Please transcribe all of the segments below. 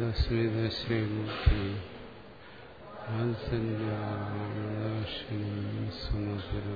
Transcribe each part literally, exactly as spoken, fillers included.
സ്മിതശ്രീമൂർത്തി വാത്സല്യാദർശനം സുമധുര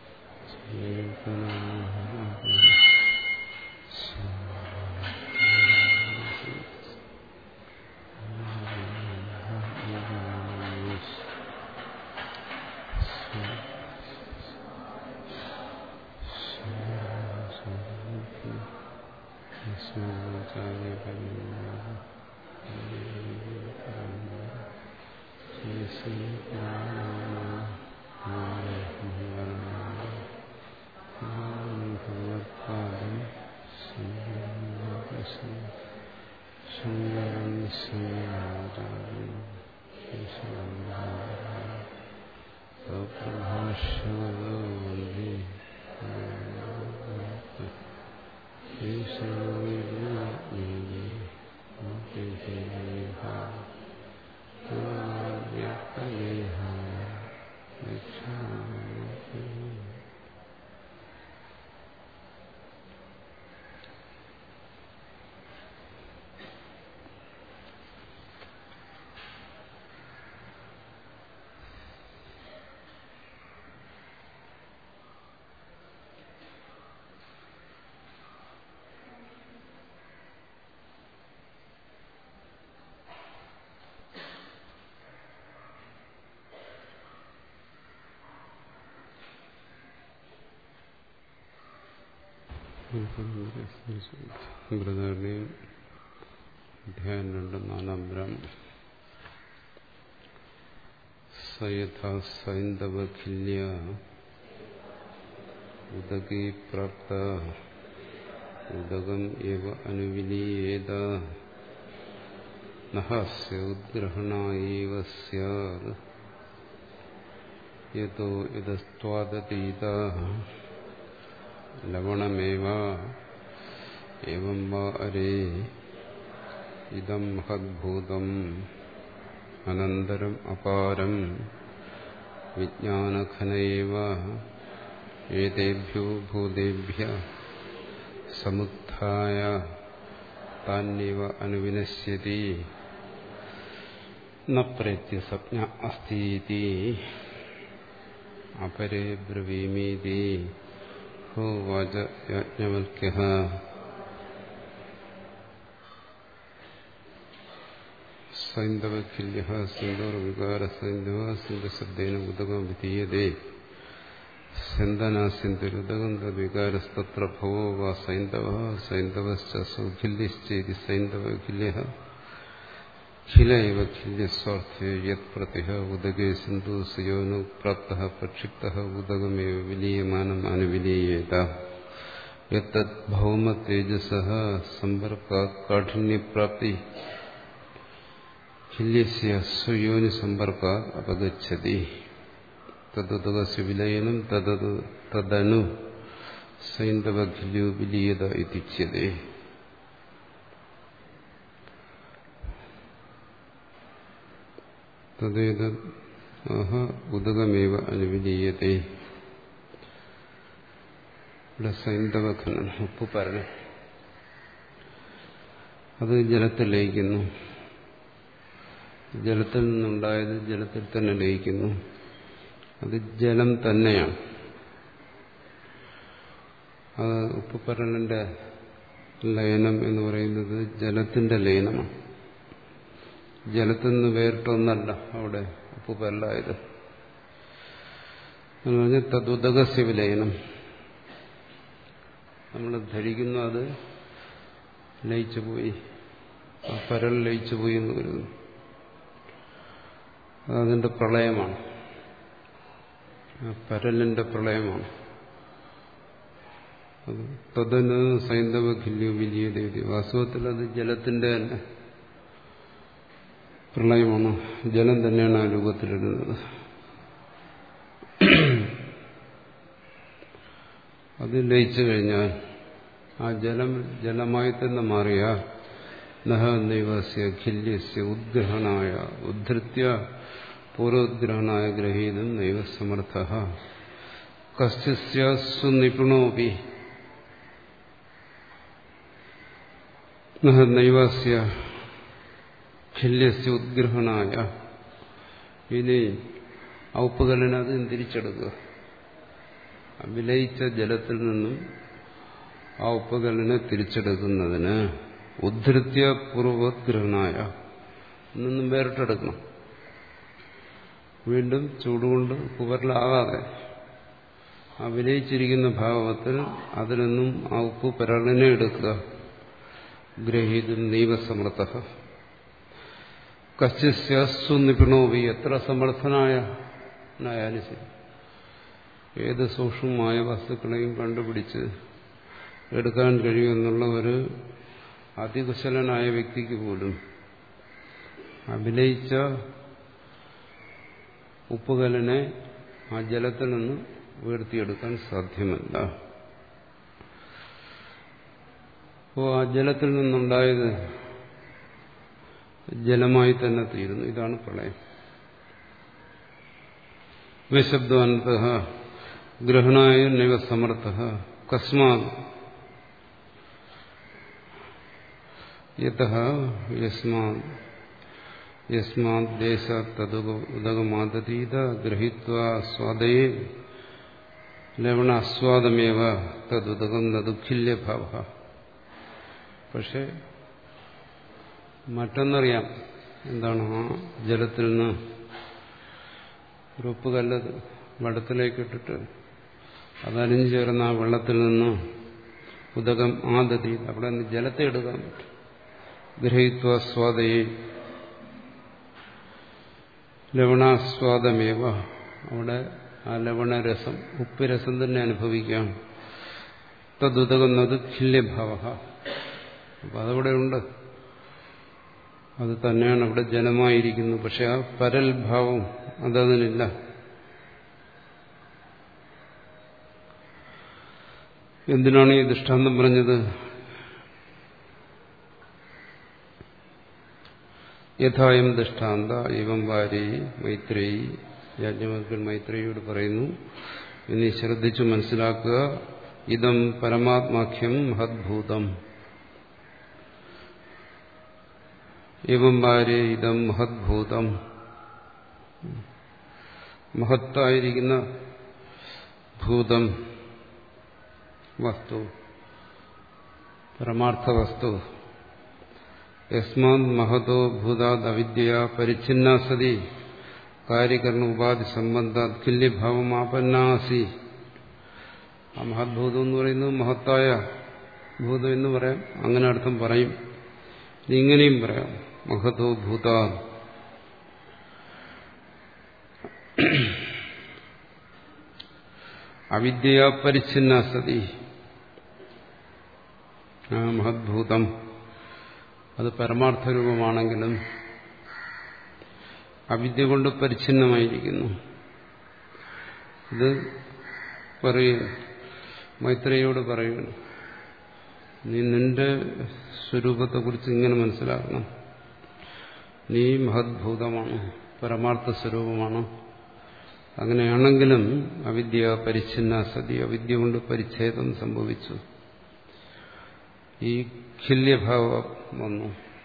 ബൃഹദാരണ്യം അധ്യായം രണ്ട് നാലാം ബ്രാഹ്മണം. സയഥാ സൈന്ധവഖില്യ ഉദകീ പ്രാപ്ത ഉദകം ഏവ അനുവിലീയേത നഹസ്യ ഉദ്ഗ്രഹണായേവ സ്യാദ് യതോ യതസ്ത്വാദതീതഃ ലവണമേവ ഏവം വാ അരേ ഇദം മഹദ്ഭൂതം അനന്തരം അപാരം വിജ്ഞാനഘനയേവ ഏതേഭ്യോ ഭൂതേഭ്യഃ സമുത്ഥായ താന്യേവ അനുവിനശ്യതി ന പ്രത്യസജ്ഞ അസ്തീതി അപരേ ബ്രവീമീതി ഹോവാച യാജ്ഞവൽക്യഃ. സൈന്ധവഖില്യഃ സിന്ധോർവികാരസൈന്ധവ സിന്ധശബ്ദേന ഉദകം വിധീയതേ സിന്ധനാസിന്ധുരുദകം തദ്വികാരസ്തത്ര ഭവോ വാ സൈന്ധവഃ സൈന്ധവശ്ച സൗഖില്യശ്ചേതി സൈന്ധവഖില്യഃ ഖില ഇവ ഖില്യസ്വാർത്ഥേ യത് പ്രതിഹ ഉദകേ സിന്ധു സുയോനു പ്രാപ്തഃ പ്രക്ഷിപ്തഃ ഉദകമേവ വിലീയമാനം അനുവിലീയേത യത്തത് ഭൗമ തേജസഃ സമ്പർക്കാത് കാഠിന്യപ്രാപ്തി ഖില്യസ്യ സുയോനി സമ്പർക്കാത് അപഗച്ഛതി തദുദകസ്യ വിലയനം തദനു സൈന്ധവഖില്യോ വിലീയത ഇത്യുച്യതേ. തദേതദ് ആഹ ഉദകമേവ അനുവിലീയതേ. ഇവിടെ സൈന്ധവഖനനം, ഉപ്പ് പരണം, അത് ജലത്തിൽ ലയിക്കുന്നു. ജലത്തിൽ നിന്നുണ്ടായത് ജലത്തിൽ തന്നെ ലയിക്കുന്നു. അത് ജലം തന്നെയാണ്. അത് ഉപ്പുപരലിന്റെ ലയനം എന്ന് പറയുന്നത് ജലത്തിന്റെ ലയനമാണ്. ജലത്തിൽ നിന്ന് വേറിട്ടൊന്നല്ല അവിടെ ഉപ്പുപരലായത്. എന്ന് പറഞ്ഞാൽ തദുദകസ്യ വിലയനം. നമ്മൾ ധരിക്കുന്നു അത് ലയിച്ചുപോയി, ആ പരൽ ലയിച്ചുപോയി എന്ന് കരുതുന്നു. അതതിന്റെ പ്രളയമാണ്, ആ പരലിന്റെ പ്രളയമാണ്. അത് തദന് സൈന്ധവഖില്യോ വിലീയതേ. വാസ്തവത്തിൽ അത് ജലത്തിന്റെ തന്നെ പ്രളയമാണ്. ജലം തന്നെയാണ് ആ രൂപത്തിലിരുന്നത്. അത് ലയിച്ചു കഴിഞ്ഞാൽ ആ ജലം ജലമായി തന്നെ മാറിയ നഹ നൈവസ്യ ഖില്യസ്യ ഉദ്ഗ്രഹണായ ഉദ്ധൃത്യ പൂർവോദ്ഗ്രഹണായ ഗ്രഹീതം നൈവ സമർത്ഥഃ കസ്യ സുനിപുണോപി നൈവസ്യ ഖില്യസ്യ ഉദ്ഗ്രഹണായ. ഇനി ആ ഉപ്പുകല്ലിനെ അത് തിരിച്ചെടുക്കുക. വിലയിച്ച ജലത്തിൽ നിന്നും ആ ഉപ്പുകല്ലിനെ തിരിച്ചെടുക്കുന്നതിന് ഉദ്ധൃത്യ പൂർവോദ്ഗ്രഹണായ നിന്നും വേറിട്ടെടുക്കണം. വീണ്ടും ചൂടുകൊണ്ട് ഉപ്പുപരലാകാതെ ആ വിലയിച്ചിരിക്കുന്ന ഭാവത്തിൽ അതിൽ നിന്നും ആ ഉപ്പ് പരലിനെ എടുക്കുക. ഗ്രഹീതും നൈവസമർത്ഥ കശ്യസ്യസ്സു നിപുണോവി. എത്ര സമർത്ഥനായ ആയാലും ശരി, ഏത് സൂക്ഷ്മമായ വസ്തുക്കളെയും കണ്ടുപിടിച്ച് എടുക്കാൻ കഴിയുമെന്നുള്ള ഒരു അതികുശലനായ വ്യക്തിക്ക് പോലും അഭിനയിച്ച ഉപ്പുകല്ലിനെ ആ ജലത്തിൽ നിന്ന് ഉയർത്തിയെടുക്കാൻ സാധ്യമല്ല. അപ്പോൾ ആ ജലത്തിൽ നിന്നുണ്ടായത് ജലമായി തന്നെ തീരുന്നു. ഇതാണ് പ്രളയം. വിശബ്ദാന്ത ഗ്രഹണായ നൈവ സമർത്ഥ കസ്മാത് യതഃ യസ്മാത് യസ്മാത് ദേശാത് തദുദകമാദതീത ഗ്രഹീത്വാ സ്വാദയേ ലവണാസ്വാദമേവ തദുദകം നദുഖില്യഭാവ. പക്ഷെ മറ്റൊന്നറിയാം. എന്താണ്? ആ ജലത്തിൽ നിന്ന് ഒരു ഉപ്പുകല്ല് വെള്ളത്തിലേക്ക് ഇട്ടിട്ട് അതലിഞ്ഞു ചേർന്ന ആ വെള്ളത്തിൽ നിന്ന് ഉദകം ആദതി, അവിടെ നിന്ന് ജലത്തെ എടുക്കാൻ പറ്റും. ഗ്രഹീത്വ സ്വാദയെ ലവണാസ്വാദമേവ, അവിടെ ആ ലവണരസം ഉപ്പ് രസം തന്നെ അനുഭവിക്കാം. തദുദകം ഖില്യഭാവ, അപ്പൊ അതവിടെ ഉണ്ട്. അത് തന്നെയാണ് അവിടെ ജലമായിരിക്കുന്നു. പക്ഷെ ആ പരൽ ഭാവം അതതിനില്ല. എന്തിനാണ് ഈ ദൃഷ്ടാന്തം പറഞ്ഞത്? യഥായം ദൃഷ്ടാന്ത ഏവം വാരേയി മൈത്രേയി. യാജ്ഞവൽക്കൻ മൈത്രേയിയോട് പറയുന്നു, ഇനി ശ്രദ്ധിച്ചു മനസ്സിലാക്കുക. ഇതം പരമാത്മാഖ്യം മഹദ്ഭൂതം. ഏവം വാരേ ഇതം മഹദ്ഭൂതം. മഹത്തായിരിക്കുന്ന ഭൂതം വസ്തു, പരമാർത്ഥ വസ്തു. യസ്മാത് മഹതോ ഭൂതാദ് അവിദ്യയാ പരിച്ഛിന്നാ സതി കാര്യകരണ ഉപാധി സംബന്ധാത് ഖില്യഭാവമാപന്നാസി. ആ മഹദ്ഭൂതം എന്ന് പറയുന്നത് മഹത്തായ ഭൂതം എന്ന് പറയാം. അങ്ങനെ അർത്ഥം പറയും. ഇങ്ങനെയും പറയാം, മഹതോ ഭൂതാദ്. അവിദ്യയാ പരിച്ഛിന്ന സതി, ആ മഹദ്ഭൂതം അത് പരമാർത്ഥ രൂപമാണെങ്കിലും അവിദ്യ കൊണ്ട് പരിച്ഛിന്നമായിരിക്കുന്നു. ഇത് പറയുക മൈത്രേയോട് പറയുന്നു, നീ നിന്റെ സ്വരൂപത്തെക്കുറിച്ച് ഇങ്ങനെ മനസ്സിലാക്കണം. നീ മഹദ്ഭൂതമാണ്, പരമാർത്ഥ സ്വരൂപമാണ്. അങ്ങനെയാണെങ്കിലും അവിദ്യ പരിച്ഛിന്ന സതി, അവിദ്യ കൊണ്ട് പരിച്ഛേദം സംഭവിച്ചു. ഈ ഖില്യഭാവം വന്നു,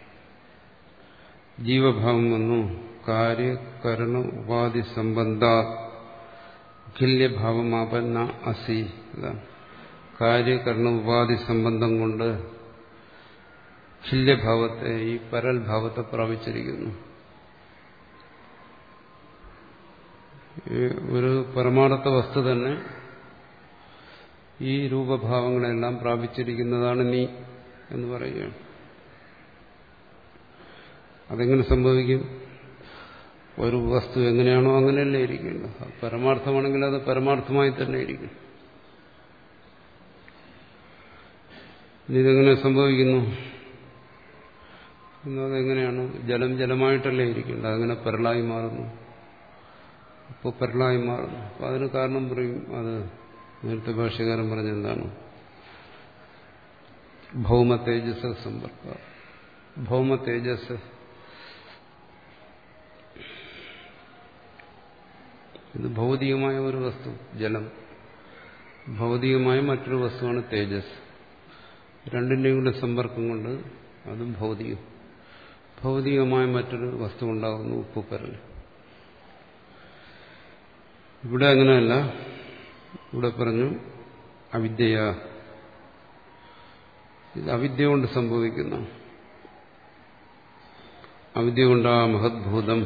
ജീവഭാവം വന്നു. കാര്യകരണ ഉപാധി സംബന്ധ ഖില്യഭാവമാപന്ന അസി. കാര്യകരണ ഉപാധി സംബന്ധം കൊണ്ട് ഖില്യഭാവത്തെ, ഈ പരൽ ഭാവത്തെ പ്രാപിച്ചിരിക്കുന്നു. ഒരു പരമാർത്ഥ വസ്തു തന്നെ ഈ രൂപഭാവങ്ങളെല്ലാം പ്രാപിച്ചിരിക്കുന്നതാണ് നീ എന്ന് പറയുകയാണ്. അതെങ്ങനെ സംഭവിക്കും? ഒരു വസ്തു എങ്ങനെയാണോ അങ്ങനെയല്ലേ ഇരിക്കുന്നത്. പരമാർത്ഥമാണെങ്കിൽ അത് പരമാർത്ഥമായി തന്നെ ഇരിക്കും. ഇതെങ്ങനെ സംഭവിക്കുന്നു? അതെങ്ങനെയാണ്? ജലം ജലമായിട്ടല്ലേ ഇരിക്കുന്നത്, അതങ്ങനെ പരളായി മാറുന്നു. അപ്പോൾ പരളായി മാറുന്നു. അപ്പോൾ അതിന് കാരണം പറയും, അത് നേരത്തെ ഭാഷ്യകാരൻ പറഞ്ഞെന്താണ്? ഭൗമ തേജസ് സമ്പർക്ക. ഭൗമ തേജസ് ഇത് ഭൗതികമായ ഒരു വസ്തു, ജലം. ഭൗതികമായ മറ്റൊരു വസ്തുവാണ് തേജസ്. രണ്ടിന്റെയും കൂടെ സമ്പർക്കം കൊണ്ട് അതും ഭൗതികം. ഭൗതികമായ മറ്റൊരു വസ്തു ഉണ്ടാകുന്നു, ഉപ്പുപരൽ. ഇവിടെ അങ്ങനെയല്ല. ഇവിടെ പറഞ്ഞു അവിദ്യ, ഇത് അവിദ്യ കൊണ്ട് സംഭവിക്കുന്ന, അവിദ്യ കൊണ്ടാ മഹദ്ഭൂതം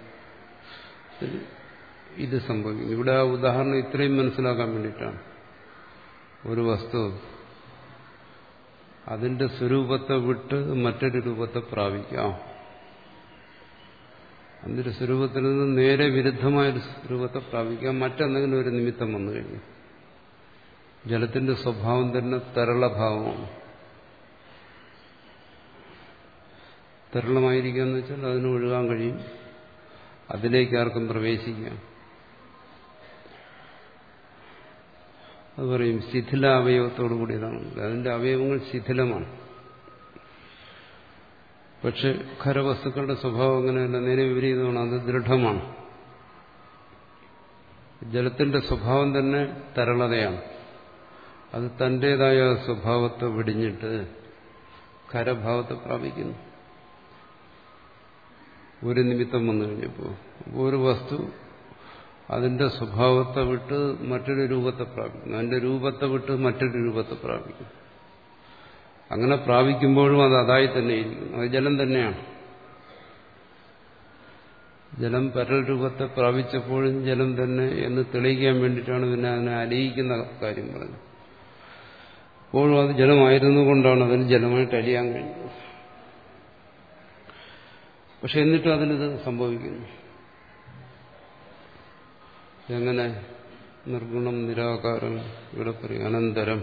ഇത് സംഭവിക്കുന്നു. ഇവിടെ ആ ഉദാഹരണം ഇത്രയും മനസ്സിലാക്കാൻ വേണ്ടിയിട്ടാണ്. ഒരു വസ്തു അതിന്റെ സ്വരൂപത്തെ വിട്ട് മറ്റൊരു രൂപത്തെ പ്രാപിക്കാം. അതിന്റെ സ്വരൂപത്തിൽ നിന്ന് നേരെ വിരുദ്ധമായൊരു രൂപത്തെ പ്രാപിക്കാം മറ്റെന്തെങ്കിലും ഒരു നിമിത്തം വന്നു കഴിഞ്ഞു. ജലത്തിന്റെ സ്വഭാവം തന്നെ തരളഭാവമാണ്. തരളമായിരിക്കുക എന്ന് വെച്ചാൽ അതിന് ഒഴുകാൻ കഴിയും, അതിലേക്ക് ആർക്കും പ്രവേശിക്കാം. അത് പറയും ശിഥിലാവയവത്തോടു കൂടിയതാണ്. അതിന്റെ അവയവങ്ങൾ ശിഥിലമാണ്. പക്ഷെ ഖരവസ്തുക്കളുടെ സ്വഭാവം അങ്ങനെയല്ല, നേരെ വിപരീതമാണ്. അത് ദൃഢമാണ്. ജലത്തിന്റെ സ്വഭാവം തന്നെ തരളതയാണ്. അത് തന്റേതായ സ്വഭാവത്തെ വെടിഞ്ഞിട്ട് ഖരഭാവത്തെ പ്രാപിക്കുന്നു ഒരു നിമിത്തം വന്നു കഴിഞ്ഞപ്പോൾ. ഒരു വസ്തു അതിന്റെ സ്വഭാവത്തെ വിട്ട് മറ്റൊരു രൂപത്തെ പ്രാപിക്കുന്നു, അതിന്റെ രൂപത്തെ വിട്ട് മറ്റൊരു രൂപത്തെ പ്രാപിക്കുന്നു. അങ്ങനെ പ്രാപിക്കുമ്പോഴും അത് അതായി തന്നെ ഇരിക്കുന്നു. അത് ജലം തന്നെയാണ്. ജലം പരൽ രൂപത്തെ പ്രാപിച്ചപ്പോഴും ജലം തന്നെ എന്ന് തെളിയിക്കാൻ വേണ്ടിയിട്ടാണ് പിന്നെ അതിനെ അലിയിക്കുന്ന കാര്യം പറഞ്ഞത്. അപ്പോഴും അത് ജലമായിരുന്നു കൊണ്ടാണ് അതിന് ജലമായിട്ട് അലിയാൻ കഴിഞ്ഞത്. പക്ഷെ എന്നിട്ടും അതിനിത് സംഭവിക്കുന്നു. എങ്ങനെ? നിർഗുണം, നിരാകാരം, ഇവിടെ പറയും അനന്തരം,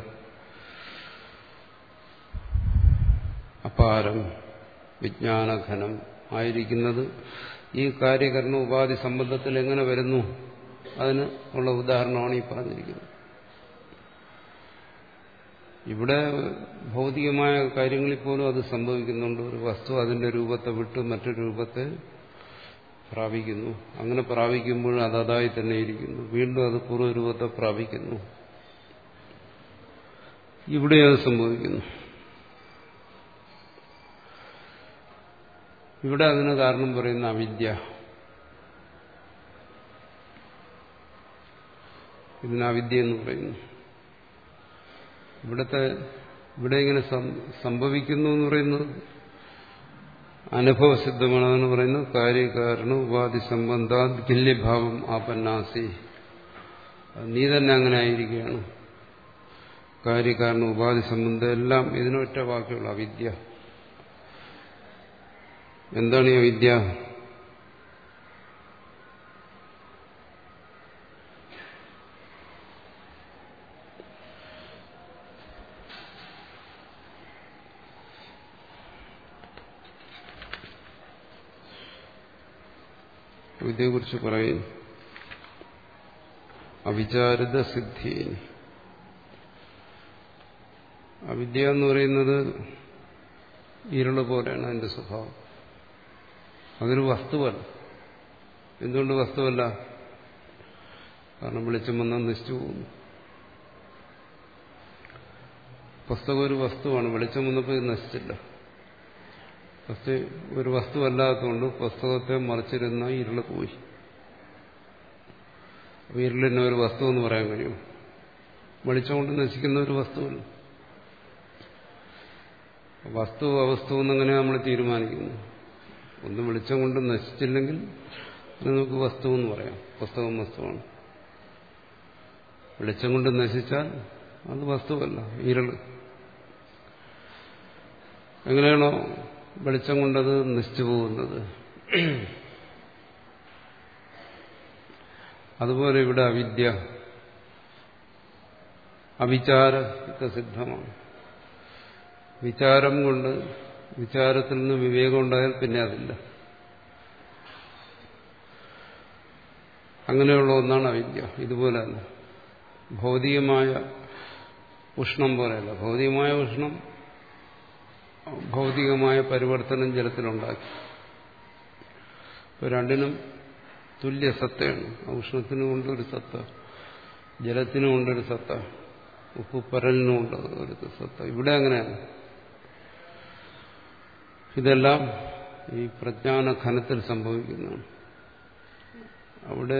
അപാരം, വിജ്ഞാനഘനം ആയിരിക്കുന്നത് ഈ കാര്യകരണ ഉപാധി സംബന്ധത്തിൽ എങ്ങനെ വരുന്നു? അതിന് ഉള്ള ഉദാഹരണമാണ് ഈ പറഞ്ഞിരിക്കുന്നത്. ഇവിടെ ഭൗതികമായ കാര്യങ്ങളിൽ പോലും അത് സംഭവിക്കുന്നുണ്ട്. ഒരു വസ്തു അതിന്റെ രൂപത്തെ വിട്ട് മറ്റൊരു രൂപത്തെ പ്രാപിക്കുന്നു. അങ്ങനെ പ്രാപിക്കുമ്പോൾ അത് അതായി തന്നെ ഇരിക്കുന്നു. വീണ്ടും അത് പൂർവ്വരൂപത്തെ പ്രാപിക്കുന്നു. ഇവിടെ അത് സംഭവിക്കുന്നു. ഇവിടെ അതിന് കാരണം പറയുന്ന അവിദ്യ. ഇതിന് അവിദ്യ എന്ന് പറയുന്നു. ഇവിടത്തെ ഇവിടെ ഇങ്ങനെ സംഭവിക്കുന്നു എന്ന് പറയുന്നത് അനുഭവസിദ്ധമാണ്. എന്ന് പറയുന്നത് കാര്യകാരണ ഉപാധി സംബന്ധ ഗില്യഭാവം ആപന്നാസി. നീ തന്നെ അങ്ങനെ ആയിരിക്കുകയാണ്. കാര്യകാരണ ഉപാധി സംബന്ധം എല്ലാം ഇതിനൊറ്റ വാക്കുള്ള അവിദ്യ. എന്താണ് ഈ അവിദ്യ? വിദ്യയെക്കുറിച്ച് പറയും അവിചാരിത സിദ്ധി. അവിദ്യ എന്ന് പറയുന്നത് ഇരുള് പോലെയാണ് അതിന്റെ സ്വഭാവം. അതൊരു വസ്തുവല്ല. എന്തുകൊണ്ട് വസ്തുവല്ല? കാരണം വെളിച്ചം വന്നാൽ നശിച്ചു പോകുന്നു. പുസ്തകം ഒരു വസ്തുവാണ്. വെളിച്ചം വന്നപ്പോൾ ഇത് നശിച്ചില്ല. പക്ഷേ ഒരു വസ്തുവല്ലാത്തതുകൊണ്ട് പുസ്തകത്തെ മറിച്ചിരുന്ന ഇരുള് പോയി. ഇരുളിനെ ഒരു വസ്തു എന്ന് പറയാൻ കഴിയും? വെളിച്ചം കൊണ്ട് നശിക്കുന്ന ഒരു വസ്തുവല്ല. വസ്തു അവസ്തു എന്നങ്ങനെ നമ്മൾ തീരുമാനിക്കുന്നു. ഒന്ന് വെളിച്ചം കൊണ്ട് നശിച്ചില്ലെങ്കിൽ നമുക്ക് വസ്തു എന്ന് പറയാം. പുസ്തകം വസ്തുവാണ്. വെളിച്ചം കൊണ്ട് നശിച്ചാൽ അത് വസ്തുവല്ല, ഇരുള്. എങ്ങനെയാണോ വെളിച്ചം കൊണ്ടത് നശിച്ചു പോകുന്നത്, അതുപോലെ ഇവിടെ അവിദ്യ അവിചാരത്തെ സിദ്ധമാണ്. വിചാരം കൊണ്ട് വിചാരത്തിൽ നിന്ന് വിവേകം ഉണ്ടായാൽ പിന്നെ അതില്ല. അങ്ങനെയുള്ള ഒന്നാണ് അവിദ്യ. ഇതുപോലെയല്ല, ഭൗതികമായ ഉഷ്ണം പോലെയല്ല. ഭൗതികമായ ഉഷ്ണം ഭൗതികമായ പരിവർത്തനം ജലത്തിലുണ്ടാക്കി. ഇപ്പോൾ രണ്ടിനും തുല്യ സത്തയാണ്. ഉഷ്ണത്തിനും കൊണ്ടൊരു സത്ത, ജലത്തിനും കൊണ്ടൊരു സത്ത, ഉപ്പ് പരലിനും ഉണ്ട് ഒരു സത്ത. ഇവിടെ അങ്ങനെയാണ്. ഇതെല്ലാം ഈ പ്രജ്ഞാന ഘനത്തിൽ സംഭവിക്കുന്നതാണ്. അവിടെ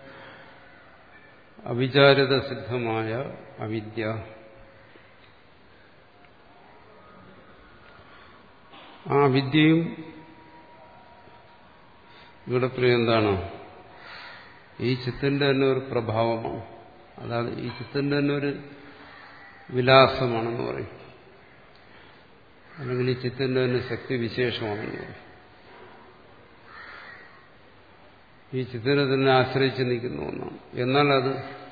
അവിചാരിത സിദ്ധമായ അവിദ്യ, ആ വിദ്യയും ഇവിടെ പറയും എന്താണ്, ഈ ചിത്തിന്റെ തന്നെ ഒരു പ്രഭാവമാണ്. അതായത് ഈ ചിത്തിന്റെ തന്നെ ഒരു വിലാസമാണെന്ന് പറയും, അല്ലെങ്കിൽ ഈ ചിത്തിന്റെ തന്നെ ശക്തി വിശേഷമാണെന്ന് പറയും. ഈ ചിത്തിനെ തന്നെ ആശ്രയിച്ച് നിൽക്കുന്ന ഒന്നാണ്. എന്നാൽ അത്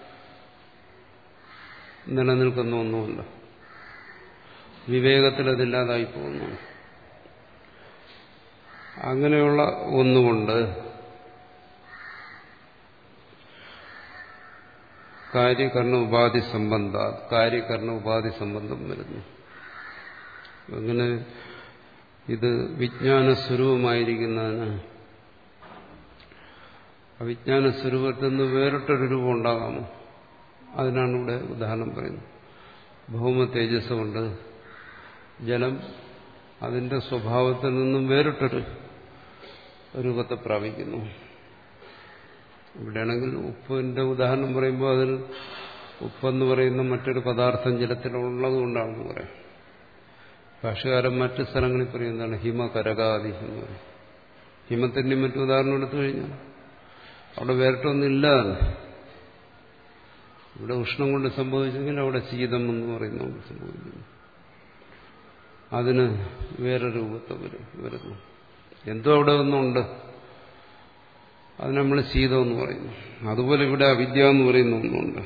നിലനിൽക്കുന്ന ഒന്നുമല്ല, വിവേകത്തിൽ അതില്ലാതായി പോകുന്നതാണ്. അങ്ങനെയുള്ള ഒന്നുകൊണ്ട് കാര്യകരണ ഉപാധി സംബന്ധ കാര്യകരണ ഉപാധി സംബന്ധം വരുന്നു. അങ്ങനെ ഇത് വിജ്ഞാന സ്വരൂപമായിരിക്കുന്നതിന് അവിജ്ഞാന സ്വരൂപത്തിൽ നിന്ന് വേറിട്ടൊരു രൂപം ഉണ്ടാകാമോ? അതിനാണ് ഇവിടെ ഉദാഹരണം പറയുന്നത്. ഭൗമ തേജസ് കൊണ്ട് ജലം അതിന്റെ സ്വഭാവത്തിൽ നിന്നും വേറിട്ടൊരു രൂപത്തെ പ്രാപിക്കുന്നു. ഇവിടെയാണെങ്കിൽ ഉപ്പിന്റെ ഉദാഹരണം പറയുമ്പോൾ അതിൽ ഉപ്പെന്ന് പറയുന്ന മറ്റൊരു പദാർത്ഥം ജലത്തിലുള്ളത് കൊണ്ടാണെന്ന് പറയാം. ഭാഷകാരൻ മറ്റു സ്ഥലങ്ങളിൽ പറയുന്നതാണ് ഹിമകരകാദി എന്ന് പറയും. ഹിമത്തിന്റെ മറ്റു ഉദാഹരണം എടുത്തു കഴിഞ്ഞാൽ അവിടെ വേറിട്ടൊന്നുമില്ല. ഇവിടെ ഉഷ്ണം കൊണ്ട് സംഭവിച്ചെങ്കിൽ അവിടെ ശീതം എന്ന് പറയുന്ന കൊണ്ട് സംഭവിക്കുന്നു. അതിന് വേറെ രൂപത്തെ വരുന്നു. എന്തോ അവിടെ ഒന്നുണ്ട്, അത് നമ്മൾ ശീതം എന്ന് പറയുന്നു. അതുപോലെ ഇവിടെ അവിദ്യ എന്ന് പറയുന്ന ഒന്നുണ്ട്.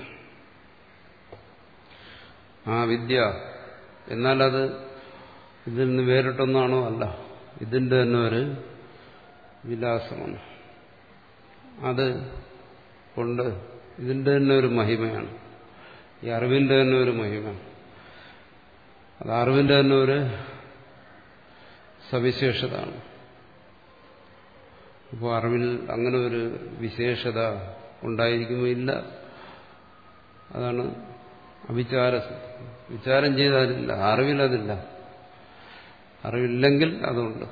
ആ വിദ്യ എന്നാൽ അത് ഇതിൽ നിന്ന് വേറിട്ടൊന്നാണോ? അല്ല, ഇതിന്റെ തന്നെ ഒരു വിലാസമാണ്. അത് കൊണ്ട് ഇതിന്റെ തന്നെ ഒരു മഹിമയാണ്. ഈ അറിവിന്റെ തന്നെ ഒരു മഹിമ, അത് അറിവിന്റെ തന്നെ ഒരു സവിശേഷതയാണ്. അപ്പോൾ അറിവിൽ അങ്ങനെ ഒരു വിശേഷത ഉണ്ടായിരിക്കുമോ? ഇല്ല. അതാണ് അവിചാര. വിചാരം ചെയ്താലില്ല, അറിവിലതില്ല. അറിവില്ലെങ്കിൽ അതുണ്ട്.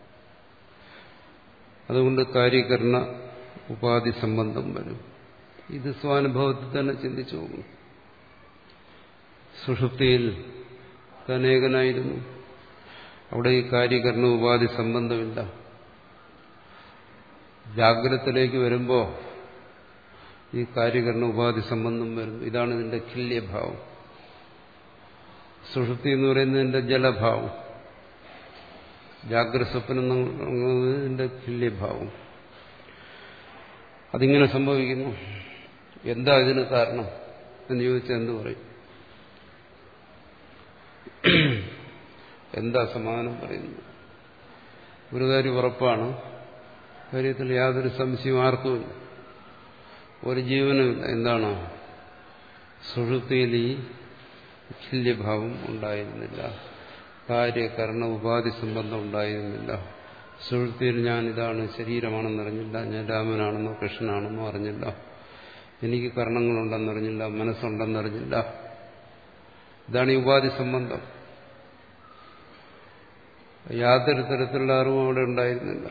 അതുകൊണ്ട് കാര്യകരണ ഉപാധി സംബന്ധം വരും. ഇത് സ്വാനുഭവത്തിൽ തന്നെ ചിന്തിച്ചു പോകും. സുഷുപ്തിയിൽ തനേകനായിരുന്നു, അവിടെ ഈ കാര്യകരണ ഉപാധി സംബന്ധമില്ല. ജാഗ്രതത്തിലേക്ക് വരുമ്പോൾ ഈ കാര്യകരണ ഉപാധി സംബന്ധം വരും. ഇതാണ് ഇതിന്റെ ഖില്യഭാവം. സുഷുപ്തി എന്ന് പറയുന്നതിന്റെ ജലഭാവം, ജാഗ്രത സ്വപ്നം എന്നതിന്റെ ഖില്യഭാവം. അതിങ്ങനെ സംഭവിക്കുന്നു. എന്താ ഇതിന് കാരണം എന്ന് ചോദിച്ചാൽ എന്ത് പറയും? എന്താ സമാധാനം പറയുന്നത്? ഒരു കാര്യം ഉറപ്പാണ്, കാര്യത്തിൽ യാതൊരു സംശയവും ആർക്കുമില്ല, ഒരു ജീവനുമില്ല. എന്താണ്? സുഷുപ്തിയിൽ ഈ ഖില്യഭാവം ഉണ്ടായിരുന്നില്ല, കാര്യകരണ ഉപാധി സംബന്ധം ഉണ്ടായിരുന്നില്ല. സുഷുപ്തിയിൽ ഞാൻ ഇതാണ്, ശരീരമാണെന്നറിഞ്ഞില്ല, ഞാൻ രാമനാണെന്നോ കൃഷ്ണനാണെന്നോ അറിഞ്ഞില്ല, എനിക്ക് കർണങ്ങളുണ്ടെന്നറിഞ്ഞില്ല, മനസ്സുണ്ടെന്നറിഞ്ഞില്ല. ഇതാണ് ഈ ഉപാധി സംബന്ധം. യാതൊരു തരത്തിലുള്ള അറിവും അവിടെ ഉണ്ടായിരുന്നില്ല.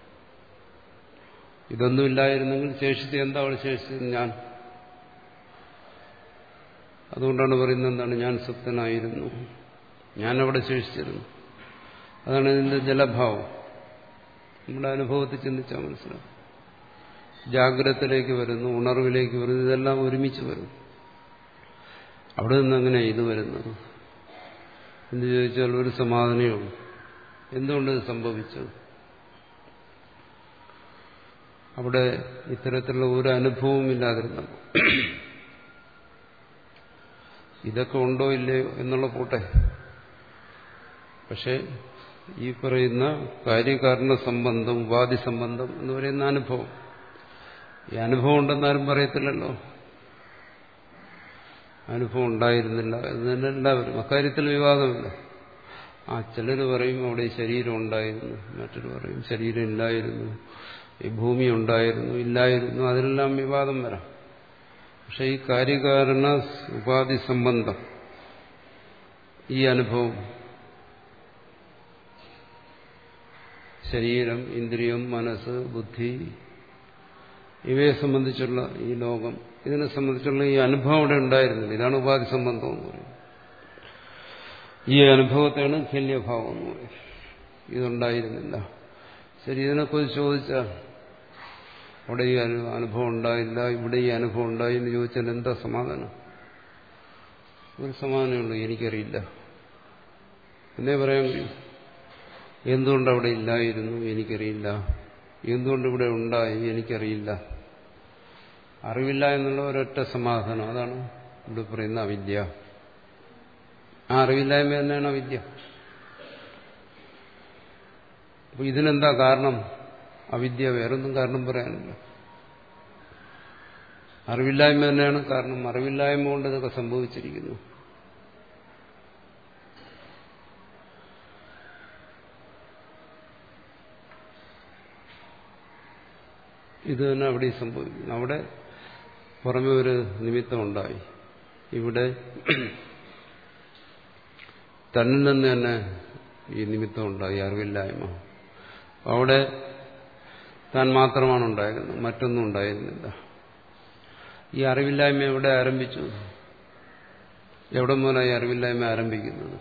ഇതൊന്നുമില്ലായിരുന്നെങ്കിൽ ശേഷിച്ച് എന്താ അവിടെ ശേഷിച്ചത്? ഞാൻ. അതുകൊണ്ടാണ് പറയുന്നത് എന്താണ്, ഞാൻ സുപ്തനായിരുന്നു, ഞാനവിടെ ശേഷിച്ചിരുന്നു. അതാണ് ഇതിന്റെ ജലഭാവം. നമ്മുടെ അനുഭവത്തിൽ ചിന്തിച്ചാൽ മനസ്സിലാവും. ജാഗ്രതത്തിലേക്ക് വരുന്നു, ഉണർവിലേക്ക് വരുന്നു, ഇതെല്ലാം ഒരുമിച്ച് വരുന്നു. അവിടെ നിന്ന് അങ്ങനെ ഇത് വരുന്നത് എന്ന് ചോദിച്ചാൽ ഒരു സമാധാനമേ ഉള്ളൂ. എന്തുകൊണ്ട് ഇത് സംഭവിച്ചത്? അവിടെ ഇത്തരത്തിലുള്ള ഒരു അനുഭവവും ഇല്ലാതിരുന്നു. ഇതൊക്കെ ഉണ്ടോ ഇല്ലയോ എന്നുള്ള പോട്ടെ, പക്ഷെ ഈ പറയുന്ന കാര്യകാരണ സംബന്ധം, ഉപാധി സംബന്ധം എന്ന് പറയുന്ന അനുഭവം, ഈ അനുഭവം ഉണ്ടെന്നാരും പറയത്തില്ലല്ലോ. അനുഭവം ഉണ്ടായിരുന്നില്ല എന്ന് തന്നെ എല്ലാവരും, അക്കാര്യത്തിൽ വിവാദമില്ല. ആ ചിലർ പറയും അവിടെ ശരീരം ഉണ്ടായിരുന്നു, മറ്റൊരു പറയും ശരീരം ഇല്ലായിരുന്നു, ഈ ഭൂമി ഉണ്ടായിരുന്നു ഇല്ലായിരുന്നു, അതിലെല്ലാം വിവാദം വരാം. പക്ഷെ ഈ കാര്യകാരണ ഉപാധി സംബന്ധം, ഈ അനുഭവം ശരീരം, ഇന്ദ്രിയം, മനസ്സ്, ബുദ്ധി ഇവയെ സംബന്ധിച്ചുള്ള ഈ ലോകം, ഇതിനെ സംബന്ധിച്ചുള്ള ഈ അനുഭവം അവിടെ ഉണ്ടായിരുന്നില്ല. ഇതാണ് ഉപാധി സംബന്ധം എന്ന് പറയുന്നത്. ഈ അനുഭവത്തെയാണ് ഖല്യഭാവം എന്ന് പറയുന്നത്. ഇതുണ്ടായിരുന്നില്ല. ശരി, ഇതിനെക്കുറിച്ച് ചോദിച്ചാൽ അവിടെ ഈ അനുഭവം ഉണ്ടായില്ല, ഇവിടെ ഈ അനുഭവം ഉണ്ടായി എന്ന് ചോദിച്ചാൽ എന്താ സമാധാനം? ഒരു സമാധാനമുള്ളൂ, എനിക്കറിയില്ല എന്നേ പറയാൻ കഴിയും. എന്തുകൊണ്ട് അവിടെ ഇല്ലായിരുന്നു എനിക്കറിയില്ല, എന്തുകൊണ്ട് ഇവിടെ ഉണ്ടായി എനിക്കറിയില്ല. അറിവില്ല എന്നുള്ള ഒരൊറ്റ സമാധാനം, അതാണ് ഇവിടെ പറയുന്ന അവിദ്യ. ആ അറിവില്ലായ്മ തന്നെയാണ് അവിദ്യ. അപ്പൊ ഇതിനെന്താ കാരണം? അവിദ്യ, വേറൊന്നും കാരണം പറയാനില്ല. അറിവില്ലായ്മ തന്നെയാണ് കാരണം. അറിവില്ലായ്മ കൊണ്ട് ഇതൊക്കെ സംഭവിച്ചിരിക്കുന്നു. ഇത് തന്നെ അവിടെ സംഭവിക്കുന്നു. അവിടെ പുറമെ ഒരു നിമിത്തമുണ്ടായി, ഇവിടെ തന്നിൽ നിന്ന് തന്നെ ഈ നിമിത്തം ഉണ്ടായി, അറിവില്ലായ്മ. അവിടെ താൻ മാത്രമാണ് ഉണ്ടായിരുന്നത്, മറ്റൊന്നും ഉണ്ടായിരുന്നില്ല. ഈ അറിവില്ലായ്മ എവിടെ ആരംഭിച്ചു? എവിടെ മുതലായി അറിവില്ലായ്മ ആരംഭിക്കുന്നത്?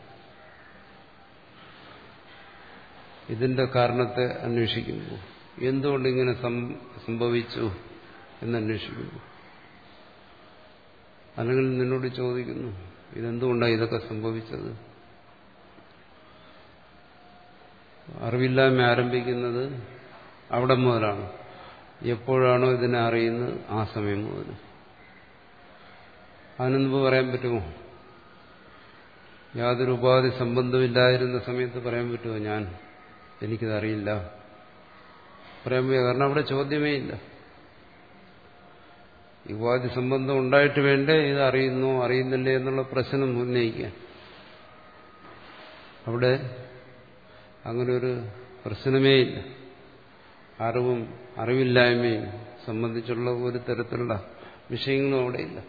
ഇതിന്റെ കാരണത്തെ അന്വേഷിക്കുന്നു. എന്തുകൊണ്ടിങ്ങനെ സംഭവിച്ചു എന്നന്വേഷിക്കുന്നു. അല്ലെങ്കിൽ നിന്നോട് ചോദിക്കുന്നു, ഇതെന്തുകൊണ്ടാണ് ഇതൊക്കെ സംഭവിച്ചത്? അറിവില്ലായ്മ ആരംഭിക്കുന്നത് അവിടെ മുതലാണ്. എപ്പോഴാണോ ഇതിനെ അറിയുന്നത് ആ സമയം മുതൽ. അതിനുമുമ്പ് പറയാൻ പറ്റുമോ? യാതൊരു ഉപാധി സംബന്ധമില്ലായിരുന്ന സമയത്ത് പറയാൻ പറ്റുമോ ഞാൻ എനിക്കിതറിയില്ല? പറയാൻ പോയ കാരണം അവിടെ ചോദ്യമേ ഇല്ല. ഉപാധി സംബന്ധം ഉണ്ടായിട്ട് വേണ്ടേ ഇത് അറിയുന്നു അറിയുന്നില്ലേ എന്നുള്ള പ്രശ്നം ഉന്നയിക്കാൻ. അവിടെ അങ്ങനെ ഒരു പ്രശ്നമേ ഇല്ല. അറിവും അറിവില്ലായ്മയും സംബന്ധിച്ചുള്ള ഒരു തരത്തിലുള്ള വിഷയങ്ങളും അവിടെയില്ല.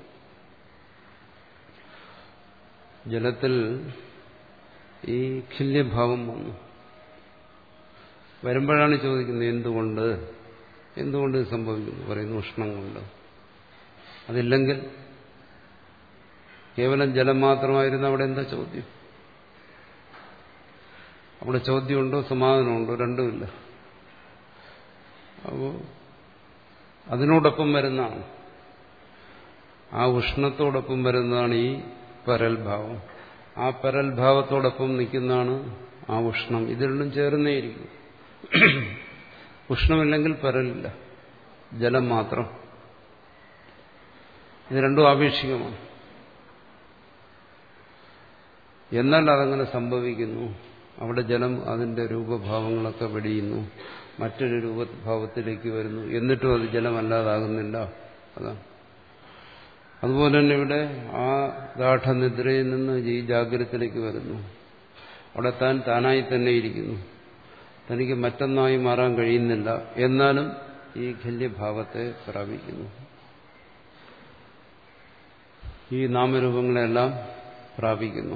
ജലത്തിൽ ഈ ഖല്യഭാവം വന്നു വരുമ്പോഴാണ് ചോദിക്കുന്നത് എന്തുകൊണ്ട് എന്തുകൊണ്ട് ഇത് സംഭവിക്കുന്നു? പറയുന്നു ഉഷ്ണം കൊണ്ട്. അതില്ലെങ്കിൽ കേവലം ജലം മാത്രമായിരുന്നു അവിടെ എന്താ ചോദ്യം? അവിടെ ചോദ്യമുണ്ടോ സമാധാനമുണ്ടോ? രണ്ടുമില്ല. അപ്പോൾ അതിനോടൊപ്പം വരുന്നതാണ്, ആ ഉഷ്ണത്തോടൊപ്പം വരുന്നതാണ് ഈ പരൽഭാവം. ആ പരൽഭാവത്തോടൊപ്പം നിൽക്കുന്നതാണ് ആ ഉഷ്ണം. ഇത് രണ്ടും ചേർന്നേയിരിക്കും. ഉഷ്ണമില്ലെങ്കിൽ പരലില്ല, ജലം മാത്രം. ഇത് രണ്ടും ആപേക്ഷികമാണ്. എന്നാൽ അതങ്ങനെ സംഭവിക്കുന്നു. അവിടെ ജലം അതിന്റെ രൂപഭാവങ്ങളൊക്കെ വെടിയുന്നു, മറ്റൊരു രൂപഭാവത്തിലേക്ക് വരുന്നു, എന്നിട്ടും അത് ജലമല്ലാതാകുന്നില്ല. അതാണ്. അതുപോലെ തന്നെ ഇവിടെ ആ ഗാഠനിദ്രയിൽ നിന്ന് ഈ ജാഗ്രതത്തിലേക്ക് വരുന്നു. അവിടെ താൻ താനായി തന്നെ ഇരിക്കുന്നു, തനിക്ക് മറ്റൊന്നായി മാറാൻ കഴിയുന്നില്ല. എന്നാലും ഈ ഖല്യഭാവത്തെ പ്രാപിക്കുന്നു. ഈ നാമരൂപങ്ങളെല്ലാം പ്രാപിക്കുന്നു.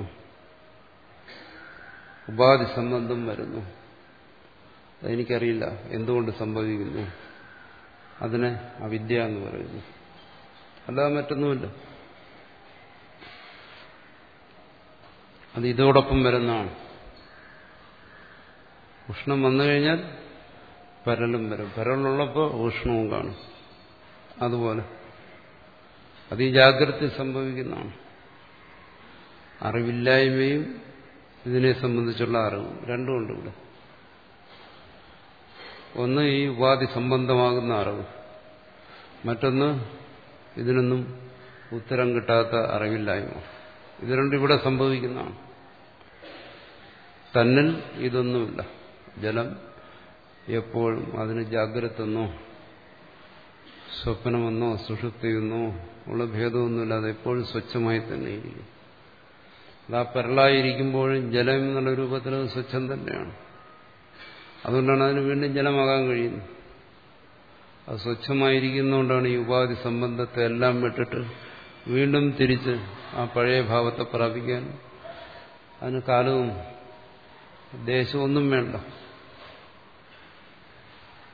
ഉപാധി സംബന്ധം വരുന്നു. അതെനിക്കറിയില്ല എന്തുകൊണ്ട് സംഭവിക്കുന്നു. അതിനെ അവിദ്യ എന്ന് പറയുന്നു. അല്ലാതെ മറ്റൊന്നുമില്ല. അത് ഇതോടൊപ്പം വരുന്നതാണ്. ഉഷ്ണം വന്നു കഴിഞ്ഞാൽ പരലും വരും. പരലുള്ളപ്പോൾ ഉഷ്ണവും കാണും. അതുപോലെ അത് ഈ ജാഗ്രത സംഭവിക്കുന്നതാണ്. അറിവില്ലായ്മയും ഇതിനെ സംബന്ധിച്ചുള്ള അറിവും രണ്ടുമുണ്ട് ഇവിടെ. ഒന്ന് ഈ ഉപാധി സംബന്ധമാകുന്ന അറിവ്, മറ്റൊന്ന് ഇതിനൊന്നും ഉത്തരം കിട്ടാത്ത അറിവില്ലായ്മ. ഇത് രണ്ടും ഇവിടെ സംഭവിക്കുന്നതാണ്. തന്നിൽ ഇതൊന്നുമില്ല. ജലം എപ്പോഴും അതിന് ജാഗ്രതെന്നോ സ്വപ്നമെന്നോ സുഷുപ്തിയെന്നോ ഉള്ള ഭേദമൊന്നുമില്ലാതെ എപ്പോഴും സ്വച്ഛമായി തന്നെ ഇരിക്കും. അത് ആ പരലായിരിക്കുമ്പോഴും ജലം എന്നുള്ള രൂപത്തിൽ അത് സ്വച്ഛം തന്നെയാണ്. അതുകൊണ്ടാണ് അതിന് വീണ്ടും ജലമാകാൻ കഴിയുന്നത്. അത് സ്വച്ഛമായിരിക്കുന്നതുകൊണ്ടാണ് ഈ ഉപാധി സംബന്ധത്തെ എല്ലാം വിട്ടിട്ട് വീണ്ടും തിരിച്ച് ആ പഴയ ഭാവത്തെ പ്രാപിക്കാൻ അതിന് കാലവും ദേശവും ഒന്നും വേണ്ട.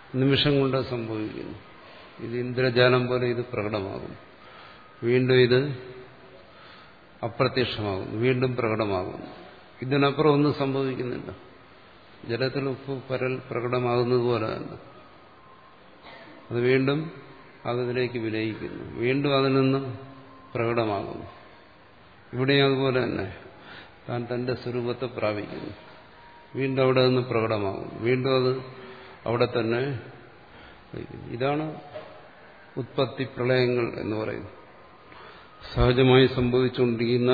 നിമിഷം കൊണ്ട് സംഭവിക്കുന്നു. ഇത് ഇന്ദ്രജാലം പോലെ ഇത് പ്രകടമാകും. വീണ്ടും ഇത് അപ്രത്യക്ഷമാകുന്നു, വീണ്ടും പ്രകടമാകുന്നു. ഇതിനപ്പുറം ഒന്നും സംഭവിക്കുന്നില്ല. ജലത്തിൽ ഉപ്പ് പരൽ പ്രകടമാകുന്നത് പോലെ തന്നെ അത് വീണ്ടും അതിലേക്ക് വിലയിക്കുന്നു, വീണ്ടും അതിൽ നിന്ന് പ്രകടമാകുന്നു. ഇവിടെയും അതുപോലെ തന്നെ താൻ തന്റെ സ്വരൂപത്തെ പ്രാപിക്കുന്നു, വീണ്ടും അവിടെ നിന്ന് പ്രകടമാകുന്നു, വീണ്ടും അത് അവിടെ തന്നെ. ഇതാണ് ഉത്പത്തി പ്രളയങ്ങൾ എന്ന് പറയുന്നത്. സഹജമായി സംഭവിച്ചുകൊണ്ടിരിക്കുന്ന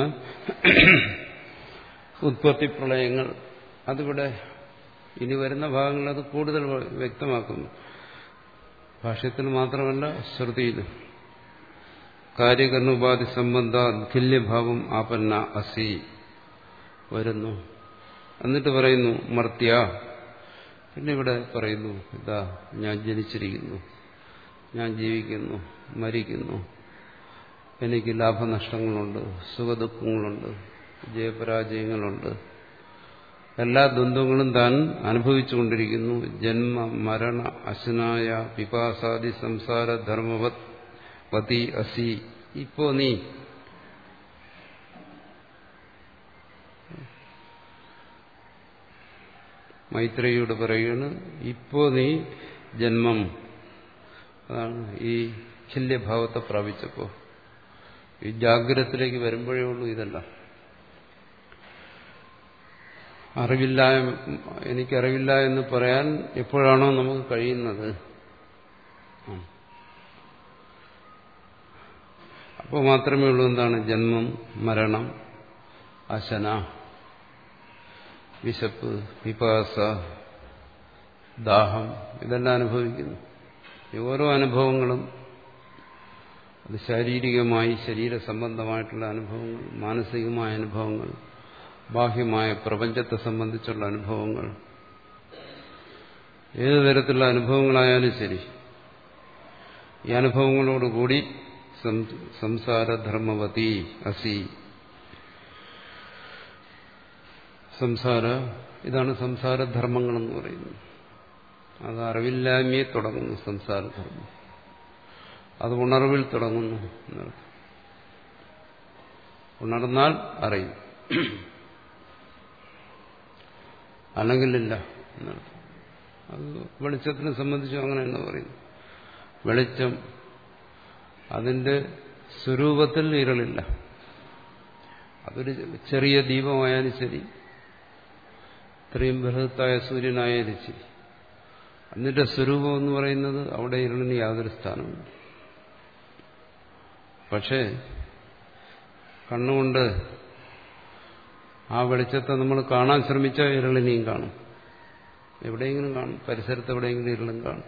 ഉത്പത്തി പ്രളയങ്ങൾ അതിവിടെ ഇനി വരുന്ന ഭാഗങ്ങളിൽ അത് കൂടുതൽ വ്യക്തമാക്കുന്നു. ഭാഷ്യത്തിൽ മാത്രമല്ല ശ്രുതിയിലും. കാര്യകരണോപാധി സംബന്ധ അഖില്യഭാവം ആപന്ന അസി വരുന്നു. എന്നിട്ട് പറയുന്നു മർത്യ. പിന്നെ ഇവിടെ പറയുന്നു, ഇതാ ഞാൻ ജനിച്ചിരിക്കുന്നു, ഞാൻ ജീവിക്കുന്നു, മരിക്കുന്നു, എനിക്ക് ലാഭനഷ്ടങ്ങളുണ്ട്, സുഖദുഃഖങ്ങളുണ്ട്, ജയപരാജയങ്ങളുണ്ട്, എല്ലാ ദ്വന്ദ്ങ്ങളും താൻ അനുഭവിച്ചുകൊണ്ടിരിക്കുന്നു. ജന്മ മരണ അശനായ പിപാസാദി സംസാര ധർമ്മവത് പതി അസി. ഇപ്പോ നീ മൈത്രേയിയോട് പറയുകയാണ്, ഇപ്പോ നീ ജന്മം, അതാണ് ഈ ഖില്യഭാവത്തെ പ്രാപിച്ചപ്പോ, ഈ ജാഗ്രതത്തിലേക്ക് വരുമ്പോഴേ ഉള്ളൂ ഇതല്ല. അറിവില്ല, എനിക്കറിവില്ല എന്ന് പറയാൻ എപ്പോഴാണോ നമുക്ക് കഴിയുന്നത് അപ്പോൾ മാത്രമേ ഉള്ളൂ എന്താണ് ജന്മം, മരണം, അശന, വിശപ്പ്, പിപാസ, ദാഹം, ഇതെല്ലാം അനുഭവിക്കുന്നു. ഈ ഓരോ അനുഭവങ്ങളും അത് ശാരീരികമായി ശരീര സംബന്ധമായിട്ടുള്ള അനുഭവങ്ങൾ, മാനസികമായ അനുഭവങ്ങൾ, ബാഹ്യമായ പ്രപഞ്ചത്തെ സംബന്ധിച്ചുള്ള അനുഭവങ്ങൾ, ഏതു തരത്തിലുള്ള അനുഭവങ്ങളായാലും ശരി, ഈ അനുഭവങ്ങളോടുകൂടി സംസാരധർമ്മവതി അസി. സംസാര ഇതാണ് സംസാരധർമ്മങ്ങളെന്ന് പറയുന്നത്. അത് അറിവില്ലായ്മയെ തുടങ്ങുന്നു സംസാരധർമ്മം, അത് ഉണർവിൽ തുടങ്ങുന്നു എന്നർത്ഥം. ഉണർന്നാൽ അറിയും, അല്ലെങ്കിലില്ല എന്നർത്ഥം. അത് വെളിച്ചത്തിനെ സംബന്ധിച്ചും അങ്ങനെ തന്നെ പറയുന്നു. വെളിച്ചം അതിന്റെ സ്വരൂപത്തിൽ ഇരുളില്ല. അതൊരു ചെറിയ ദീപമായാലും ശരി, ഇത്രയും ബൃഹത്തായ സൂര്യനായാലും ശരി, അതിന്റെ സ്വരൂപം എന്ന് പറയുന്നത് അവിടെ ഇരുളിന് യാതൊരു സ്ഥാനമില്ല. പക്ഷേ കണ്ണുകൊണ്ട് ആ വെളിച്ചത്തെ നമ്മൾ കാണാൻ ശ്രമിച്ചാൽ ഇരുളിനെയും കാണും, എവിടെയെങ്കിലും കാണും, പരിസരത്ത് എവിടെയെങ്കിലും ഇരുളും കാണും.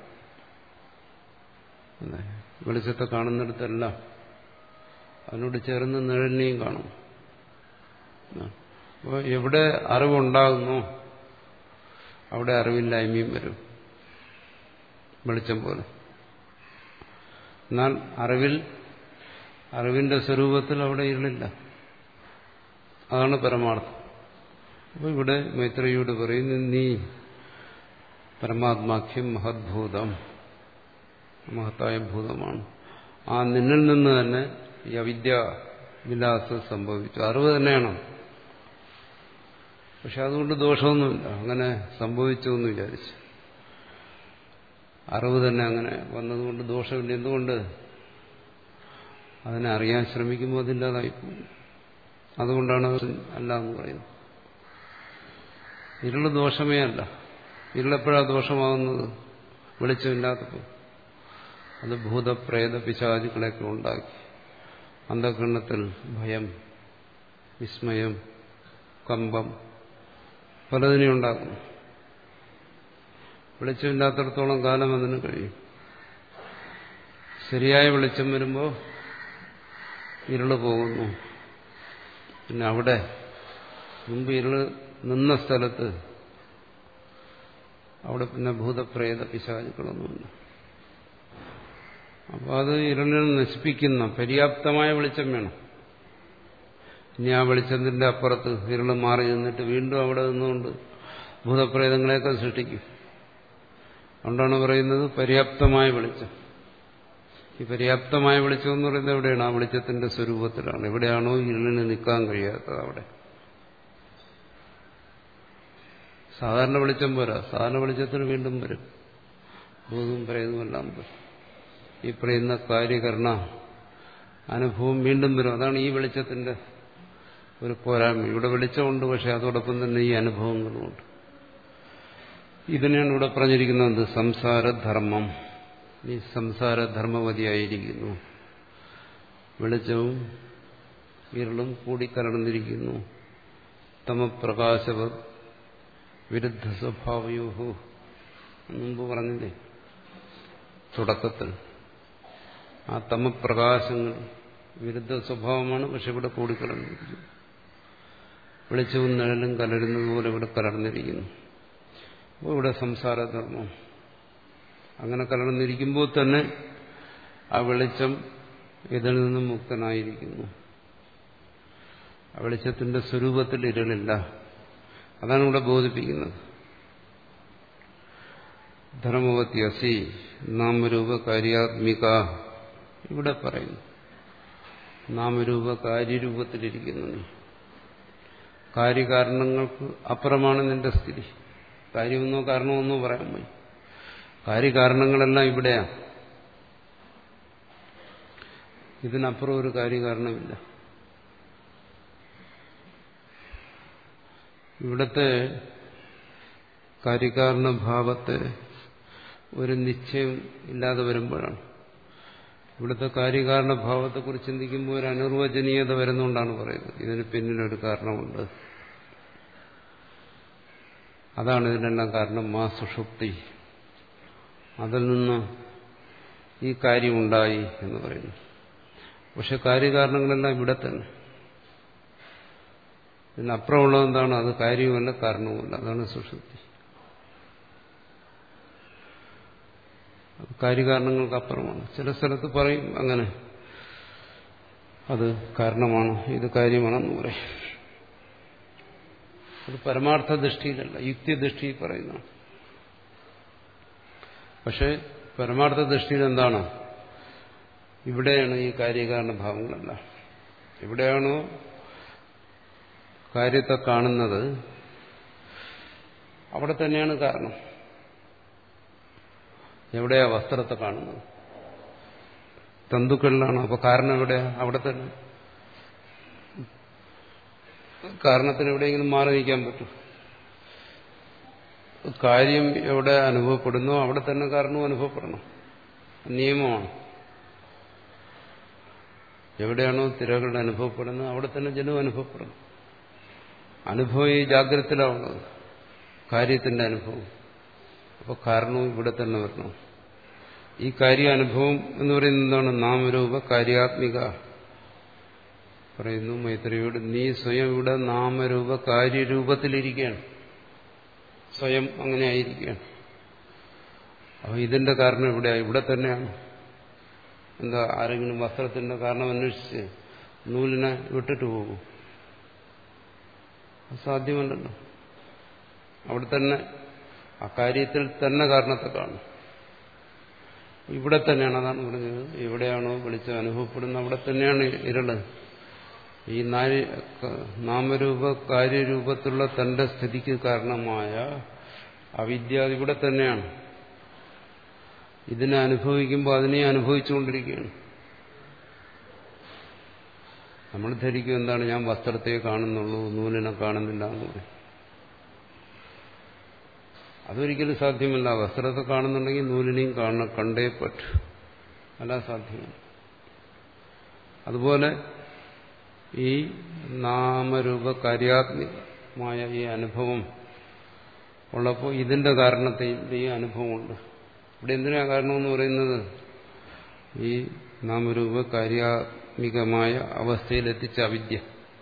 വെളിച്ചത്തെ കാണുന്നിടത്തെല്ലാം അതിനോട് ചേർന്ന് നിഴലിനെയും കാണും. അപ്പോൾ എവിടെ അറിവുണ്ടാകുന്നു അവിടെ അറിവില്ലായ്മയും വരും, വെളിച്ചം പോലെ. എന്നാൽ അറിവിൽ, അറിവിന്റെ സ്വരൂപത്തിൽ അവിടെ ഇരുളില്ല. അതാണ് പരമാർത്ഥം. അപ്പോൾ ഇവിടെ മൈത്രേയിയോട് പറയുന്നു, നീ പരമാത്മാഖ്യം മഹദ്ഭൂതം, മഹത്തായ ഭൂതമാണ്. ആ നിന്നിൽ നിന്ന് തന്നെ ഈ അവിദ്യ വിലാസം സംഭവിച്ചു. അറിവ് തന്നെയാണ്, പക്ഷെ അതുകൊണ്ട് ദോഷമൊന്നുമില്ല. അങ്ങനെ സംഭവിച്ചു എന്ന് വിചാരിച്ചു, അറിവ് തന്നെ അങ്ങനെ വന്നതുകൊണ്ട് ദോഷമില്ല. എന്തുകൊണ്ട്? അതിനെ അറിയാൻ ശ്രമിക്കുമ്പോൾ അതില്ലാതായിപ്പോകും. അതുകൊണ്ടാണ് അത് അല്ല എന്ന് പറയുന്നത്. ഇരുള് ദോഷമേ അല്ല. ഇരുളെപ്പോഴാണ് ദോഷമാകുന്നത്? വെളിച്ചമില്ലാത്തപ്പോൾ. അത് ഭൂതപ്രേത പിശാചുക്കളെയൊക്കെ ഉണ്ടാക്കി അന്ധകരണത്തിൽ ഭയം, വിസ്മയം, കമ്പം പലതിനെ ഉണ്ടാക്കും. വെളിച്ചമില്ലാത്തിടത്തോളം കാലം അതിന് കഴിയും. ശരിയായ വെളിച്ചം വരുമ്പോൾ ഇരുള് പോകുന്നു. പിന്നെ അവിടെ മുമ്പ് ഇരുള് നിന്ന സ്ഥലത്ത് അവിടെ പിന്നെ ഭൂതപ്രേത പിശാചുക്കളൊന്നുമില്ല. അപ്പോൾ അത് ഇരുളിനെ നശിപ്പിക്കുന്ന പര്യാപ്തമായ വെളിച്ചം വേണം. ഇനി ആ വെളിച്ചത്തിന്റെ അപ്പുറത്ത് ഇരുള് മാറി നിന്നിട്ട് വീണ്ടും അവിടെ നിന്നുകൊണ്ട് ഭൂതപ്രേതങ്ങളെയൊക്കെ സൃഷ്ടിക്കും. അതുകൊണ്ടാണ് പറയുന്നത് പര്യാപ്തമായ വെളിച്ചം. ഈ പര്യാപ്തമായ വെളിച്ചം എന്ന് പറയുന്നത് എവിടെയാണ്? ആ വെളിച്ചത്തിന്റെ സ്വരൂപത്തിലാണ്. എവിടെയാണോ ഇരുളിന് നിൽക്കാൻ കഴിയാത്തത് അവിടെ. സാധാരണ വെളിച്ചം പോരാ, സാധാരണ വെളിച്ചത്തിന് വീണ്ടും വരും, ഭൂതവും പ്രേതവുമെല്ലാം വരും. ഈ പറയുന്ന കാര്യകരണ അനുഭവം വീണ്ടും വരും. അതാണ് ഈ വെളിച്ചത്തിന്റെ ഒരു പോരായ്മ. ഇവിടെ വെളിച്ചമുണ്ട്, പക്ഷെ അതോടൊപ്പം തന്നെ ഈ അനുഭവങ്ങളുമുണ്ട്. ഇതിനെയാണ് ഇവിടെ പറഞ്ഞിരിക്കുന്നത് സംസാരധർമ്മം. ഈ സംസാരധർമ്മവതിയായിരിക്കുന്നു. വെളിച്ചവും ഇരുളും കൂടിക്കലർന്നിരിക്കുന്നു. തമപ്രകാശവ വിരുദ്ധ സ്വഭാവയോഹോ മുമ്പ് പറഞ്ഞില്ലേ തുടക്കത്തിൽ. ആ തമപ്രകാശങ്ങൾ വിരുദ്ധ സ്വഭാവമാണ്, പക്ഷെ ഇവിടെ കൂടിക്കലർന്നിരിക്കുന്നു. വെളിച്ചവും നിഴലും കലരുന്നതുപോലെ ഇവിടെ കലർന്നിരിക്കുന്നു. അപ്പോൾ ഇവിടെ സംസാരധർമ്മം അങ്ങനെ കലർന്നിരിക്കുമ്പോൾ തന്നെ ആ വെളിച്ചം ഇതിൽ നിന്നും മുക്തനായിരിക്കുന്നു. ആ വെളിച്ചത്തിന്റെ സ്വരൂപത്തിൽ ഇരുളില്ല. അതാണ് ഇവിടെ ബോധിപ്പിക്കുന്നത്. ധർമ്മവതി അസി നാമരൂപ കാര്യാത്മിക. ഇവിടെ പറയുന്നു നാമരൂപ കാര്യരൂപത്തിലിരിക്കുന്നു നീ. കാര്യകാരണങ്ങൾക്ക് അപ്പുറമാണ് നിന്റെ സ്ഥിതി. കാര്യമെന്നോ കാരണമെന്നോ പറയാൻ പോയി. കാര്യകാരണങ്ങളെല്ലാം ഇവിടെയാണ്. ഇതിനപ്പുറം ഒരു കാര്യകാരണമില്ല. ഇവിടുത്തെ കാര്യകാരണഭാവത്തെ ഒരു നിശ്ചയം ഇല്ലാതെ വരുമ്പോഴാണ്. ഇവിടുത്തെ കാര്യകാരണഭാവത്തെക്കുറിച്ച് ചിന്തിക്കുമ്പോൾ ഒരു അനിർവചനീയത വരുന്നുകൊണ്ടാണ് പറയുന്നത്. ഇതിന് പിന്നിലൊരു കാരണമുണ്ട്. അതാണ് ഇതിനെല്ലാം കാരണം. മാ സുഷുപ്തി, അതിൽ നിന്ന് ഈ കാര്യമുണ്ടായി എന്ന് പറയുന്നു. പക്ഷെ കാര്യകാരണങ്ങളെല്ലാം ഇവിടെ തന്നെ. പിന്നെ അപ്പുറമുള്ളത് എന്താണ്? അത് കാര്യവുമല്ല കാരണവുമല്ല. അതാണ് സുഷുപ്തി. കാര്യകാരണങ്ങൾക്ക് അപ്പുറമാണ്. ചില സ്ഥലത്ത് പറയും അങ്ങനെ, അത് കാരണമാണ്, ഇത് കാര്യമാണെന്ന് പറയും. അത് പരമാർത്ഥ ദൃഷ്ടിയിലല്ല, യുക്തിദൃഷ്ടിയിൽ പറയുന്നതാണ്. പക്ഷെ പരമാർത്ഥ ദൃഷ്ടിയിൽ എന്താണ്? ഇവിടെയാണ് ഈ കാര്യകാരണ ഭാവങ്ങളെല്ലാം. എവിടെയാണോ കാര്യത്തെ കാണുന്നത് അവിടെ തന്നെയാണ് കാരണം. എവിടെയാ വസ്ത്രത്തെ കാണുന്നത്? തന്തുക്കളിലാണ്. അപ്പൊ കാരണം എവിടെയാ? അവിടെ തന്നെ. കാരണത്തിന് എവിടെയെങ്കിലും മാറി നിൽക്കാൻ പറ്റും? കാര്യം എവിടെ അനുഭവപ്പെടുന്നോ അവിടെ തന്നെ കാരണവും അനുഭവപ്പെടണം. നിയമമാണ്. എവിടെയാണോ തിരകളുടെ അനുഭവപ്പെടുന്നത് അവിടെ തന്നെ ജലവും അനുഭവപ്പെടണം. അനുഭവം ഈ ജാഗ്രതയിലാവുന്നത്, കാര്യത്തിന്റെ അനുഭവം. അപ്പോൾ കാരണവും ഇവിടെ തന്നെ വരണം. ഈ കാര്യാനുഭവം എന്ന് പറയുന്നത് എന്താണ്? നാമരൂപ കാര്യാത്മിക. പറയുന്നു മൈത്രിയോട്, നീ സ്വയം ഇവിടെ നാമരൂപ കാര്യരൂപത്തിലിരിക്കുകയാണ്. സ്വയം അങ്ങനെ ആയിരിക്കുകയാണ്. അപ്പൊ ഇതിന്റെ കാരണം എവിടെയാണ്? ഇവിടെ തന്നെയാണ്. എന്താ, ആരെങ്കിലും വസ്ത്രത്തിന്റെ കാരണം അന്വേഷിച്ച് നൂലിനെ വിട്ടിട്ട് പോകും? സാധ്യമല്ലല്ലോ. അവിടെ തന്നെ ആ കാര്യത്തിൽ തന്നെ കാരണത്തെ കാണും. ഇവിടെ തന്നെയാണ്. അതാണ് പറഞ്ഞത്, എവിടെയാണോ വെളിച്ചം അനുഭവപ്പെടുന്നത് അവിടെ തന്നെയാണ് ഇരുള്. ഈ നാമരൂപ കാര്യരൂപത്തിലുള്ള തന്റെ സ്ഥിതിക്ക് കാരണമായ അവിദ്യ ഇവിടെ തന്നെയാണ്. ഇതിനെ അനുഭവിക്കുമ്പോൾ അതിനെ അനുഭവിച്ചുകൊണ്ടിരിക്കുകയാണ്. നമ്മൾ ധരിക്കും എന്താണ്, ഞാൻ വസ്ത്രത്തെ കാണുന്നുള്ളൂ, നൂലിനെ കാണുന്നില്ല എന്ന് പറയും. അതൊരിക്കലും സാധ്യമല്ല. വസ്ത്രത്തെ കാണുന്നുണ്ടെങ്കിൽ നൂലിനെയും കാണ കണ്ടേ പറ്റൂ, അല്ല സാധ്യമല്ല. അതുപോലെ ഈ നാമരൂപ കാര്യാത്മികമായ ഈ അനുഭവം ഉള്ളപ്പോൾ ഇതിന്റെ കാരണത്തിന്റെ ഈ അനുഭവമുണ്ട്. ഇവിടെ എന്തിനാ കാരണമെന്ന് പറയുന്നത്? ഈ നാമരൂപ കാര്യാത്മികമായ അവസ്ഥയിലെത്തിച്ച അവിദ്യ,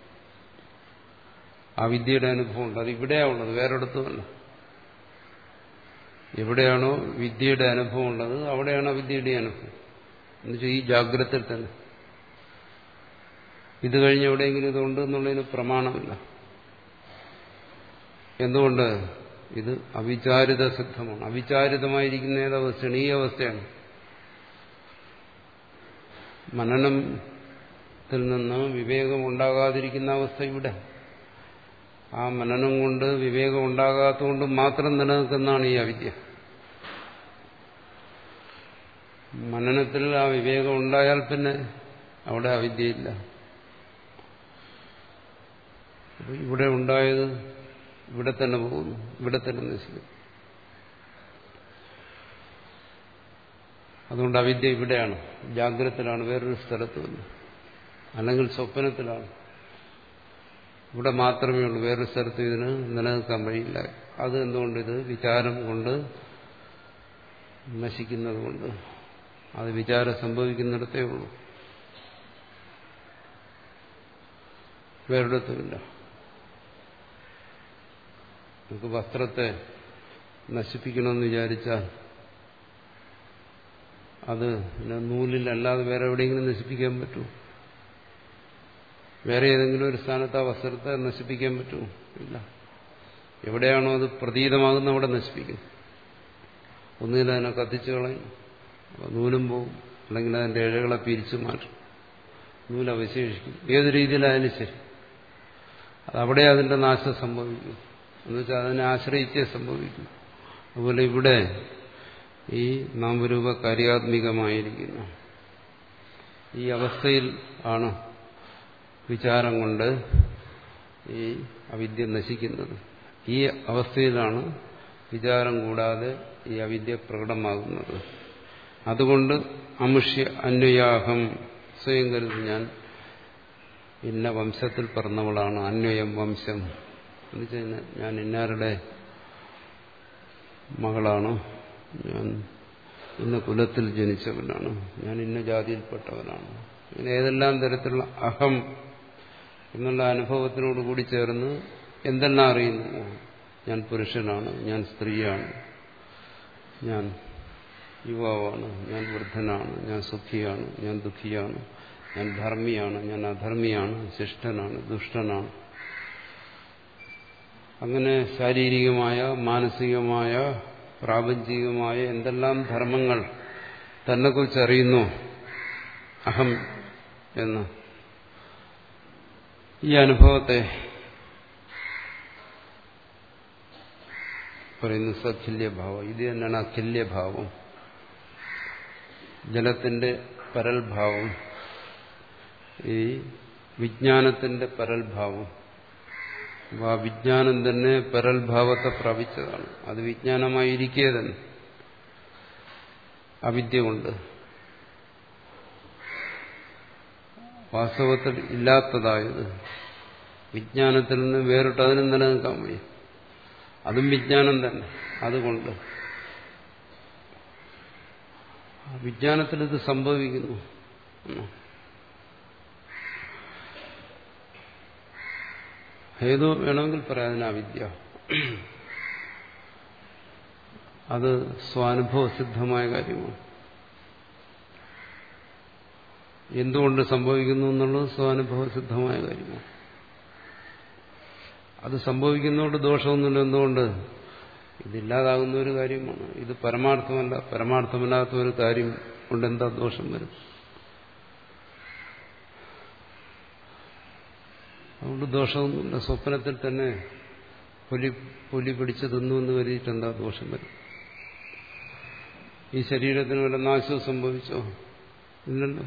ആ വിദ്യയുടെ അനുഭവമുണ്ട്. അത് ഇവിടെയാണുള്ളത്, വേറെടുത്തുമല്ല. എവിടെയാണോ വിദ്യയുടെ അനുഭവം ഉള്ളത് അവിടെയാണ് അവിദ്യയുടെ അനുഭവം. എന്നുവെച്ചാൽ ഈ ജാഗ്രതയിൽ തന്നെ. ഇത് കഴിഞ്ഞ് എവിടെയെങ്കിലും ഇതുണ്ട് എന്നുള്ളതിന് പ്രമാണമില്ല. എന്തുകൊണ്ട്? ഇത് അവിചാരിത സിദ്ധമാണ്. അവിചാരിതമായിരിക്കുന്ന ഏതവസ്ഥയാണ്? ഈ അവസ്ഥയാണ്. മനനത്തിൽ നിന്ന് വിവേകം ഉണ്ടാകാതിരിക്കുന്ന അവസ്ഥ ഇവിടെ. ആ മനനം കൊണ്ട് വിവേകം ഉണ്ടാകാത്തതുകൊണ്ട് മാത്രം നിലനിൽക്കുന്നതാണ് ഈ അവിദ്യ. മനനത്തിൽ ആ വിവേകം ഉണ്ടായാൽ പിന്നെ അവിടെ അവിദ്യയില്ല. ഇവിടെ ഉണ്ടായത് ഇവിടെ തന്നെ പോകുന്നു, ഇവിടെ തന്നെ നശിക്കും. അതുകൊണ്ട് അവിദ്യ ഇവിടെയാണ്, ജാഗ്രതത്തിലാണ്, വേറൊരു സ്ഥലത്തുമില്ല. അല്ലെങ്കിൽ സ്വപ്നത്തിലാണ്. ഇവിടെ മാത്രമേ ഉള്ളൂ, വേറൊരു സ്ഥലത്ത് ഇതിന് നിലനിൽക്കാൻ വഴിയില്ല. അത് എന്തുകൊണ്ട്? ഇത് വിചാരം കൊണ്ട് നശിക്കുന്നത് കൊണ്ട്. അത് വിചാരം സംഭവിക്കുന്നിടത്തേ ഉള്ളൂ, വേറൊരിടത്തുമില്ല. നമുക്ക് വസ്ത്രത്തെ നശിപ്പിക്കണമെന്ന് വിചാരിച്ചാൽ അത് നൂലിലല്ലാതെ വേറെ എവിടെയെങ്കിലും നശിപ്പിക്കാൻ പറ്റുമോ? വേറെ ഏതെങ്കിലും ഒരു സ്ഥാനത്ത് ആ വസ്ത്രത്തെ നശിപ്പിക്കാൻ പറ്റുമോ? ഇല്ല. എവിടെയാണോ അത് പ്രതീതമാകുന്ന അവിടെ നശിപ്പിക്കും. ഒന്നുകിൽ അതിനെ കത്തിച്ചു കളയും, നൂലും പോവും, അല്ലെങ്കിൽ അതിന്റെ ഇഴകളെ പിരിച്ചു മാറ്റും, നൂലവശേഷിക്കും. ഏത് രീതിയിലായാലും ശരി, അതവിടെ അതിന്റെ നാശം സംഭവിക്കും. എന്നുവെച്ചാൽ അതിനെ ആശ്രയിച്ചേ സംഭവിക്കും. അതുപോലെ ഇവിടെ ഈ നാമരൂപ കാര്യാത്മികമായിരിക്കുന്ന ഈ അവസ്ഥയിൽ ആണ് വിചാരം കൊണ്ട് ഈ അവിദ്യ നശിക്കുന്നത്. ഈ അവസ്ഥയിലാണ് വിചാരം കൂടാതെ ഈ അവിദ്യ പ്രകടമാകുന്നത്. അതുകൊണ്ട് അമുഷ്യ അന്വയാഹം, സ്വയം കരുതി ഞാൻ ഇന്ന വംശത്തിൽ പിറന്നവളാണ്, അന്വയം വംശം എന്ന് വെച്ചാൽ ഞാൻ ഇന്നാരുടെ മകളാണ്, ഞാൻ ഇന്ന കുലത്തിൽ ജനിച്ചവനാണ്, ഞാൻ ഇന്ന ജാതിയിൽപ്പെട്ടവനാണ്. ഇങ്ങനെ ഏതെല്ലാം തരത്തിലുള്ള അഹം എന്നുള്ള അനുഭവത്തിനോട് കൂടി ചേർന്ന് എന്തെല്ലാം അറിയുന്നു. ഞാൻ പുരുഷനാണ്, ഞാൻ സ്ത്രീയാണ്, ഞാൻ യുവാവാണ്, ഞാൻ വൃദ്ധനാണ്, ഞാൻ സുഖിയാണ്, ഞാൻ ദുഃഖിയാണ്, ഞാൻ ധർമ്മിയാണ്, ഞാൻ അധർമ്മിയാണ്, ശിഷ്ടനാണ്, ദുഷ്ടനാണ്. അങ്ങനെ ശാരീരികമായ മാനസികമായ പ്രാപഞ്ചികമായ എന്തെല്ലാം ധർമ്മങ്ങൾ തന്നെക്കുറിച്ച് അറിയുന്നു അഹം എന്ന് ഈ അനുഭവത്തെ പറയുന്നു സഖില്യഭാവം. ഇത് തന്നെയാണ് അഖില്യഭാവം, ജലത്തിന്റെ പരൽഭാവം, ഈ വിജ്ഞാനത്തിന്റെ പരൽഭാവം. ആ വിജ്ഞാനം തന്നെ പരൽഭാവത്തെ പ്രാപിച്ചതാണ്. അത് വിജ്ഞാനമായിരിക്കേ തന്നെ അവിദ്യ കൊണ്ട് വാസ്തവത്തിൽ ഇല്ലാത്തതായത് വിജ്ഞാനത്തിൽ നിന്ന് വേറിട്ട് അതിനും നിലനിൽക്കാൻ വയ്യ. അതും വിജ്ഞാനം തന്നെ. അതുകൊണ്ട് വിജ്ഞാനത്തിൽ ഇത് സംഭവിക്കുന്നു. ഏതോ വേണമെങ്കിൽ പറയാം അതിന് അവിദ്യ. അത് സ്വാനുഭവസിദ്ധമായ കാര്യമാണ്. എന്തുകൊണ്ട് സംഭവിക്കുന്നു എന്നുള്ളത് സ്വാനുഭവസിദ്ധമായ കാര്യമാണ്. അത് സംഭവിക്കുന്നതുകൊണ്ട് ദോഷമൊന്നുമില്ല. എന്തുകൊണ്ട്? ഇതില്ലാതാകുന്ന ഒരു കാര്യമാണ്. ഇത് പരമാർത്ഥമല്ല. പരമാർത്ഥമില്ലാത്ത ഒരു കാര്യം കൊണ്ട് എന്താ ദോഷം വരും? അതുകൊണ്ട് ദോഷമൊന്നുമില്ല. സ്വപ്നത്തിൽ തന്നെ പുലി പുലി പിടിച്ച് തിന്നു എന്ന് കരുതിയിട്ട് എന്താ ദോഷം വരും? ഈ ശരീരത്തിന് വല്ല നാശവും സംഭവിച്ചോ? ഇല്ലല്ലോ.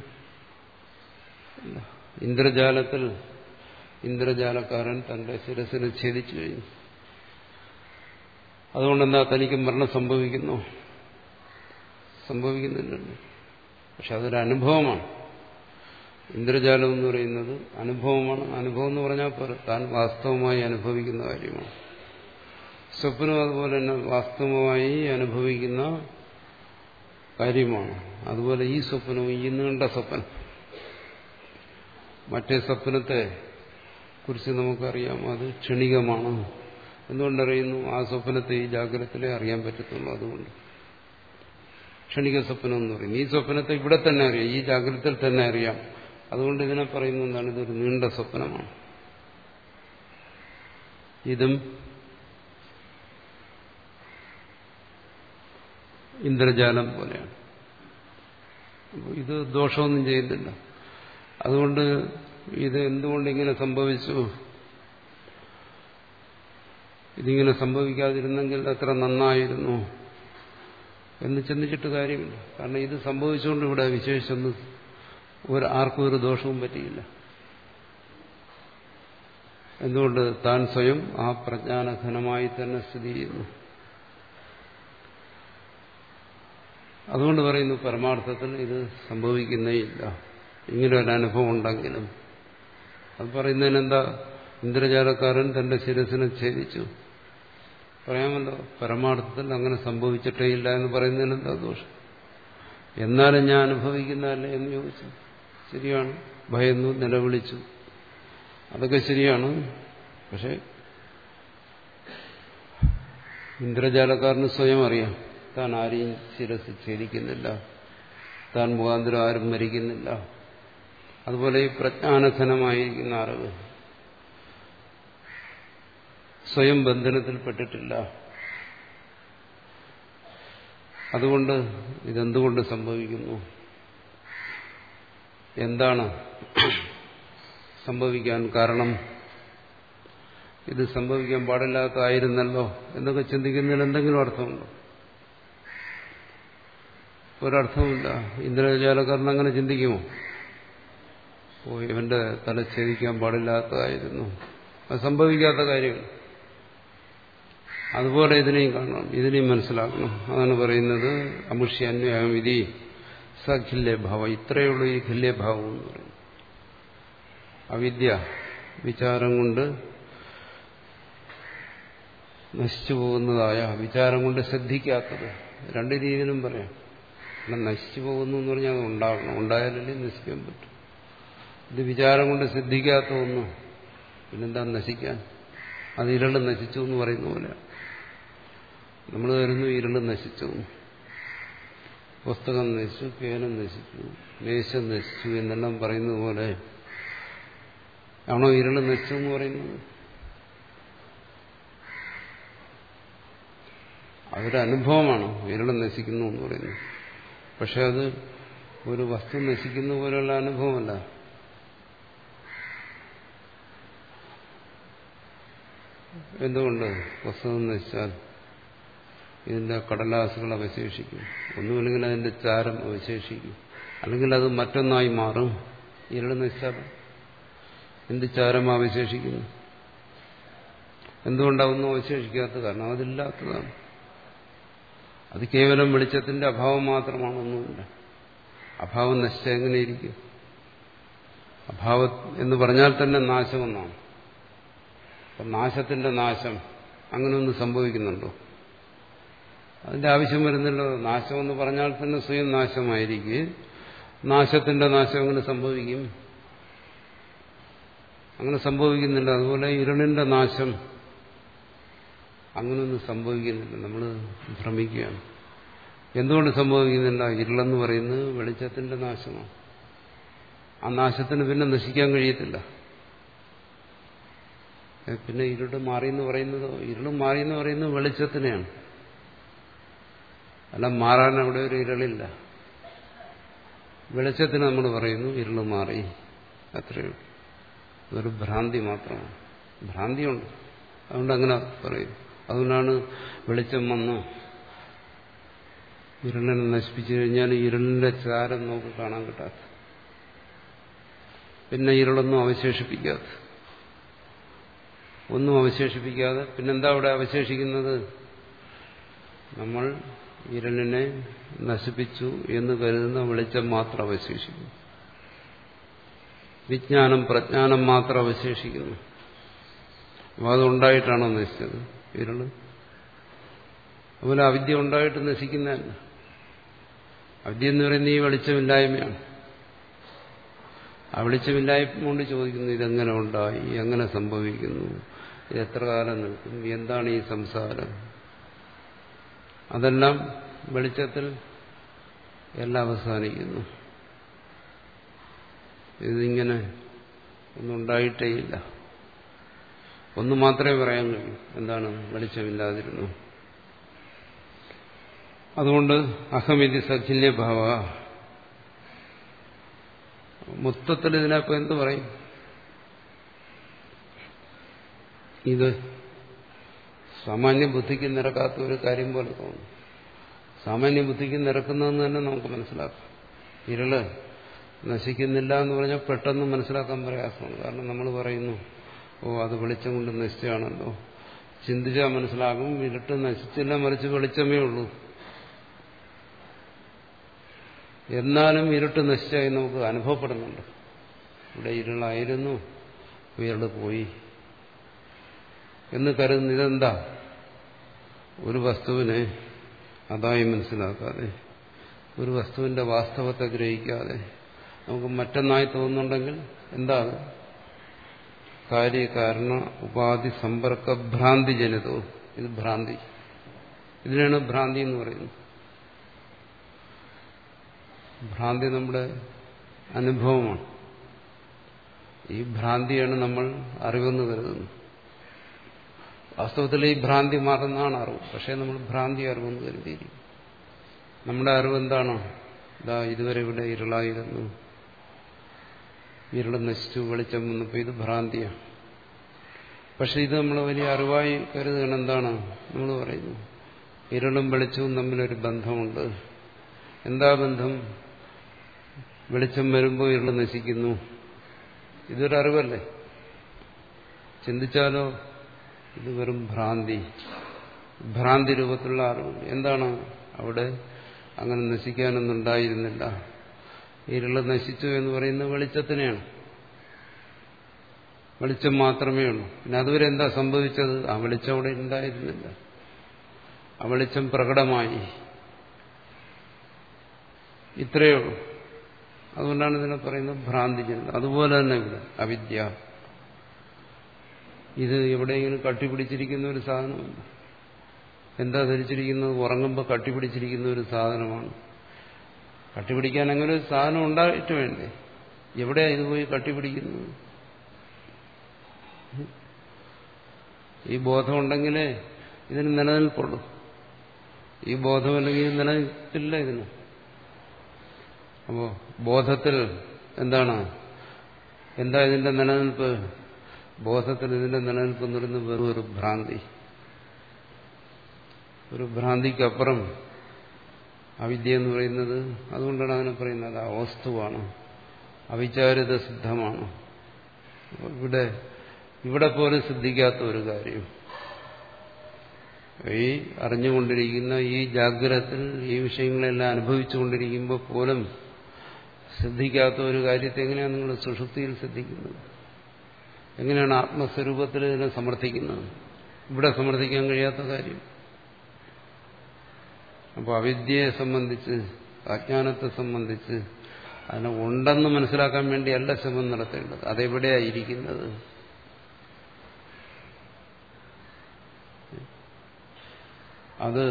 ഇന്ദ്രജാലത്തിൽ ഇന്ദ്രജാലക്കാരൻ തന്റെ ശിരസിനെ ഛേദിച്ചു കഴിഞ്ഞു. അതുകൊണ്ടെന്താ തനിക്ക് മരണം സംഭവിക്കുന്നു? സംഭവിക്കുന്നില്ലല്ലോ. പക്ഷെ അതൊരു അനുഭവമാണ്. ഇന്ദ്രജാലം എന്ന് പറയുന്നത് അനുഭവമാണ്. അനുഭവം എന്ന് പറഞ്ഞാൽ പോരാ, താൻ വാസ്തവമായി അനുഭവിക്കുന്ന കാര്യമാണ്. സ്വപ്നം അതുപോലെ തന്നെ വാസ്തവമായി അനുഭവിക്കുന്ന കാര്യമാണ്. അതുപോലെ ഈ സ്വപ്നവും ഈ നീണ്ട സ്വപ്നം, മറ്റേ സ്വപ്നത്തെ കുറിച്ച് നമുക്കറിയാം, അത് ക്ഷണികമാണ്. എന്തുകൊണ്ടറിയുന്നു? ആ സ്വപ്നത്തെ ഈ ജാഗ്രതത്തിലേ അറിയാൻ പറ്റത്തുള്ളൂ. അതുകൊണ്ട് ക്ഷണിക സ്വപ്നം എന്ന് പറയുന്നു. ഈ സ്വപ്നത്തെ ഇവിടെ തന്നെ അറിയാം, ഈ ജാഗ്രതയിൽ തന്നെ അറിയാം. അതുകൊണ്ട് ഇതിനെ പറയുന്ന എന്താണ്? ഇതൊരു നീണ്ട സ്വപ്നമാണ്. ഇതും ഇന്ദ്രജാലം പോലെയാണ്. ഇത് ദോഷമൊന്നും ചെയ്യുന്നില്ല. അതുകൊണ്ട് ഇത് എന്തുകൊണ്ട് ഇങ്ങനെ സംഭവിച്ചു, ഇതിങ്ങനെ സംഭവിക്കാതിരുന്നെങ്കിൽ എത്ര നന്നായിരുന്നു എന്ന് ചിന്തിച്ചിട്ട് കാര്യമില്ല. കാരണം ഇത് സംഭവിച്ചുകൊണ്ട് ഇവിടെ വിശേഷിച്ചൊന്നും ഒരു ആർക്കും ഒരു ദോഷവും പറ്റിയില്ല. എന്തുകൊണ്ട്? താൻ സ്വയം ആ പ്രജ്ഞാനഘനമായി തന്നെ സ്ഥിതി ചെയ്യുന്നു. അതുകൊണ്ട് പറയുന്നു പരമാർത്ഥത്തിൽ ഇത് സംഭവിക്കുന്നേ ഇല്ല. ഇങ്ങനെ ഒരു അനുഭവം ഉണ്ടെങ്കിലും അത് പറയുന്നതിനെന്താ? ഇന്ദ്രജാലക്കാരൻ തന്റെ ശിരസിനെ ഛേദിച്ചു പറയാമല്ലോ. പരമാർത്ഥത്തിൽ അങ്ങനെ സംഭവിച്ചിട്ടേ ഇല്ല എന്ന് പറയുന്നതിനെന്താ ദോഷം? എന്നാലും ഞാൻ അനുഭവിക്കുന്നതല്ലേ എന്ന് ചോദിച്ചു. ശരിയാണ്, ഭയന്നു, നിലവിളിച്ചു, അതൊക്കെ ശരിയാണ്. പക്ഷെ ഇന്ദ്രജാലക്കാരന് സ്വയം അറിയാം താൻ ആരെയും ശിരസ് ഛേദിക്കുന്നില്ല, താൻ മുഖാന്തരം ആരും മരിക്കുന്നില്ല. അതുപോലെ ഈ പ്രജ്ഞാനഘനമായിരിക്കുന്ന അറിവ് സ്വയം ബന്ധനത്തിൽപ്പെട്ടിട്ടില്ല. അതുകൊണ്ട് ഇതെന്തുകൊണ്ട് സംഭവിക്കുന്നു, എന്താണ് സംഭവിക്കാൻ കാരണം, ഇത് സംഭവിക്കാൻ പാടില്ലാത്തതായിരുന്നല്ലോ എന്നൊക്കെ ചിന്തിക്കുന്നതിൽ എന്തെങ്കിലും അർത്ഥമുണ്ടോ? ഒരർത്ഥവുമില്ല. ഇന്ദ്രജാലക്കാരൻ അങ്ങനെ ചിന്തിക്കുമോ? ഓ, ഇവന്റെ തല ഛേദിക്കാൻ പാടില്ലാത്തതായിരുന്നു, അത് സംഭവിക്കാത്ത കാര്യങ്ങൾ. അതുപോലെ ഇതിനെയും കാണണം, ഇതിനെയും മനസ്സിലാക്കണം. അതാണ് പറയുന്നത് അമുഷ്യ അന്വയവിധി സഖില്യഭാവം. ഇത്രയുള്ള ഈ ഖില്യഭാവം എന്ന് പറയുന്നത് അവിദ്യ വിചാരം കൊണ്ട് നശിച്ചു പോകുന്നതായ, വിചാരം കൊണ്ട് ശ്രദ്ധിക്കാത്തത്. രണ്ട് രീതിയിലും പറയാം. നശിച്ചു പോകുന്നു എന്ന് പറഞ്ഞാൽ അത് ഉണ്ടാകണം, ഉണ്ടായാലല്ലേ നശിക്കാൻ പറ്റും. ഇത് വിചാരം കൊണ്ട് ശ്രദ്ധിക്കാത്ത ഒന്നും പിന്നെന്താ നശിക്കാൻ? അത് ഇരള് നശിച്ചു എന്ന് പറയുന്ന പോലെ നമ്മൾ വരുന്നു ഇരുള് നശിച്ചു, പുസ്തകം നശിച്ചു, പേനം നശിച്ചു, മേശം നശിച്ചു എന്നെല്ലാം പറയുന്നത് പോലെ ആണോ ഇരുള് നശിച്ചു എന്ന് പറയുന്നത്? അതൊരു അനുഭവമാണ് ഇരുള് നശിക്കുന്നു എന്ന് പറയുന്നത്. പക്ഷെ അത് ഒരു വസ്തു നശിക്കുന്ന പോലെയുള്ള അനുഭവമല്ല. എന്തുകൊണ്ട്? പുസ്തകം നശിച്ചാൽ ഇതിന്റെ കടലാസുകൾ അവശേഷിക്കും, ഒന്നുമില്ലെങ്കിൽ അതിന്റെ ചാരം അവശേഷിക്കും, അല്ലെങ്കിൽ അത് മറ്റൊന്നായി മാറും. ഇരുള് നശിച്ചാൽ എന്ത് ചാരം അവശേഷിക്കുന്നു? എന്തുകൊണ്ടാവുന്നു അവശേഷിക്കാത്ത? കാരണം അതില്ലാത്തതാണ്. അത് കേവലം വെളിച്ചത്തിന്റെ അഭാവം മാത്രമാണ്, ഒന്നുമില്ല. അഭാവം നശിച്ചാൽ എങ്ങനെയിരിക്കും? അഭാവം എന്ന് പറഞ്ഞാൽ തന്നെ നാശമെന്നാണ്. അപ്പം നാശത്തിന്റെ നാശം അങ്ങനെയൊന്നും സംഭവിക്കുന്നുണ്ടോ? അതിന്റെ ആവശ്യം വരുന്നില്ലോ. നാശമെന്ന് പറഞ്ഞാൽ തന്നെ സ്വയം നാശമായിരിക്കും. നാശത്തിന്റെ നാശം അങ്ങനെ സംഭവിക്കും? അങ്ങനെ സംഭവിക്കുന്നില്ല. അതുപോലെ ഇരുളിന്റെ നാശം അങ്ങനെയൊന്നും സംഭവിക്കുന്നില്ല. നമ്മൾ ഭ്രമിക്കുകയാണ്. എന്തുകൊണ്ട് സംഭവിക്കുന്നില്ല? ഇരുളെന്ന് പറയുന്നത് വെളിച്ചത്തിന്റെ നാശമാണ്. ആ നാശത്തിന് പിന്നെ നശിക്കാൻ കഴിയത്തില്ല. പിന്നെ ഇരുട്ട് മാറിയെന്ന് പറയുന്നതോ? ഇരുളും മാറിയെന്ന് പറയുന്നത് വെളിച്ചത്തിനെയാണ്. അല്ല, മാറാൻ അവിടെ ഒരു ഇരുളില്ല. വെളിച്ചത്തിന് നമ്മൾ പറയുന്നു ഇരുള് മാറി, അത്രയേ. അതൊരു ഭ്രാന്തി മാത്രമാണ്. ഭ്രാന്തിയുണ്ട്, അതുകൊണ്ട് അങ്ങനെ പറയും. അതുകൊണ്ടാണ് വെളിച്ചം വന്ന് ഇരുളിനെ നശിപ്പിച്ചു കഴിഞ്ഞാൽ ഇരുളിന്റെ ചാരം നമുക്ക് കാണാൻ കിട്ടാത്ത, പിന്നെ ഇരുളൊന്നും അവശേഷിപ്പിക്കാത്ത, ഒന്നും അവശേഷിപ്പിക്കാതെ പിന്നെന്താ അവിടെ അവശേഷിക്കുന്നത്? നമ്മൾ ഇരുളിനെ നശിപ്പിച്ചു എന്ന് കരുതുന്ന വെളിച്ചം മാത്രം അവശേഷിക്കുന്നു. വിജ്ഞാനം, പ്രജ്ഞാനം മാത്രം അവശേഷിക്കുന്നു. അപ്പോൾ അതുണ്ടായിട്ടാണോ നശിച്ചത് ഇരുള്? അതുപോലെ അവിദ്യ ഉണ്ടായിട്ട് നശിക്കുന്നതല്ല. അവിദ്യ എന്ന് പറയുന്നത് ഈ വെളിച്ചമില്ലായ്മയാണ്. ആ വെളിച്ചമില്ലായ്മ കൊണ്ട് ചോദിക്കുന്നു, ഇതെങ്ങനെ ഉണ്ടായി, എങ്ങനെ സംഭവിക്കുന്നു, ഇത് എത്ര കാലം നിൽക്കും, എന്താണ് ഈ സംസാരം? അതെല്ലാം വെളിച്ചത്തിൽ എല്ലാം അവസാനിക്കുന്നു. ഇതിങ്ങനെ ഒന്നും ഉണ്ടായിട്ടേയില്ല. ഒന്ന് മാത്രമേ പറയാൻ കഴിയൂ. എന്താണ്? വെളിച്ചമില്ലാതിരുന്നു. അതുകൊണ്ട് അഹമിതി സഖില്യഭാവ. മൊത്തത്തിൽ ഇതിനപ്പം എന്ത് പറയും? ഇത് സാമാന്യ ബുദ്ധിക്ക് നിരക്കാത്ത ഒരു കാര്യം പോലെ തോന്നും. സാമാന്യ ബുദ്ധിക്ക് നിരക്കുന്നതെന്ന് തന്നെ നമുക്ക് മനസ്സിലാക്കാം. ഇരുള് നശിക്കുന്നില്ല എന്ന് പറഞ്ഞാൽ പെട്ടെന്ന് മനസ്സിലാക്കാൻ പ്രയാസമാണ്. കാരണം നമ്മൾ പറയുന്നു, ഓ അത് വെളിച്ചം കൊണ്ട് നശിച്ചാണല്ലോ. ചിന്തിച്ചാൽ മനസ്സിലാകും ഇരുട്ട് നശിച്ചില്ല, മറിച്ച് വെളിച്ചമേ ഉള്ളൂ. എന്നാലും ഇരുട്ട് നശിച്ചായി നമുക്ക് അനുഭവപ്പെടുന്നുണ്ട്. ഇവിടെ ഇരുളായിരുന്നു, ഇരുള് പോയി എന്ന് കരുതുന്നു. ഇതെന്താ? ഒരു വസ്തുവിനെ അതായി മനസ്സിലാക്കാതെ, ഒരു വസ്തുവിന്റെ വാസ്തവത്തെ ഗ്രഹിക്കാതെ നമുക്ക് മറ്റൊന്നായി തോന്നുന്നുണ്ടെങ്കിൽ എന്താ? കാര്യകാരണ ഉപാധി സമ്പർക്ക ഭ്രാന്തി ജനിതോ. ഇത് ഭ്രാന്തി. ഇതിനാണ് ഭ്രാന്തി എന്ന് പറയുന്നത്. ഭ്രാന്തി നമ്മുടെ അനുഭവമാണ്. ഈ ഭ്രാന്തിയാണ് നമ്മൾ അറിവെന്ന് കരുതുന്നത്. വാസ്തവത്തിൽ ഈ ഭ്രാന്തി മാറുന്നതാണ് അറിവ്. പക്ഷേ നമ്മൾ ഭ്രാന്തി അറിവെന്ന് കരുതിയിരിക്കും. നമ്മുടെ അറിവ് എന്താണോ? ഇതാ ഇതുവരെ ഇവിടെ ഇരുളായിരുന്നു, ഇരുള് നശിച്ചു, വെളിച്ചം വന്നപ്പോൾ ഇത് ഭ്രാന്തിയാണ്. പക്ഷെ ഇത് നമ്മൾ വലിയ അറിവായി കരുതുകയാണ്. എന്താണ് നമ്മൾ പറയുന്നു? ഇരുളും വെളിച്ചവും തമ്മിലൊരു ബന്ധമുണ്ട്. എന്താ ബന്ധം? വെളിച്ചം വരുമ്പോൾ ഇരുള് നശിക്കുന്നു. ഇതൊരു അറിവല്ലേ? ചിന്തിച്ചാലോ ഇത് വെറും ഭ്രാന്തി, ഭ്രാന്തി രൂപത്തിലുള്ള അറിവ്. എന്താണ് അവിടെ? അങ്ങനെ നശിക്കാനൊന്നും ഉണ്ടായിരുന്നില്ല. ഇരുള് നശിച്ചു എന്ന് പറയുന്നത് വെളിച്ചത്തിനെയാണ്. വെളിച്ചം മാത്രമേ ഉള്ളൂ. പിന്നെ അതുവരെ എന്താ സംഭവിച്ചത്? ആ വെളിച്ചം അവിടെ ഉണ്ടായിരുന്നില്ല. ആ വെളിച്ചം പ്രകടമായി. ഇത്രയേ ഉള്ളൂ. അതുകൊണ്ടാണ് ഇതിനെ പറയുന്നത് ഭ്രാന്തി ജനിതം. അതുപോലെ തന്നെ ഇവിടെ അവിദ്യ. ഇത് എവിടെയെങ്കിലും കട്ടിപിടിച്ചിരിക്കുന്ന ഒരു സാധനമല്ല. എന്താ ധരിച്ചിരിക്കുന്നത്? ഉറങ്ങുമ്പോൾ കട്ടിപിടിച്ചിരിക്കുന്ന ഒരു സാധനമാണ്. കട്ടിപിടിക്കാൻ അങ്ങനെ ഒരു സാധനം ഉണ്ടായിട്ട് വേണ്ടേ? എവിടെയാ ഇത് പോയി കട്ടിപിടിക്കുന്നത്? ഈ ബോധം ഉണ്ടെങ്കിലേ ഇതിന് നിലനിൽപ്പുള്ളൂ. ഈ ബോധമല്ലെങ്കിൽ നിലനിൽപ്പില്ല ഇതിന്. അപ്പോ ബോധത്തിൽ എന്താണ്? എന്താ ഇതിന്റെ നിലനിൽപ്പ്? ബോധത്തിൽ ഇതിന്റെ നിലനിൽപ്പ് എന്ന് പറയുന്നത് വെറും ഒരു ഭ്രാന്തി. ഒരു ഭ്രാന്തിക്കപ്പുറം അവിദ്യ എന്ന് പറയുന്നത്. അതുകൊണ്ടാണ് അതിനെ പറയുന്നത് അവസ്തുവാണ്, അവിചാരിത സിദ്ധമാണ്. ഇവിടെ ഇവിടെ പോലും സിദ്ധിക്കാത്ത ഒരു കാര്യം, ഈ അറിഞ്ഞുകൊണ്ടിരിക്കുന്ന ഈ ജാഗ്രതത്തിൽ ഈ വിഷയങ്ങളെല്ലാം അനുഭവിച്ചുകൊണ്ടിരിക്കുമ്പോൾ പോലും സിദ്ധിക്കാത്ത ഒരു കാര്യത്തെ എങ്ങനെയാണ് നിങ്ങൾ സുഷുപ്തിയിൽ സിദ്ധിക്കുന്നത്? എങ്ങനെയാണ് ആത്മസ്വരൂപത്തിൽ ഇതിനെ സമർത്ഥിക്കുന്നത്? ഇവിടെ സമർത്ഥിക്കാൻ കഴിയാത്ത കാര്യം. അപ്പോൾ അവിദ്യയെ സംബന്ധിച്ച്, അജ്ഞാനത്തെ സംബന്ധിച്ച് അതിനെ ഉണ്ടെന്ന് മനസ്സിലാക്കാൻ വേണ്ടിയല്ല ശ്രമം നടത്തേണ്ടത്. അതെവിടെയായിരിക്കുന്നത്? അത്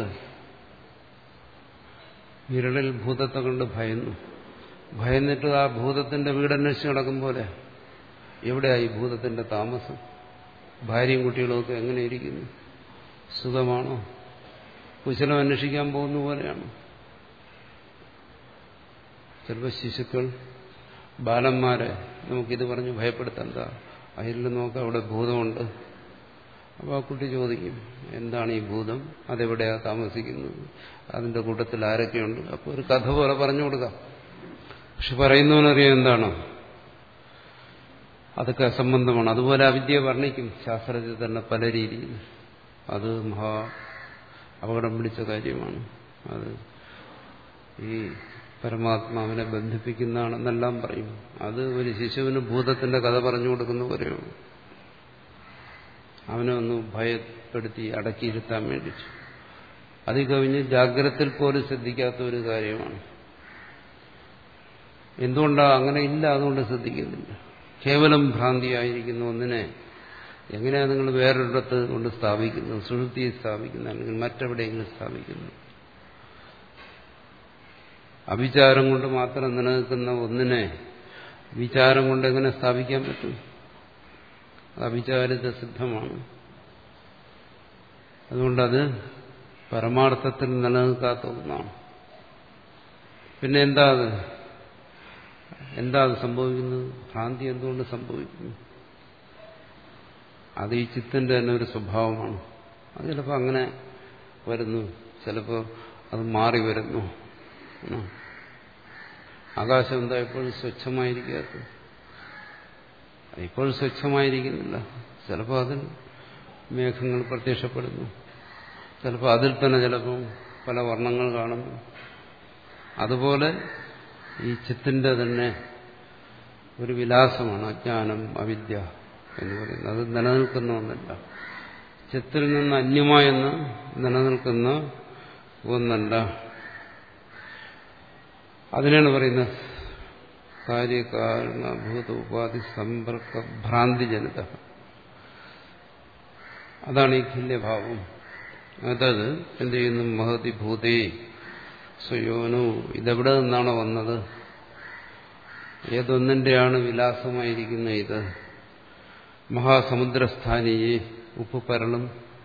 വിരളിൽ ഭൂതത്തെ കൊണ്ട് ഭയന്നു, ഭയന്നിട്ട് ആ ഭൂതത്തിന്റെ വീടന്വേഷിച്ച് നടക്കും പോലെ. എവിടെയായി ഭൂതത്തിന്റെ താമസം? ഭാര്യയും കുട്ടികളുമൊക്കെ എങ്ങനെയിരിക്കുന്നു? സുഖമാണോ? കുശലം അന്വേഷിക്കാൻ പോകുന്ന പോലെയാണ്. ചിലപ്പോൾ ശിശുക്കൾ, ബാലന്മാരെ നമുക്കിത് പറഞ്ഞ് ഭയപ്പെടുത്തണ്ട, അതിൽ നോക്കാം അവിടെ ഭൂതമുണ്ട്. അപ്പോൾ ആ കുട്ടി ചോദിക്കും, എന്താണ് ഈ ഭൂതം? അതെവിടെയാ താമസിക്കുന്നത്? അതിന്റെ കൂട്ടത്തിൽ ആരൊക്കെയുണ്ട്? അപ്പോൾ ഒരു കഥ പോലെ പറഞ്ഞു കൊടുക്കാം. പക്ഷെ പറയുന്നവനറിയാം എന്താണ് അതൊക്കെ അസംബന്ധമാണ്. അതുപോലെ അവിദ്യ വർണ്ണിക്കും ശാസ്ത്രത്തിൽ തന്നെ പല രീതിയിൽ. അത് മഹാ അപകടം പിടിച്ച കാര്യമാണ്. അത് ഈ പരമാത്മാവിനെ ബന്ധിപ്പിക്കുന്നതാണെന്നെല്ലാം പറയും. അത് ഒരു ശിശുവിന് ഭൂതത്തിന്റെ കഥ പറഞ്ഞു കൊടുക്കുന്ന പോലെയാണ്. അവനെ ഒന്ന് ഭയപ്പെടുത്തി അടക്കിയിരുത്താൻ വേണ്ടിയിട്ട്. അത് കവിഞ്ഞ് ജാഗ്രതയിൽ പോലും ശ്രദ്ധിക്കാത്ത ഒരു കാര്യമാണ്. എന്തുകൊണ്ടാണ് അങ്ങനെ ഇല്ല? അതുകൊണ്ട് ശ്രദ്ധിക്കുന്നില്ല. കേവലം ഭ്രാന്തിയായിരിക്കുന്ന ഒന്നിനെ എങ്ങനെയാണ് നിങ്ങൾ വേറൊരിടത്ത് കൊണ്ട് സ്ഥാപിക്കുന്നത്? സുഷുപ്തിയിൽ സ്ഥാപിക്കുന്നത്, അല്ലെങ്കിൽ മറ്റെവിടെയെങ്കിലും സ്ഥാപിക്കുന്നത്? അവിചാരം കൊണ്ട് മാത്രം നിലനിൽക്കുന്ന ഒന്നിനെ വിചാരം കൊണ്ട് എങ്ങനെ സ്ഥാപിക്കാൻ പറ്റും? അത് അവിചാരിത സിദ്ധമാണ്. അതുകൊണ്ടത് പരമാർത്ഥത്തിൽ നിലനിൽക്കാത്ത ഒന്നാണ്. പിന്നെ എന്താ അത് എന്താ അത് സംഭവിക്കുന്നത്? ഭ്രാന്തി എന്തുകൊണ്ട് സംഭവിക്കുന്നു? അത് ഈ ചിത്തന്റെ തന്നെ ഒരു സ്വഭാവമാണ്. അത് ചിലപ്പോൾ അങ്ങനെ വരുന്നു, ചിലപ്പോൾ അത് മാറി വരുന്നു. ആകാശം എന്താ എപ്പോഴും സ്വച്ഛമായിരിക്കാത്തത്? ഇപ്പോഴും സ്വച്ഛമായിരിക്കുന്നില്ല. ചിലപ്പോൾ അതിൽ മേഘങ്ങൾ പ്രത്യക്ഷപ്പെടുന്നു, ചിലപ്പോൾ അതിൽ തന്നെ ചിലപ്പോൾ പല വർണ്ണങ്ങൾ കാണുന്നു. അതുപോലെ ഈ ചിത്തിന്റെ തന്നെ ഒരു വിലാസമാണ് അജ്ഞാനം, അവിദ്യ എന്ന് പറയുന്നത്. അത് നിലനിൽക്കുന്ന ഒന്നല്ല, ചിത്തിൽ നിന്ന് അന്യമായെന്ന് നിലനിൽക്കുന്ന ഒന്നല്ല. അതിനാണ് പറയുന്നത് കാര്യകാരണഭൂത ഉപാധി സമ്പർക്ക ഭ്രാന്തിജനിത. അതാണ് ഈ ഖില്യഭാവം. അതത് എന്ത് ചെയ്യുന്നു? മഹതി ഭൂതേ സ്വയോനു. ഇതെവിടെ നിന്നാണ് വന്നത്? ഏതൊന്നിന്റെയാണ് വിലാസമായിരിക്കുന്ന ഇത്? മഹാസമുദ്രസ്ഥാനിയെ, ഉപ്പ് പരളും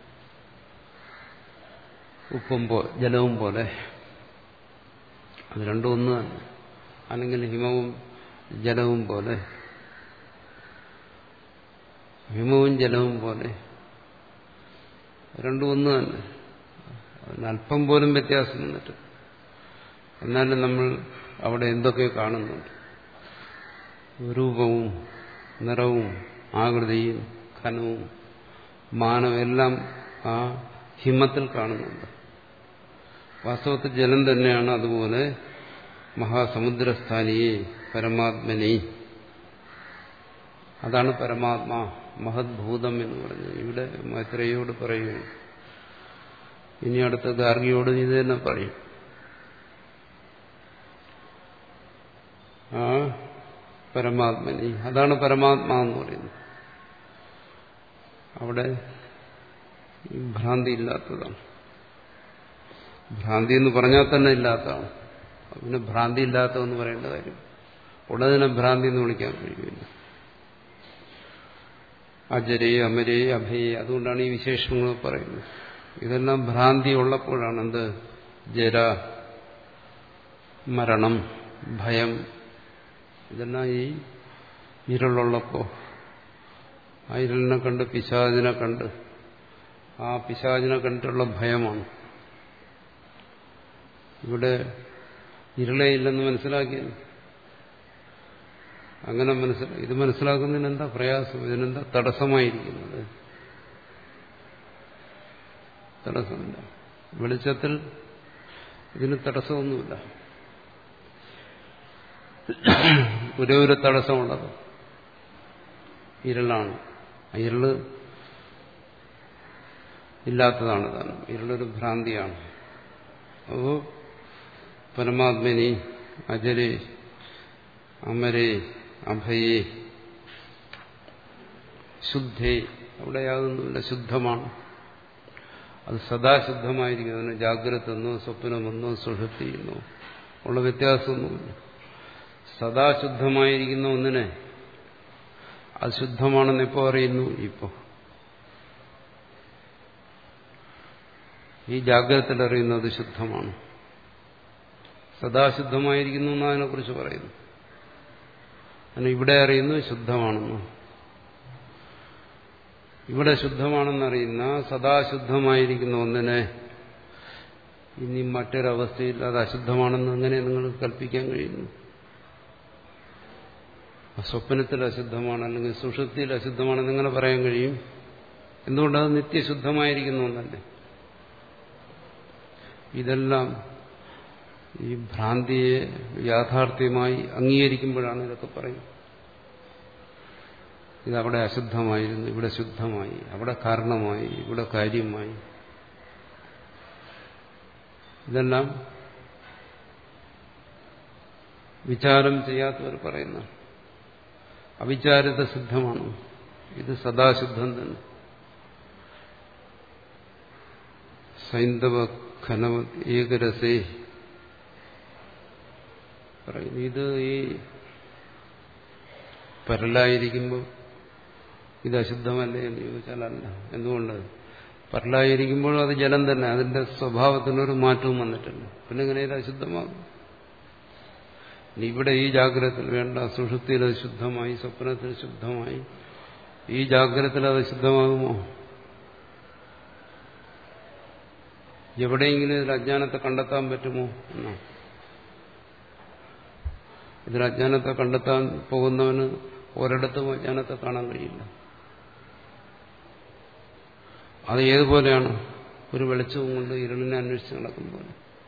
ഉപ്പും പോ ജലവും പോലെ. അത് രണ്ടും ഒന്ന് തന്നെ. അല്ലെങ്കിൽ ഹിമവും ജലവും പോലെ, ഹിമവും ജലവും പോലെ രണ്ടും ഒന്ന് തന്നെ. അതിനല്പം പോലും വ്യത്യാസം വന്നിട്ട് എന്നാലും നമ്മൾ അവിടെ എന്തൊക്കെ കാണുന്നുണ്ട്? രൂപവും നിറവും ആകൃതിയും ഘനവും മാനവും എല്ലാം ആ ഹിമത്തിൽ കാണുന്നുണ്ട്. വാസ്തവത്തിൽ ജലം തന്നെയാണ്. അതുപോലെ മഹാസമുദ്രസ്ഥാനിയെ പരമാത്മനി, അതാണ് പരമാത്മാ, മഹദ്ഭൂതം എന്ന് പറഞ്ഞത്. ഇവിടെ മൈത്രേയോട് പറയുകയാണ്. ഇനി അടുത്ത ഗാർഗിയോട് ഇത് തന്നെ പറയും. ആ പരമാത്മനി, അതാണ് പരമാത്മാ എന്ന് പറയുന്നത്. അവിടെ ഭ്രാന്തി ഇല്ലാത്തതാണ്. ഭ്രാന്തി എന്ന് പറഞ്ഞാൽ തന്നെ ഇല്ലാത്തതാണ്. പിന്നെ ഭ്രാന്തി ഇല്ലാത്തതെന്ന് പറയേണ്ട കാര്യം ഉള്ളതിനെ ഭ്രാന്തി എന്ന് വിളിക്കാൻ കഴിയില്ല. അജരേ അമരേ അഭയേ, അതുകൊണ്ടാണ് ഈ വിശേഷങ്ങൾ പറയുന്നത്. ഇതെല്ലാം ഭ്രാന്തി ഉള്ളപ്പോഴാണ്. എന്ത്? ജര, മരണം, ഭയം, ഇതെല്ലാം ഈ ഇരുളുള്ളപ്പോ, ആ ഇരുളിനെ കണ്ട് പിശാചിനെ കണ്ട് ആ പിശാചിനെ കണ്ടിട്ടുള്ള ഭയമാണ്. ഇവിടെ ഇരുളേ ഇല്ലെന്ന് മനസ്സിലാക്കിയത്. അങ്ങനെ മനസ്സിലാക്കി. ഇത് മനസ്സിലാക്കുന്നതിന് എന്താ പ്രയാസം? ഇതിനെന്താ തടസ്സമായിരിക്കുന്നത്? തടസ്സമില്ല. വെളിച്ചത്തിൽ ഇതിന് തടസ്സമൊന്നുമില്ല. ഒരേ ഒരു തടസ്സമുള്ളത് ഇരുളാണ്. ഇരുള് ഇല്ലാത്തതാണ് താനും. ഇരുളൊരു ഭ്രാന്തിയാണ്. അപ്പോ പരമാത്മനി അജരേ അമരേ അഭയേ ശുദ്ധേ, അവിടെ യാതൊന്നുമില്ല, ശുദ്ധമാണ്. അത് സദാശുദ്ധമായിരിക്കും. അതിന് ജാഗ്രതെന്നോ സ്വപ്നമെന്നോ സുഷുപ്തിയെന്നോ ഉള്ള വ്യത്യാസമൊന്നുമില്ല. സദാശുദ്ധമായിരിക്കുന്ന ഒന്നിനെ അത് ശുദ്ധമാണെന്ന് എപ്പോ അറിയുന്നു? ഇപ്പോൾ ഈ ജാഗ്രതത്തിൽ അറിയുന്നത് ശുദ്ധമാണ്. സദാശുദ്ധമായിരിക്കുന്നു എന്ന് അതിനെക്കുറിച്ച് പറയുന്നു. അതിന് ഇവിടെ അറിയുന്നു ശുദ്ധമാണെന്ന്. ഇവിടെ ശുദ്ധമാണെന്നറിയുന്ന സദാശുദ്ധമായിരിക്കുന്ന ഒന്നിനെ ഇനി മറ്റൊരവസ്ഥയിൽ അത് അശുദ്ധമാണെന്ന് എങ്ങനെ നിങ്ങൾ കൽപ്പിക്കാൻ കഴിയുന്നു? സ്വപ്നത്തിൽ അശുദ്ധമാണ്, അല്ലെങ്കിൽ സുഷുപ്തിയിൽ അശുദ്ധമാണെന്ന് എങ്ങനെ പറയാൻ കഴിയും? എന്തുകൊണ്ടത് നിത്യശുദ്ധമായിരിക്കുന്നു എന്നല്ലേ? ഇതെല്ലാം ഈ ഭ്രാന്തിയെ യാഥാർത്ഥ്യമായി അംഗീകരിക്കുമ്പോഴാണ് ഇതൊക്കെ പറയുന്നത്. ഇതവിടെ അശുദ്ധമായിരുന്നു, ഇവിടെ ശുദ്ധമായി, അവിടെ കാരണമായി, ഇവിടെ കാര്യമായി. ഇതെല്ലാം വിചാരം ചെയ്യാത്തവർ പറയുന്ന അവിചാരിത സിദ്ധമാണ്. ഇത് സദാശുദ്ധം തന്നെ. സൈന്ധവ ഘനവ ഏകരസേ പറയുന്നു. ഇത് ഈ പരലായിരിക്കുമ്പോൾ ഇത് അശുദ്ധമല്ലേ എന്ന് ചോദിച്ചാൽ അല്ല. എന്തുകൊണ്ട്? പരലായിരിക്കുമ്പോഴും അത് ജലം തന്നെ, അതിന്റെ സ്വഭാവത്തിനൊരു മാറ്റവും വന്നിട്ടില്ല. പിന്നെ എങ്ങനെയാണ് അശുദ്ധമാകും? ഇവിടെ ഈ ജാഗ്രതത്തിൽ വേണ്ട, സുഷുപ്തിയിൽ അത് ശുദ്ധമായി, സ്വപ്നത്തിൽ ശുദ്ധമായി, ഈ ജാഗ്രതത്തിൽ അത് ശുദ്ധമാകുമോ? എവിടെയെങ്കിലും ഇതിൽ അജ്ഞാനത്തെ കണ്ടെത്താൻ പറ്റുമോ എന്നോ? ഇതിൽ അജ്ഞാനത്തെ കണ്ടെത്താൻ പോകുന്നവന് ഒരിടത്തും അജ്ഞാനത്തെ കാണാൻ കഴിയില്ല. അത് ഏതുപോലെയാണ്? ഒരു വെളിച്ചവും കൊണ്ട് ഇരുളിനെ അന്വേഷിച്ച് നടക്കുമ്പോൾ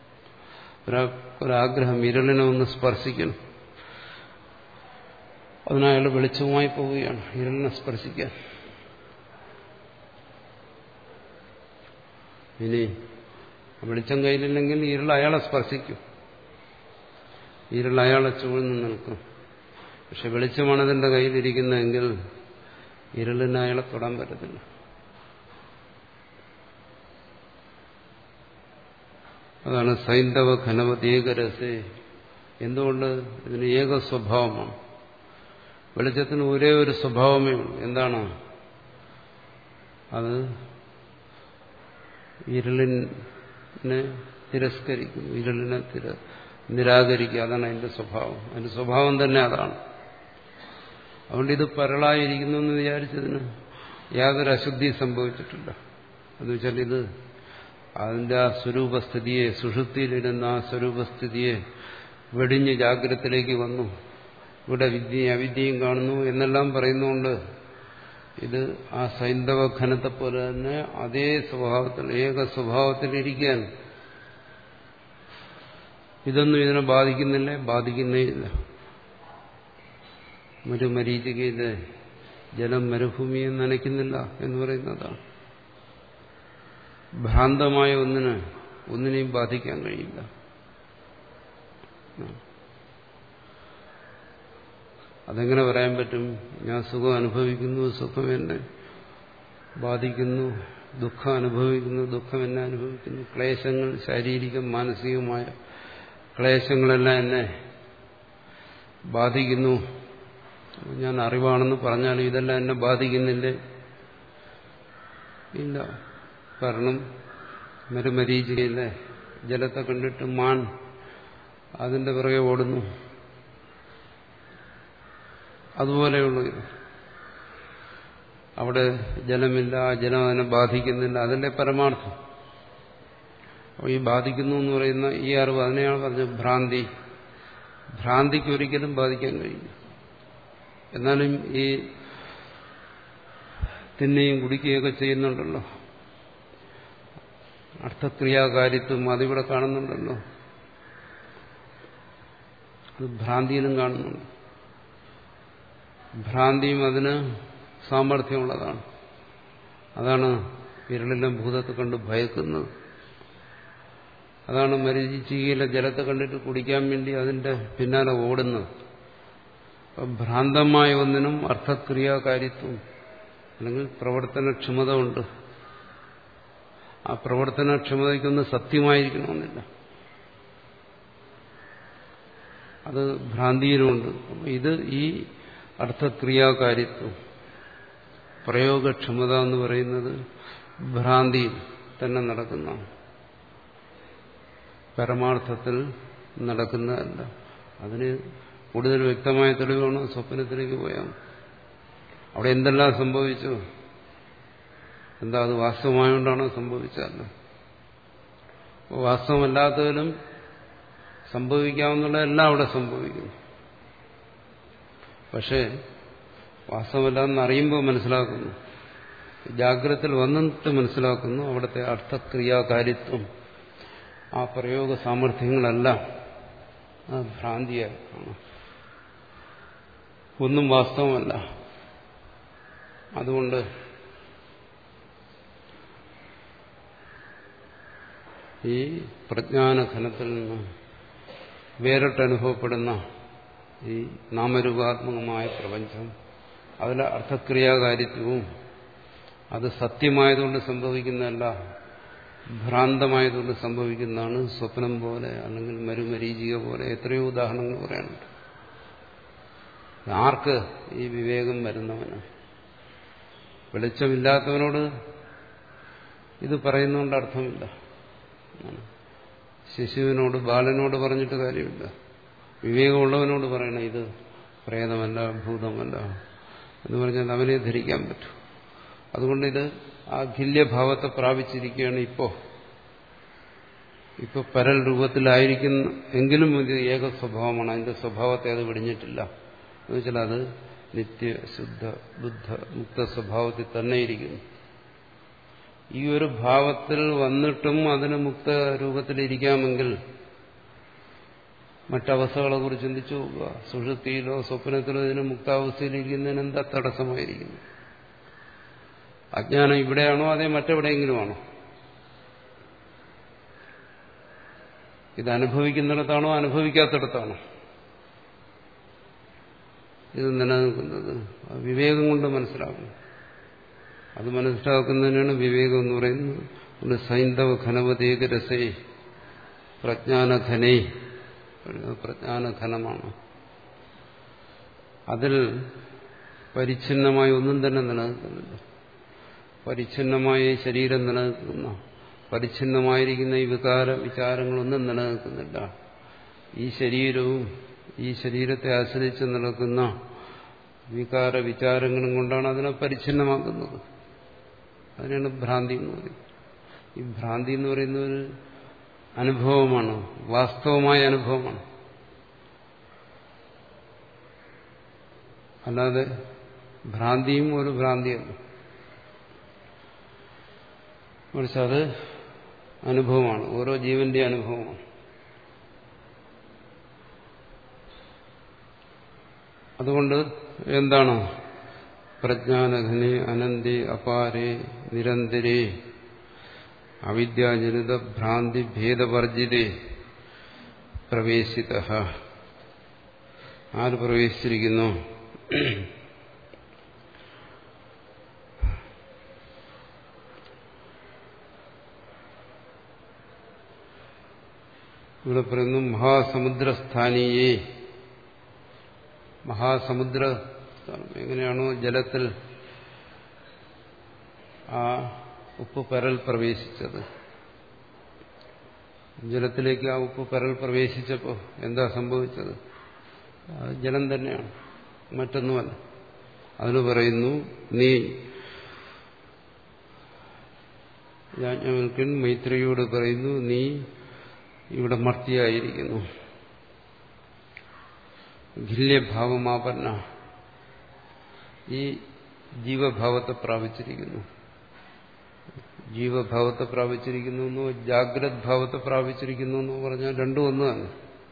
ഒരാഗ്രഹം ഇരുളിനെ ഒന്ന് സ്പർശിക്കണം. അതിനയാൾ വെളിച്ചവുമായി പോവുകയാണ് ഇരുളിനെ സ്പർശിക്കാൻ. ഇനി വെളിച്ചം കയ്യിലില്ലെങ്കിൽ ഇരുൾ അയാളെ സ്പർശിക്കും, ഇരുൾ അയാളെ ചൂഴ്ന്ന് നിൽക്കും. പക്ഷെ വെളിച്ചമാണ് അതിന്റെ കയ്യിലിരിക്കുന്നതെങ്കിൽ ഇരുളിന് അയാളെ തൊടാൻ പറ്റത്തില്ല. അതാണ് സൈന്ധവ ഘനവതേകരസേ. എന്തുകൊണ്ട്? ഇതിന് ഏക സ്വഭാവമാണ്. വെളിച്ചത്തിന് ഒരേ ഒരു സ്വഭാവമേ ഉള്ളൂ. എന്താണ്? അത് ഇരുളിനെ തിരസ്കരിക്കുന്നു, ഇരുളിനെ തിര നിരാകരിക്കുക. അതാണ് അതിന്റെ സ്വഭാവം. അതിന്റെ സ്വഭാവം തന്നെ അതാണ്. അതുകൊണ്ട് ഇത് പരളായിരിക്കുന്നു എന്ന് വിചാരിച്ചതിന് യാതൊരു അശുദ്ധി സംഭവിച്ചിട്ടില്ല. എന്ന് വെച്ചാൽ ഇത് അതിന്റെ ആ സ്വരൂപസ്ഥിതിയെ, സുഷുപ്തിയിലിരുന്ന ആ സ്വരൂപസ്ഥിതിയെ വെടിഞ്ഞ് ജാഗ്രതത്തിലേക്ക് വന്നു, ഇവിടെ വിദ്യയും അവിദ്യയും കാണുന്നു എന്നെല്ലാം പറയുന്നുകൊണ്ട് ഇത് ആ സൈന്ധവ ഘനത്തെ പോലെ തന്നെ അതേ സ്വഭാവത്തിൽ, ഏക സ്വഭാവത്തിലിരിക്കാൻ ഇതൊന്നും ഇതിനെ ബാധിക്കുന്നില്ല, ബാധിക്കുന്നേ ഇല്ല. മരുമരീചികയിലെ ജലം മരുഭൂമിയെ നനയ്ക്കുന്നില്ല എന്ന് പറയുന്നതാണ്. ഭ്രാന്തമായ ഒന്നിന് ഒന്നിനെയും ബാധിക്കാൻ കഴിയില്ല. അതെങ്ങനെ പറയാൻ പറ്റും? ഞാൻ സുഖം അനുഭവിക്കുന്നു, സുഖം എന്നെ ബാധിക്കുന്നു, ദുഃഖം അനുഭവിക്കുന്നു, ദുഃഖം എന്നെ അനുഭവിക്കുന്നു, ക്ലേശങ്ങൾ ശാരീരികം മാനസികമായ ക്ലേശങ്ങളെല്ലാം എന്നെ ബാധിക്കുന്നു. ഞാൻ അറിവാണെന്ന് പറഞ്ഞാലും ഇതെല്ലാം എന്നെ ബാധിക്കുന്നില്ലേ? ഇല്ല. കാരണം മരുമരീചികയിലെ ജലത്തെ കണ്ടിട്ട് മാൻ അതിന്റെ പിറകെ ഓടുന്നു. അതുപോലെയുള്ള അവിടെ ജലമില്ല, ആ ജലം അതിനെ ബാധിക്കുന്നില്ല. അതിന്റെ പരമാർത്ഥം. അപ്പോൾ ഈ ബാധിക്കുന്നു എന്ന് പറയുന്ന ഈ അറിവ്, അതിനെയാണ് പറഞ്ഞത് ഭ്രാന്തി. ഭ്രാന്തിക്ക് ഒരിക്കലും ബാധിക്കാൻ കഴിയില്ല. എന്നാലും ഈ തിന്നുകയും കുടിക്കുകയൊക്കെ ചെയ്യുന്നുണ്ടല്ലോ, അർത്ഥക്രിയാകാരിത്വം അതിവിടെ കാണുന്നുണ്ടല്ലോ, അത് ഭ്രാന്തിയിലും കാണുന്നുണ്ട്. ഭ്രാന്തിയും അതിന് സാമർഥ്യമുള്ളതാണ്. അതാണ് ഇരുളിലെ ഭൂതത്തെ കണ്ട് ഭയക്കുന്നത്. അതാണ് മരീചികയിലെ ജലത്തെ കണ്ടിട്ട് കുടിക്കാൻ വേണ്ടി അതിന്റെ പിന്നാലെ ഓടുന്നത്. ഭ്രാന്തമായ ഒന്നിനും അർത്ഥക്രിയാകാരിത്വം അല്ലെങ്കിൽ പ്രവർത്തനക്ഷമത ഉണ്ട്. ആ പ്രവർത്തനക്ഷമതയ്ക്കൊന്ന് സത്യമായിരിക്കണമെന്നില്ല, അത് ഭ്രാന്തിയിലുമുണ്ട്. ഇത് ഈ അർത്ഥക്രിയാകാരിത്വം, പ്രയോഗക്ഷമത എന്ന് പറയുന്നത് ഭ്രാന്തിയിൽ തന്നെ നടക്കുന്ന, പരമാർത്ഥത്തിൽ നടക്കുന്നതല്ല. അതിന് കൂടുതൽ വ്യക്തമായ തെളിവാണ് സ്വപ്നത്തിലേക്ക് പോയാൽ. അവിടെ എന്തെല്ലാം സംഭവിച്ചു? എന്താ അത് വാസ്തവമായോണ്ടാണോ സംഭവിച്ചതല്ല? വാസ്തവമല്ലാത്തതിലും സംഭവിക്കാവുന്നതെല്ലാം അവിടെ സംഭവിക്കുന്നു. പക്ഷേ വാസ്തവമല്ലാന്ന് അറിയുമ്പോൾ മനസ്സിലാക്കുന്നു, ജാഗ്രതയിൽ വന്നിട്ട് മനസ്സിലാക്കുന്നു, അവിടുത്തെ അർത്ഥക്രിയാകാരിത്വം, ആ പ്രയോഗ സാമർഥ്യങ്ങളെല്ലാം ആ ഭ്രാന്തിയാണ്, ഒന്നും വാസ്തവമല്ല. അതുകൊണ്ട് ഈ പ്രജ്ഞാനഘനത്തിൽ നിന്ന് വേറിട്ടനുഭവപ്പെടുന്ന ഈ നാമരൂപാത്മകമായ പ്രപഞ്ചം, അതിലെ അർത്ഥക്രിയാകാരിത്വവും അത് സത്യമായതുകൊണ്ട് സംഭവിക്കുന്നതല്ല, ഭ്രാന്തമായതുകൊണ്ട് സംഭവിക്കുന്നതാണ്. സ്വപ്നം പോലെ അല്ലെങ്കിൽ മരുമരീചിക പോലെ എത്രയോ ഉദാഹരണങ്ങൾ പറയാനുണ്ട്. ആർക്ക്? ഈ വിവേകം വരുന്നവന്. വെളിച്ചമില്ലാത്തവനോട് ഇത് പറയുന്നതുകൊണ്ട് അർത്ഥമില്ല. ശിശുവിനോട് ബാലനോട് പറഞ്ഞിട്ട് കാര്യമില്ല. വിവേകമുള്ളവനോട് പറയണം ഇത് പ്രേതമല്ല, ഭൂതമല്ല എന്ന് പറഞ്ഞാൽ അവനെ ധരിക്കാൻ പറ്റും. അതുകൊണ്ട് ഇത് ആ ഖില്യഭാവത്തെ പ്രാപിച്ചിരിക്കുകയാണ്. ഇപ്പോ ഇപ്പൊ പരൽ രൂപത്തിലായിരിക്കുന്ന എങ്കിലും ഇത് ഏക സ്വഭാവമാണ്. അതിന്റെ സ്വഭാവത്തെ അത് വെടിഞ്ഞിട്ടില്ല എന്ന് വെച്ചാൽ അത് നിത്യ ശുദ്ധ ബുദ്ധ മുക്ത സ്വഭാവത്തിൽ തന്നെ ഇരിക്കുന്നു. ഈ ഒരു ഭാവത്തിൽ വന്നിട്ടും അതിന് മുക്ത രൂപത്തിലിരിക്കാമെങ്കിൽ മറ്റവസ്ഥകളെ കുറിച്ച് ചിന്തിച്ചു നോക്കുക. സുഷുപ്തിയിലോ സ്വപ്നത്തിലോ ഇതിന് മുക്താവസ്ഥയിലിരിക്കുന്നതിന് എന്താ തടസ്സമായിരിക്കുന്നു? അജ്ഞാനം ഇവിടെയാണോ അതേ മറ്റെവിടെയെങ്കിലുമാണോ? ഇത് അനുഭവിക്കുന്നിടത്താണോ അനുഭവിക്കാത്തിടത്താണോ ഇത് നിലനിൽക്കുന്നത്? വിവേകം കൊണ്ട് മനസ്സിലാക്കുന്നു. അത് മനസ്സിലാക്കുന്നതിനാണ് വിവേകം എന്ന് പറയുന്നത്. സൈന്ധവ ഘനവതേക രസേ പ്രജ്ഞാനഘനേ, പ്രജ്ഞാനഘനമാണ്. അതിൽ പരിച്ഛിന്നമായ ഒന്നും തന്നെ നിലനിൽക്കുന്നില്ല. പരിച്ഛിന്നമായ ഈ ശരീരം നിലനിൽക്കുന്ന, പരിച്ഛിന്നമായിരിക്കുന്ന ഈ വികാര വിചാരങ്ങളൊന്നും നിലനിൽക്കുന്നില്ല. ഈ ശരീരവും ഈ ശരീരത്തെ ആശ്രയിച്ച് നിൽക്കുന്ന വികാര വിചാരങ്ങളും കൊണ്ടാണ് അതിനെ പരിച്ഛിന്നമാക്കുന്നത്. അതിനാണ് ഭ്രാന്തി എന്ന് പറയുന്നത്. ഈ ഭ്രാന്തി എന്ന് പറയുന്ന ഒരു അനുഭവമാണ്, വാസ്തവമായ അനുഭവമാണ്. അല്ലാതെ ഭ്രാന്തിയും ഒരു ഭ്രാന്തിയല്ല, മറിച്ച് അത് അനുഭവമാണ്, ഓരോ ജീവന്റെ അനുഭവമാണ്. അതുകൊണ്ട് എന്താണ് പ്രജ്ഞാനഘനെ അനന്തേ അപാരേ നിരന്തരേ അവിദ്യാജനിത ഭ്രാന്തി ഭേദവർജിതേ പ്രവേശിത. ആര് പ്രവേശിച്ചിരിക്കുന്നു? ഇവിടെ പറയുന്നു മഹാസമുദ്രസ്ഥാനീയേ. മഹാസമുദ്ര എങ്ങനെയാണോ ജലത്തിൽ ആ ഉപ്പ് പരൽ പ്രവേശിച്ചത്, ജലത്തിലേക്ക് ആ ഉപ്പ് പരൽ പ്രവേശിച്ചപ്പോൾ എന്താ സംഭവിച്ചത്? അത് ജലം തന്നെയാണ്, മറ്റൊന്നുമല്ല. അതിന് പറയുന്നു നീ യാജ്ഞവൽക്കൻ മൈത്രിയോട് പറയുന്നു നീ ഇവിടെ മർത്തിയായിരിക്കുന്നു, ഖില്യഭാവമാപന്ന, ഈ ജീവഭാവത്തെ പ്രാപിച്ചിരിക്കുന്നു. ജീവഭാവത്തെ പ്രാപിച്ചിരിക്കുന്നു എന്നോ ജാഗ്രത് ഭാവത്തെ പ്രാപിച്ചിരിക്കുന്നു എന്നോ പറഞ്ഞാൽ രണ്ടും ഒന്നാണ്.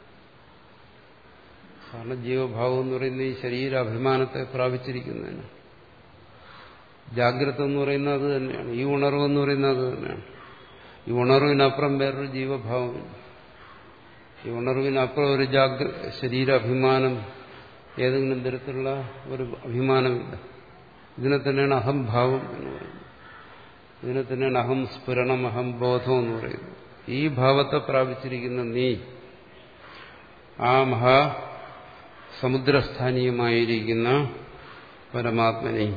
കാരണം ജീവഭാവം എന്ന് പറയുന്ന ഈ ശരീരാഭിമാനത്തെ പ്രാപിച്ചിരിക്കുന്നതിന്, ജാഗ്രത എന്ന് പറയുന്നത് അത് തന്നെയാണ്, ഈ ഉണർവ് എന്ന് പറയുന്നത് അത് തന്നെയാണ്. ഈ ഉണർവിനപ്പുറം വേറൊരു ജീവഭാവമില്ല. ഈ ഉണർവിനപ്പുറം ഒരു ജാഗ്ര ശരീരാഭിമാനം, ഏതെങ്കിലും തരത്തിലുള്ള ഒരു അഭിമാനമില്ല. ഇതിനെ തന്നെയാണ് അഹംഭാവം എന്ന് പറയുന്നത്. ഇതിനെ തന്നെയാണ് അഹം സ്ഫുരണം, അഹം ബോധം എന്ന് പറയുന്നത്. ഈ ഭാവത്തെ പ്രാപിച്ചിരിക്കുന്ന നീ ആ മഹാ സമുദ്രസ്ഥാനീയമായിരിക്കുന്ന പരമാത്മനെ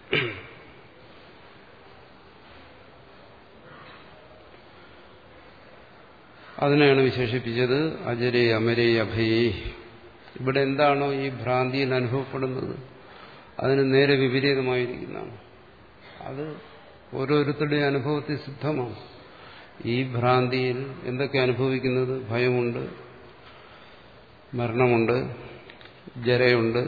അതിനെയാണ് വിശേഷിപ്പിച്ചത് അജരേ അമരേ അഭയേ. ഇവിടെ എന്താണോ ഈ ഭ്രാന്തിയിൽ അനുഭവപ്പെടുന്നത് അതിന് നേരെ വിപരീതമായിരിക്കുന്നതാണ്. അത് ഓരോരുത്തരുടെയും അനുഭവത്തിൽ സിദ്ധമാണ്. ഈ ഭ്രാന്തിയിൽ എന്തൊക്കെ അനുഭവിക്കുന്നത്? ഭയമുണ്ട്, മരണമുണ്ട്, ജരയുണ്ട്,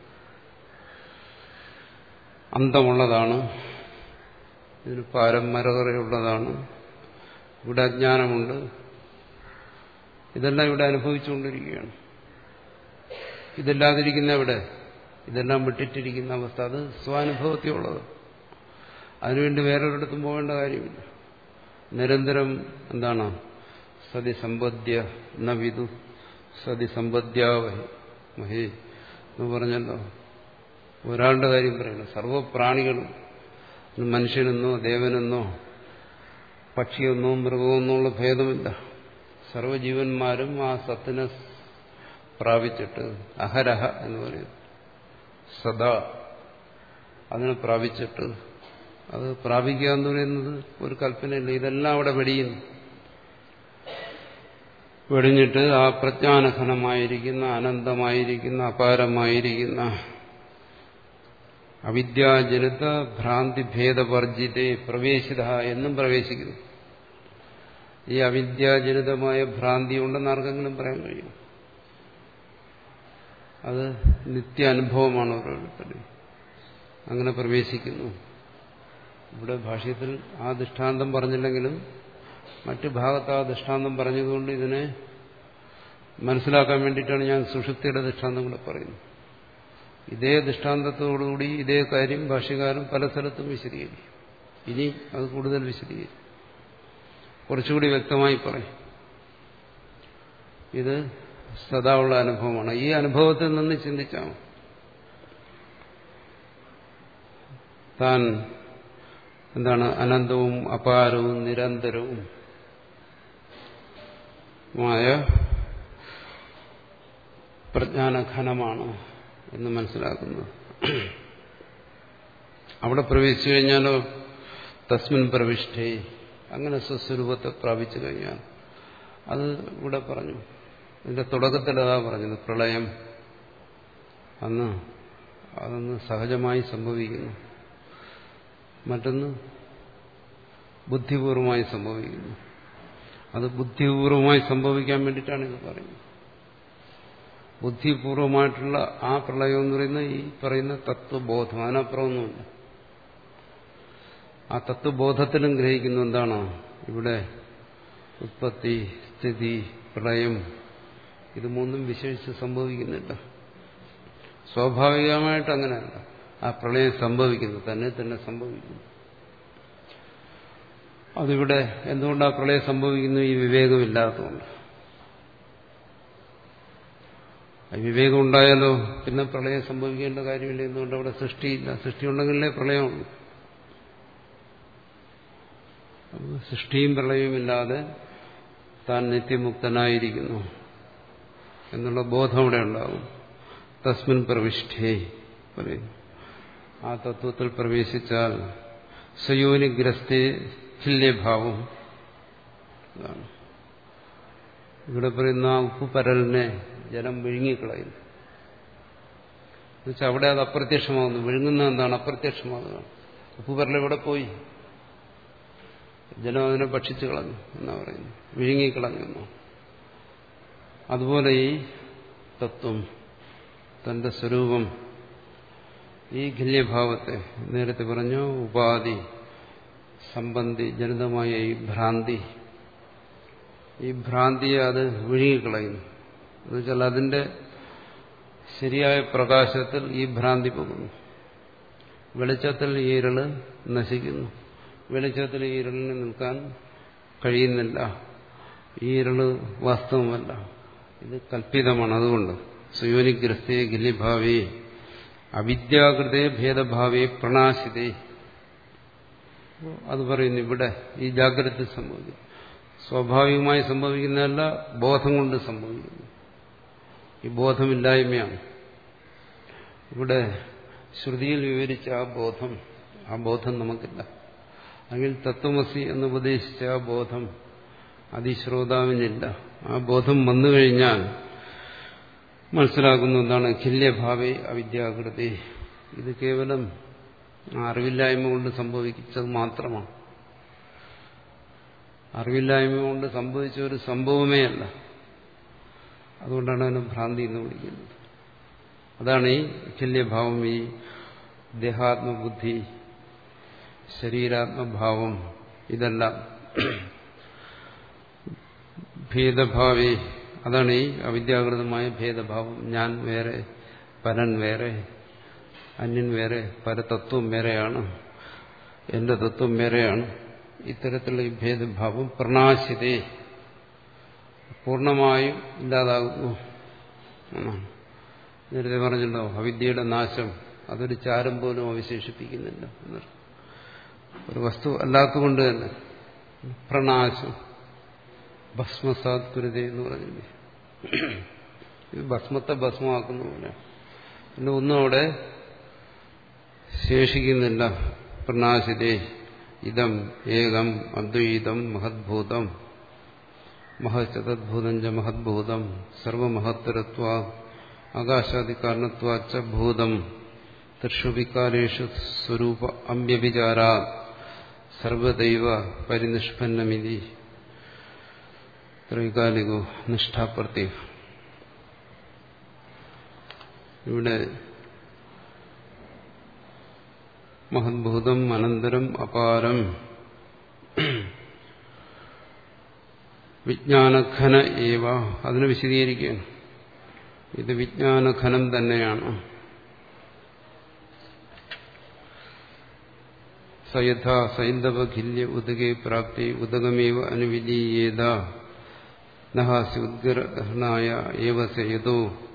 അന്തമുള്ളതാണ്, ഇതിന് പാരമ്പര്യമുള്ളതാണ്, ഇവിടെ അജ്ഞാനമുണ്ട്. ഇതെല്ലാം ഇവിടെ അനുഭവിച്ചുകൊണ്ടിരിക്കുകയാണ്. ഇതല്ലാതിരിക്കുന്ന എവിടെ? ഇതെല്ലാം വിട്ടിട്ടിരിക്കുന്ന അവസ്ഥ, അത് സ്വാനുഭവത്തിലുള്ളത്. അതിനുവേണ്ടി വേറൊരിടത്തും പോകേണ്ട കാര്യമില്ല. നിരന്തരം എന്താണ്? സതി സമ്പദ്യ ന വിദു സതി സമ്പദ്യാവഹി മഹേ എന്ന് പറഞ്ഞല്ലോ. ഒരാളുടെ കാര്യം പറയണം. സർവപ്രാണികളും, മനുഷ്യനെന്നോ ദേവനെന്നോ പക്ഷിയെന്നോ മൃഗമെന്നോ ഉള്ള ഭേദമില്ല. സർവജീവന്മാരും ആ സത്തിനെ പ്രാപിച്ചിട്ട്, അഹരഹ എന്ന് പറയുന്നു, സദാ അതിനെ പ്രാപിച്ചിട്ട് അത് പ്രാപിക്കുക എന്ന് പറയുന്നത് ഒരു കൽപ്പനയില്ല. ഇതെല്ലാം അവിടെ വെടിയുന്നു. വെടിഞ്ഞിട്ട് ആ പ്രജ്ഞാനഘനമായിരിക്കുന്ന, അനന്തമായിരിക്കുന്ന, അപാരമായിരിക്കുന്ന അവിദ്യാജനിത ഭ്രാന്തി ഭേദവർജിതേ പ്രവേശിത എന്നും പ്രവേശിക്കുന്നു. ഈ അവിദ്യാജനിതമായ ഭ്രാന്തി ഉണ്ടെന്ന് ആർക്കെങ്കിലും പറയാൻ കഴിയും? അത് നിത്യാനുഭവമാണ് ഓരോരുത്തരുടെയും. അങ്ങനെ പ്രവേശിക്കുന്നു. ഇവിടെ ഭാഷ്യത്തിൽ ആ ദൃഷ്ടാന്തം പറഞ്ഞില്ലെങ്കിലും മറ്റു ഭാഗത്ത് ആ ദൃഷ്ടാന്തം പറഞ്ഞതുകൊണ്ട് ഇതിനെ മനസ്സിലാക്കാൻ വേണ്ടിയിട്ടാണ് ഞാൻ സുഷുപ്തിയുടെ ദൃഷ്ടാന്തം കൂടെ പറയുന്നത്. ഇതേ ദൃഷ്ടാന്തത്തോടുകൂടി ഇതേ കാര്യം ഭാഷ്യകാരൻ പല സ്ഥലത്തും വിശദീകരിക്കും. ഇനി അത് കൂടുതൽ വിശദീകരിക്കും, കുറച്ചുകൂടി വ്യക്തമായി പറയും. ഇത് സദാ ഉള്ള അനുഭവമാണ്. ഈ അനുഭവത്തിൽ നിന്ന് ചിന്തിച്ചാൽ താൻ എന്താണ് അനന്തവും അപാരവും നിരന്തരവും മായ പ്രജ്ഞാനഘനമാണ് എന്ന് മനസ്സിലാക്കുന്നത്. അവിടെ പ്രവേശിച്ചു കഴിഞ്ഞാലോ തസ്മിൻ പ്രവിഷ്ടേ, അങ്ങനെ സ്വസ്വരൂപത്തെ പ്രാപിച്ചു കഴിഞ്ഞാൽ അത് ഇവിടെ പറഞ്ഞു. ഇതിന്റെ തുടക്കത്തിൽ അതാ പറഞ്ഞത്, പ്രളയം അന്ന് അതൊന്ന് സഹജമായി സംഭവിക്കുന്നു, മറ്റൊന്ന് ബുദ്ധിപൂർവമായി സംഭവിക്കുന്നു. അത് ബുദ്ധിപൂർവമായി സംഭവിക്കാൻ വേണ്ടിയിട്ടാണ് ഇത് പറയുന്നത്. ബുദ്ധിപൂർവമായിട്ടുള്ള ആ പ്രളയം എന്ന് പറയുന്ന ഈ പറയുന്ന തത്വബോധം, അതിനപ്പുറമൊന്നുമില്ല. ആ തത്വബോധത്തിലും ഗ്രഹിക്കുന്നു എന്താണ് ഇവിടെ ഉത്പത്തി, സ്ഥിതി, പ്രളയം, ഇത് മൂന്നും വിശേഷിച്ച് സംഭവിക്കുന്നില്ല. സ്വാഭാവികമായിട്ട് അങ്ങനെയല്ല. ആ പ്രളയം സംഭവിക്കുന്നു, തന്നെ തന്നെ സംഭവിക്കുന്നു. അതിവിടെ എന്തുകൊണ്ടാണ് പ്രളയം സംഭവിക്കുന്നു? ഈ വിവേകമില്ലാത്തതുകൊണ്ട്. വിവേകം ഉണ്ടായാലോ പിന്നെ പ്രളയം സംഭവിക്കേണ്ട കാര്യമില്ല. എന്തുകൊണ്ട്? അവിടെ സൃഷ്ടിയില്ല. സൃഷ്ടി ഉണ്ടെങ്കിലേ പ്രളയമുള്ളൂ. സൃഷ്ടിയും പ്രളയവുമില്ലാതെ താൻ നിത്യമുക്തനായിരിക്കുന്നു എന്നുള്ള ബോധം അവിടെ ഉണ്ടാകും. തസ്മിൻ പ്രവിഷ്ടേ പറയുന്നു. ആ തത്വത്തിൽ പ്രവേശിച്ചാൽ സ്വയോനിഗ്രസ്തേ ചില്യഭാവം. ഇവിടെ പറയുന്ന ആ ഉപ്പ് പരലിനെ ജലം വിഴുങ്ങിക്കളയുന്നു. എന്നുവെച്ചാൽ അവിടെ അത് അപ്രത്യക്ഷമാകുന്നു. വിഴുങ്ങുന്ന എന്താണ്? അപ്രത്യക്ഷമാകുകയാണ്. ഉപ്പ് പരൽ ഇവിടെ പോയി, ജലം അതിനെ ഭക്ഷിച്ചു കളഞ്ഞു എന്നാ പറയുന്നു, വിഴുങ്ങിക്കളഞ്ഞു. അതുപോലെ ഈ തത്വം, തന്റെ സ്വരൂപം, ഈ ഖില്യഭാവത്തെ നേരത്തെ പറഞ്ഞു ഉപാധി സംബന്ധി ജനിതമായ ഈ ഭ്രാന്തി, ഈ ഭ്രാന്തിയെ അത് വിഴുങ്ങിക്കളയുന്നു. എന്നുവെച്ചാൽ അതിന്റെ ശരിയായ പ്രകാശത്തിൽ ഈ ഭ്രാന്തി പോകുന്നു. വെളിച്ചത്തിൽ ഈ ഇരുള് നശിക്കുന്നു. വെളിച്ചത്തിൽ ഈ ഇരുളിന് നിൽക്കാൻ കഴിയുന്നില്ല. ഈ ഇരുള് വാസ്തവമല്ല, ഇത് കൽപ്പിതമാണ്. അതുകൊണ്ട് സുയോനിഗ്രസ്തേ ഖില്യഭാവേ അവിദ്യാകൃതേ ഭേദഭാവേ പ്രണാശിതേ. അത് പറയുന്നു ഇവിടെ ഈ ജാഗ്രത സംഭവിക്കും. സ്വാഭാവികമായി സംഭവിക്കുന്നതല്ല, ബോധം കൊണ്ട് സംഭവിക്കുന്നു. ഈ ബോധമില്ലായ്മയാണ്. ഇവിടെ ശ്രുതിയിൽ വിവരിച്ച ആ ബോധം, ആ ബോധം നമുക്കില്ല. അല്ലെങ്കിൽ തത്വമസി എന്ന് ഉപദേശിച്ച ആ ബോധം അതിശ്രോതാവിനില്ല. ആ ബോധം വന്നു കഴിഞ്ഞാൽ മനസ്സിലാക്കുന്നു എന്താണ് ഖില്യഭാവേ അവിദ്യാകൃതി. ഇത് കേവലം അറിവില്ലായ്മ കൊണ്ട് സംഭവിച്ചത് മാത്രമാണ്. അറിവില്ലായ്മ കൊണ്ട് സംഭവിച്ച ഒരു സംഭവമേ അല്ല. അതുകൊണ്ടാണ് അതിനെ ഭ്രാന്തി എന്ന് വിളിക്കുന്നത്. അതാണ് ഈ ഖില്യഭാവം, ഈ ദേഹാത്മബുദ്ധി, ശരീരാത്മഭാവം, ഇതെല്ലാം ഭേദഭാവി. അതാണ് ഈ അവിദ്യാകൃതമായ ഭേദഭാവം. ഞാൻ വേറെ, പരൻ വേറെ, അന്യൻ വേറെ, പരതത്വം വേറെയാണ്, എന്റെ തത്വം വേറെയാണ്. ഇത്തരത്തിലുള്ള ഈ ഭേദഭാവം പ്രണാശിതേ പൂർണ്ണമായും ഇല്ലാതാകുന്നു എന്നാണ്. നേരത്തെ പറഞ്ഞല്ലോ, അവിദ്യയുടെ നാശം അതൊരു ചാരം പോലും അവശേഷിപ്പിക്കുന്നില്ല എന്നർത്ഥം. ഒരു വസ്തു അല്ലാത്തതുകൊണ്ട് തന്നെ പ്രണാശം, ഭസ്മസാത് കുരുതേ എന്ന് പറഞ്ഞില്ലേ, ഇത് ഭസ്മത്തെ ഭസ്മമാക്കുന്ന പോലെ. പിന്നെ ഒന്നും അവിടെ ശേഷിക്കുന്നില്ല. പ്രനാശിതേ ഇതം ഏകം അദ്വൈതം മഹദ്ഭൂതം മഹശ്ചതദ്ഭൂതം ച മഹദ്ഭൂതം സർവമഹത്തരത്വാ ആകാശാദികാരണത്വാച്ച ഭൂതം തൃഷു വികാരേഷു സ്വരൂപ അമ്യവിചാരാ സർവദൈവ പരിനിഷ്പന്നമിതി. ത്രൈകാലികോ നിഷ്ഠാപ്രത്യ. ഇവിടെ മഹദ്ഭൂതം അനന്തരം അപാരം വിജ്ഞാനഘന ഏവ അതിനെ വിശദീകരിക്കുകയാണ്. ഇത് വിജ്ഞാനഘനം തന്നെയാണ്. സയഥാ സൈന്ധവഖില്യ ഉദകേ പ്രാപ്തി ഉദകമേവ അനുവിധീയേത നഹാസി ഉദ്ഗ്രഹണായ ഏവ സയതോ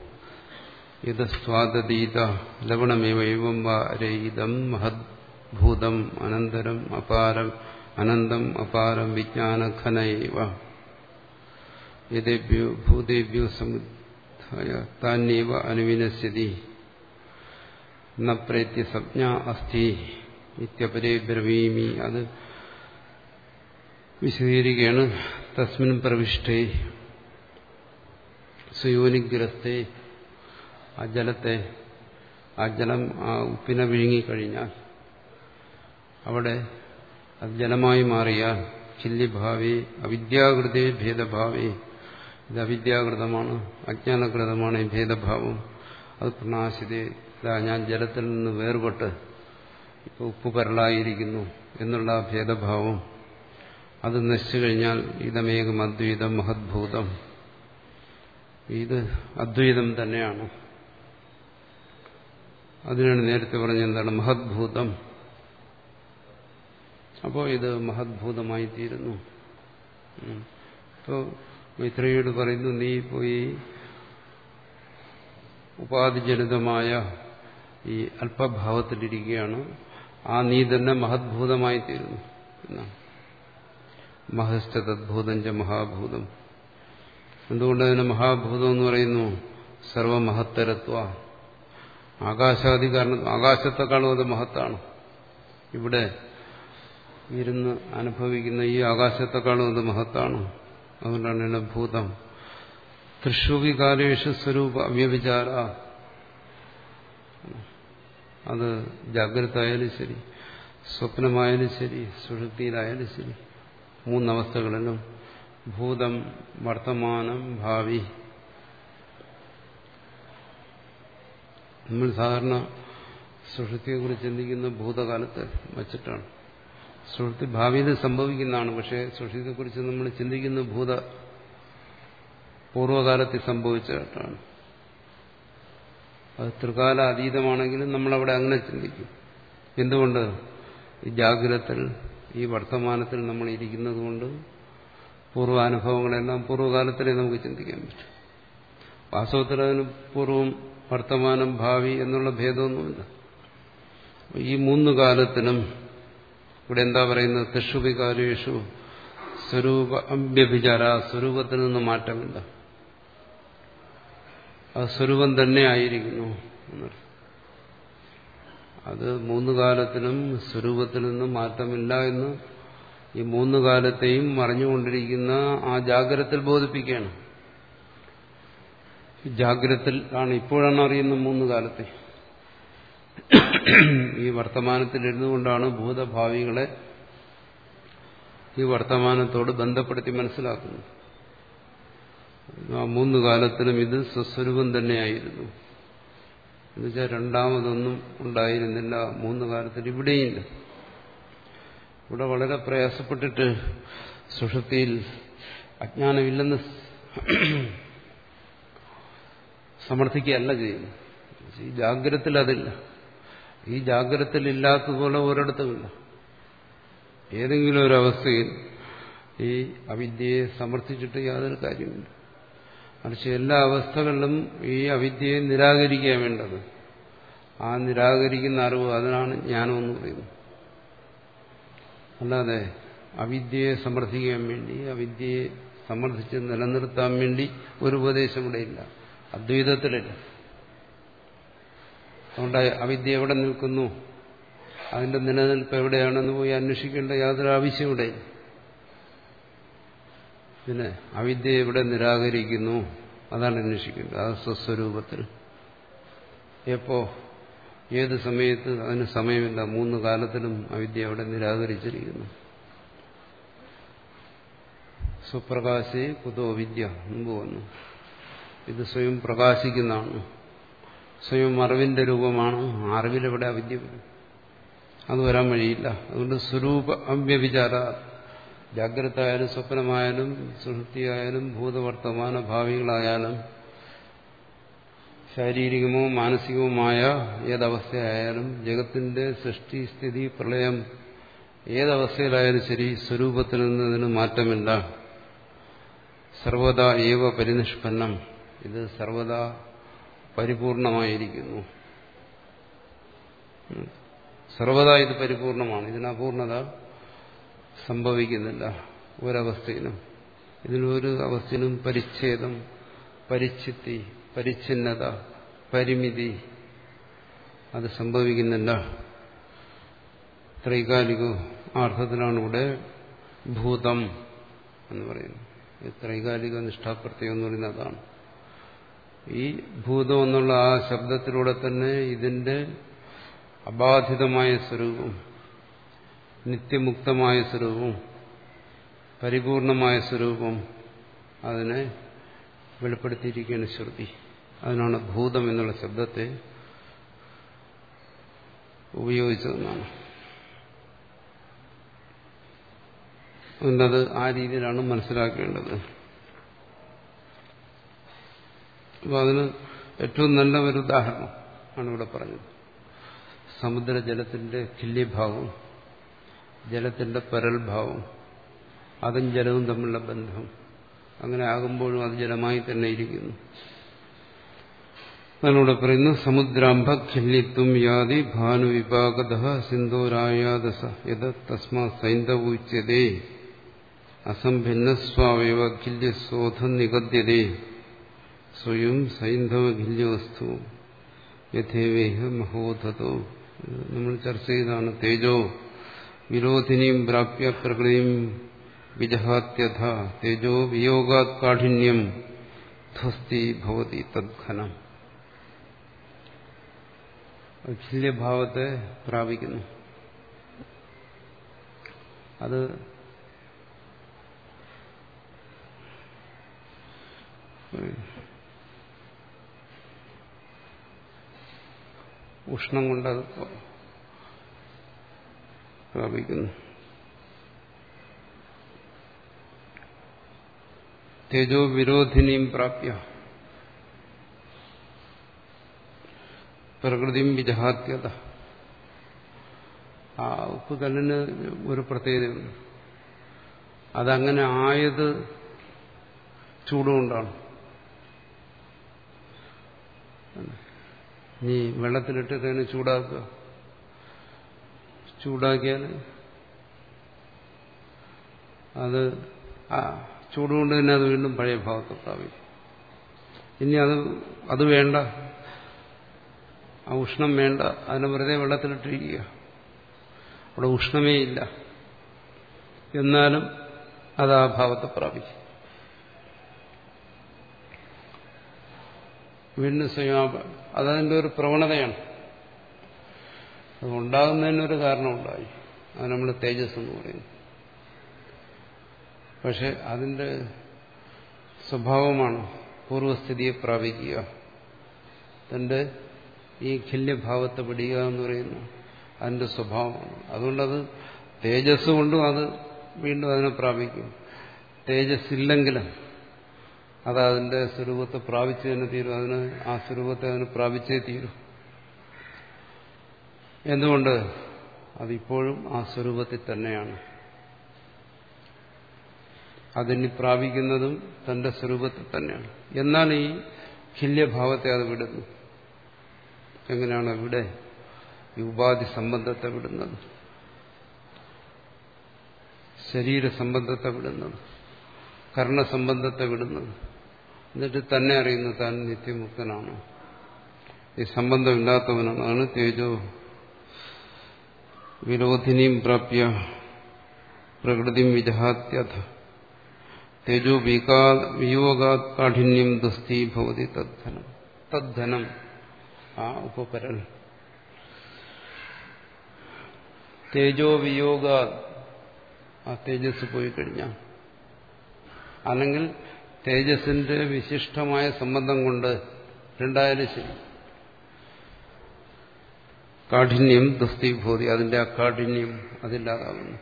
യതസ്വാദതീത ലവണമേവ ഏവം വാ രയിതം മഹദ്ഭൂതം അനന്തരം അപാരം അനന്തം അപാരം വിജ്ഞാനഘന ഏവ യദേഭ്യോ ഭൂതേഭ്യോ സമുദ്ധായ താന്യേവ അനുവിനശ്യതി ന പ്രേത്യ സംജ്ഞാ അസ്തി ഇത്യപരേ ബ്രവീമി. അത് വിശദീകരിക്കുകയാണ്. തസ്മിൻ പ്രവിഷ്ടേ സുയോനിഗ്രസ്തേ ആ ജലത്തെ ആ ജലം ആ ഉപ്പിനെ വിഴുങ്ങിക്കഴിഞ്ഞാൽ അവിടെ അത് ജലമായി മാറിയാൽ ഖില്യഭാവേ അവിദ്യാകൃതേ ഭേദഭാവേ ഇത് അവിദ്യാകൃതമാണ് അജ്ഞാനകൃതമാണ് ഈ ഭേദഭാവം. അത് പ്രനാശിതേ ഇതാ ഞാൻ ജലത്തിൽ നിന്ന് വേർപെട്ട് ഇപ്പൊ ഉപ്പ് പരലായിരിക്കുന്നു എന്നുള്ള ആ ഭേദഭാവം അത് നശിച്ചു കഴിഞ്ഞാൽ ഇതമേകം അദ്വൈതം മഹദ്ഭൂതം ഇത് അദ്വൈതം തന്നെയാണ്. അതിനാണ് നേരത്തെ പറഞ്ഞ എന്താണ് മഹദ്ഭൂതം. അപ്പോൾ ഇത് മഹദ്ഭൂതമായി തീരുന്നു. ഇപ്പോൾ മൈത്രേയിയോട് പറയുന്നു, നീ പോയി ഉപാധിജനിതമായ ഈ അല്പഭാവത്തിലിരിക്കുകയാണ്, ആ നീ തന്നെ മഹദ്ഭൂതമായി തീരുന്നു എന്നാണ്. മഹശ്ചതദ്ഭൂതം ച മഹാഭൂതം. എന്തുകൊണ്ട് അതിന് മഹാഭൂതം എന്ന് പറയുന്നു? സർവമഹത്തരത്വ ആകാശാദി കാരണം ആകാശത്തെക്കാളും അത് മഹത്താണ്. ഇവിടെ ഇരുന്ന് അനുഭവിക്കുന്ന ഈ ആകാശത്തെക്കാളും അത് മഹത്താണ്. അതുകൊണ്ടാണ് ഇതിനെ ഭൂതം. തൃശൂവികാലേഷു സ്വരൂപ അവ്യവിചാര. അത് ജാഗ്രത ആയാലും ശരി, സ്വപ്നമായാലും ശരി, സുഷുപ്തിയിലായാലും ശരി, മൂന്നവസ്ഥകളിലും ഭൂതം വർത്തമാനം ഭാവി. നമ്മൾ സാധാരണ സുഷുപ്തിയെക്കുറിച്ച് ചിന്തിക്കുന്ന ഭൂതകാലത്ത് വച്ചിട്ടാണ്. സുഷുപ്തി ഭാവിയിൽ സംഭവിക്കുന്നതാണ്. പക്ഷേ സുഷുപ്തിയെക്കുറിച്ച് നമ്മൾ ചിന്തിക്കുന്ന ഭൂത പൂർവ്വകാലത്തിൽ സംഭവിച്ചിട്ടാണ്. അത് ത്രികാല അതീതമാണെങ്കിലും നമ്മളവിടെ അങ്ങനെ ചിന്തിക്കും. എന്തുകൊണ്ട്? ഈ ജാഗ്രതത്തിൽ ഈ വർത്തമാനത്തിൽ നമ്മൾ ഇരിക്കുന്നത് കൊണ്ട് പൂർവ്വാനുഭവങ്ങളെല്ലാം പൂർവ്വകാലത്തിലേ നമുക്ക് ചിന്തിക്കാൻ പറ്റും. വാസ്തവത്തിൽ അതിന് പൂർവ്വം വർത്തമാനം ഭാവി എന്നുള്ള ഭേദമൊന്നുമില്ല. ഈ മൂന്ന് കാലത്തിനും ഇവിടെ എന്താ പറയുന്നത്? തൃഷുവികാലേഷു സ്വരൂപ അമ്യഭിചാര. സ്വരൂപത്തിൽ നിന്ന് മാറ്റമില്ല, അത് സ്വരൂപം തന്നെ ആയിരിക്കുന്നു എന്നർത്ഥം. അത് മൂന്ന് കാലത്തിനും സ്വരൂപത്തിൽ നിന്ന് മാറ്റമില്ല എന്ന് ഈ മൂന്ന് കാലത്തെയും മറിഞ്ഞുകൊണ്ടിരിക്കുന്ന ആ ജാഗ്രതത്തിൽ ബോധിപ്പിക്കുകയാണ്. ജാഗ്രതത്തിൽ ആണ്, ഇപ്പോഴാണ് അറിയുന്നത് മൂന്ന് കാലത്തെ. ഈ വർത്തമാനത്തിലിരുന്നു കൊണ്ടാണ് ഭൂതഭാവികളെ ഈ വർത്തമാനത്തോട് ബന്ധപ്പെടുത്തി മനസ്സിലാക്കുന്നത്. ആ മൂന്ന് കാലത്തിലും ഇത് സ്വസ്വരൂപം തന്നെയായിരുന്നു. എന്നുവെച്ചാൽ രണ്ടാമതൊന്നും ഉണ്ടായിരുന്നില്ല മൂന്ന് കാലത്തിൽ. ഇവിടെയില്ല. ഇവിടെ വളരെ പ്രയാസപ്പെട്ടിട്ട് സുഷുപ്തിയിൽ അജ്ഞാനമില്ലെന്ന് സമർത്ഥിക്കുകയല്ല ചെയ്യുന്നു. ഈ ജാഗ്രതത്തിൽ അതില്ല. ഈ ജാഗ്രതത്തിൽ ഇല്ലാത്തതുപോലെ ഒരിടത്തുമില്ല. ഏതെങ്കിലും ഒരു അവസ്ഥയിൽ ഈ അവിദ്യയെ സമർത്ഥിച്ചിട്ട് യാതൊരു കാര്യമില്ല. മറിച്ച് എല്ലാ അവസ്ഥകളിലും ഈ അവിദ്യയെ നിരാകരിക്കുക വേണ്ടത്. ആ നിരാകരിക്കുന്ന അറിവ്, അതിനാണ് ജ്ഞാനമെന്ന് പറയുന്നത്. അല്ലാതെ അവിദ്യയെ സമർത്ഥിക്കാൻ വേണ്ടി, അവിദ്യയെ സമർത്ഥിച്ച് നിലനിർത്താൻ വേണ്ടി ഒരു ഉപദേശം ഇവിടെ ഇല്ല, അദ്വൈതത്തിലില്ല. അതുകൊണ്ട് അവിദ്യ എവിടെ നിൽക്കുന്നു? അതിന്റെ നിലനിൽപ്പ് എവിടെയാണെന്ന് പോയി അന്വേഷിക്കേണ്ട യാതൊരു ആവശ്യം ഇവിടെ. പിന്നെ അവിദ്യ എവിടെ നിരാകരിക്കുന്നു അതാണ് അന്വേഷിക്കേണ്ടത്. അത് സ്വസ്വരൂപത്തിൽ എപ്പോ ഏത് സമയത്ത് അതിന് സമയമില്ല. മൂന്ന് കാലത്തിലും അവിദ്യ അവിടെ നിരാകരിച്ചിരിക്കുന്നു. സ്വപ്രകാശേ കുതോ വിദ്യ മുമ്പ് വന്നു. ഇത് സ്വയം പ്രകാശിക്കുന്നതാണ്, സ്വയം അറിവിന്റെ രൂപമാണ്. അറിവിലെവിടെ അവിദ്യ വരും? അത് വരാൻ വഴിയില്ല. അതുകൊണ്ട് സ്വരൂപ അവ്യഭിചാര, ജാഗ്രത ആയാലും സ്വപ്നമായാലും സുഷുപ്തിയായാലും ഭൂതവർത്തമാന ഭാവികളായാലും ശാരീരികമോ മാനസികവുമായ ഏതവസ്ഥയായാലും ജഗത്തിന്റെ സൃഷ്ടി സ്ഥിതി പ്രളയം ഏതവസ്ഥയിലായാലും ശരി സ്വരൂപത്തിൽ നിന്ന് ഇതിന് മാറ്റമില്ല. സർവദാ ഏവ പരിനിഷ്പന്നം, ഇത് സർവദാ പരിപൂർണമായിരിക്കുന്നു. സർവദാ ഇത് പരിപൂർണമാണ്. ഇതിന് അപൂർണത സംഭവിക്കുന്നില്ല ഒരവസ്ഥയിലും. ഇതിലൊരു അവസ്ഥയിലും പരിച്ഛേദം, പരിച്ഛിത്തി, പരിച്ഛിന്നത, പരിമിതി അത് സംഭവിക്കുന്നില്ല. ത്രൈകാലിക അർത്ഥത്തിലാണ് ഇവിടെ ഭൂതം എന്ന് പറയുന്നത്. ഈ ത്രൈകാലിക നിഷ്ഠാപ്രത്യം എന്ന് പറയുന്നത് അതാണ്. ഈ ഭൂതം എന്നുള്ള ആ ശബ്ദത്തിലൂടെ തന്നെ ഇതിന്റെ അബാധിതമായ സ്വരൂപം, നിത്യമുക്തമായ സ്വരൂപം, പരിപൂർണമായ സ്വരൂപം അതിനെ വെളിപ്പെടുത്തിയിരിക്കുകയാണ് ശ്രുതി. അതിനാണ് ഭൂതം എന്നുള്ള ശബ്ദത്തെ ഉപയോഗിച്ചതെന്നാണ്. അതുകൊണ്ടത് ആ രീതിയിലാണ് മനസ്സിലാക്കേണ്ടത്. അപ്പോൾ അതിന് ഏറ്റവും നല്ല ഒരു ഉദാഹരണം ആണ് ഇവിടെ പറഞ്ഞത്. സമുദ്രജലത്തിന്റെ കില്യഭാവം, ജലത്തിന്റെ പരൽഭാവം, അതും ജലവും തമ്മിലുള്ള ബന്ധം. അങ്ങനെ ആകുമ്പോഴും അത് ജലമായി തന്നെ ഇരിക്കുന്നു. അതിലൂടെ പറയുന്നു സമുദ്രാംഭ ഖില്ലിത്വം യാതി ഭാനുവിപാകത സിന്ധോരായാദസ യത് തസ്മാ സൈന്ധവോച്യതേ അസംഭിന്ന സ്വാവയവ ഖില്യശോധ നിഗദ്യതേ സ്വയം സൈന്ധവഖില്യോസ്തു യഥേവേഹ മഹോധതോ. നമ്മൾ ചർച്ച ചെയ്താണ്. തേജോ വിരോധിനിയും പ്രാപ്യ പ്രകൃതിയും വിജഹാത്യഥ തേജോ വിയോഗാത് കാഠിന്യം ധ്വസ്തി ഭവതി തദ്ഘനം. ഖില്യഭാവത്തെ പ്രാപിക്കുന്നു. അത് ഉഷ്ണം കൊണ്ടത് പ്രാപിക്കുന്നു. തേജോ വിരോധിനിയും പ്രാപ്യ പ്രകൃതിയും വിജഹാത്യത. ആ ഉപ്പുകല്ലിന് ഒരു പ്രത്യേകതയുണ്ട്. അതങ്ങനെ ആയത് ചൂടുകൊണ്ടാണ്. നീ വെള്ളത്തിലിട്ടിട്ട് അതിനെ ചൂടാക്കുക. ചൂടാക്കിയാൽ അത് ആ ചൂടുകൊണ്ട് തന്നെ അത് വീണ്ടും പഴയ ഭാവത്തെ പ്രാപിക്കും. ഇനി അത് അത് വേണ്ട, ആ ഉഷ്ണം വേണ്ട, അതിനെ വെറുതെ വെള്ളത്തിലിട്ടിരിക്കുക. അവിടെ ഉഷ്ണമേ ഇല്ല, എന്നാലും അത് ആ ഭാവത്തെ പ്രാപിക്കും. വീണ്ടും സ്വയം അതതിൻ്റെ ഒരു പ്രവണതയാണ്. അത് ഉണ്ടാകുന്നതിനൊരു കാരണമുണ്ടായി. അത് നമ്മൾ തേജസ് എന്ന് പറയുന്നു. പക്ഷെ അതിന്റെ സ്വഭാവമാണ് പൂർവസ്ഥിതിയെ പ്രാപിക്കുക, തന്റെ ഈ ഖില്യഭാവത്തെ പിടിക്കുക എന്ന് പറയുന്നു. അതിന്റെ സ്വഭാവമാണ്. അതുകൊണ്ടത് തേജസ് കൊണ്ടും അത് വീണ്ടും അതിനെ പ്രാപിക്കും. തേജസ് ഇല്ലെങ്കിലും അത് അതിന്റെ സ്വരൂപത്തെ പ്രാപിച്ചു തന്നെ തീരും. അതിന് ആ സ്വരൂപത്തെ അതിന് പ്രാപിച്ചേ തീരും. എന്തുകൊണ്ട്? അതിപ്പോഴും ആ സ്വരൂപത്തിൽ തന്നെയാണ്. അതിന് പ്രാപിക്കുന്നതും തന്റെ സ്വരൂപത്തിൽ തന്നെയാണ്. എന്നാൽ ഈ ഖില്യഭാവത്തെ അത് വിടുന്നു. എങ്ങനെയാണ് ഇവിടെ ഈ ഉപാധി സംബന്ധത്തെ വിടുന്നത്, ശരീരസംബന്ധത്തെ വിടുന്നത്, കർണസംബന്ധത്തെ വിടുന്നത്? എന്നിട്ട് തന്നെ അറിയുന്നു താൻ നിത്യമുക്തനാണ്, ഈ സംബന്ധമില്ലാത്തവനാണ്. അതാണ് തേജോ വിരോധിനീം പ്രാപ്യ പ്രകൃതിം വിജഹാത്യഥ തേജോ വിയോഗാത് കാഠിന്യം ദുസ്തി ഭവതി തദ്ധനം. തദ്ധനം ആ ഉപപരൽ. തേജോ വിയോഗാത് ആ തേജസ് പോയി കഴിഞ്ഞാൽ, അല്ലെങ്കിൽ തേജസ്സിന്റെ വിശിഷ്ടമായ സംബന്ധം കൊണ്ട്, രണ്ടായാലും ശരി, കാഠിന്യം ദുസ്തിഭൂതി, അതിന്റെ ആ കാഠിന്യം അതില്ലാതാകുന്നു,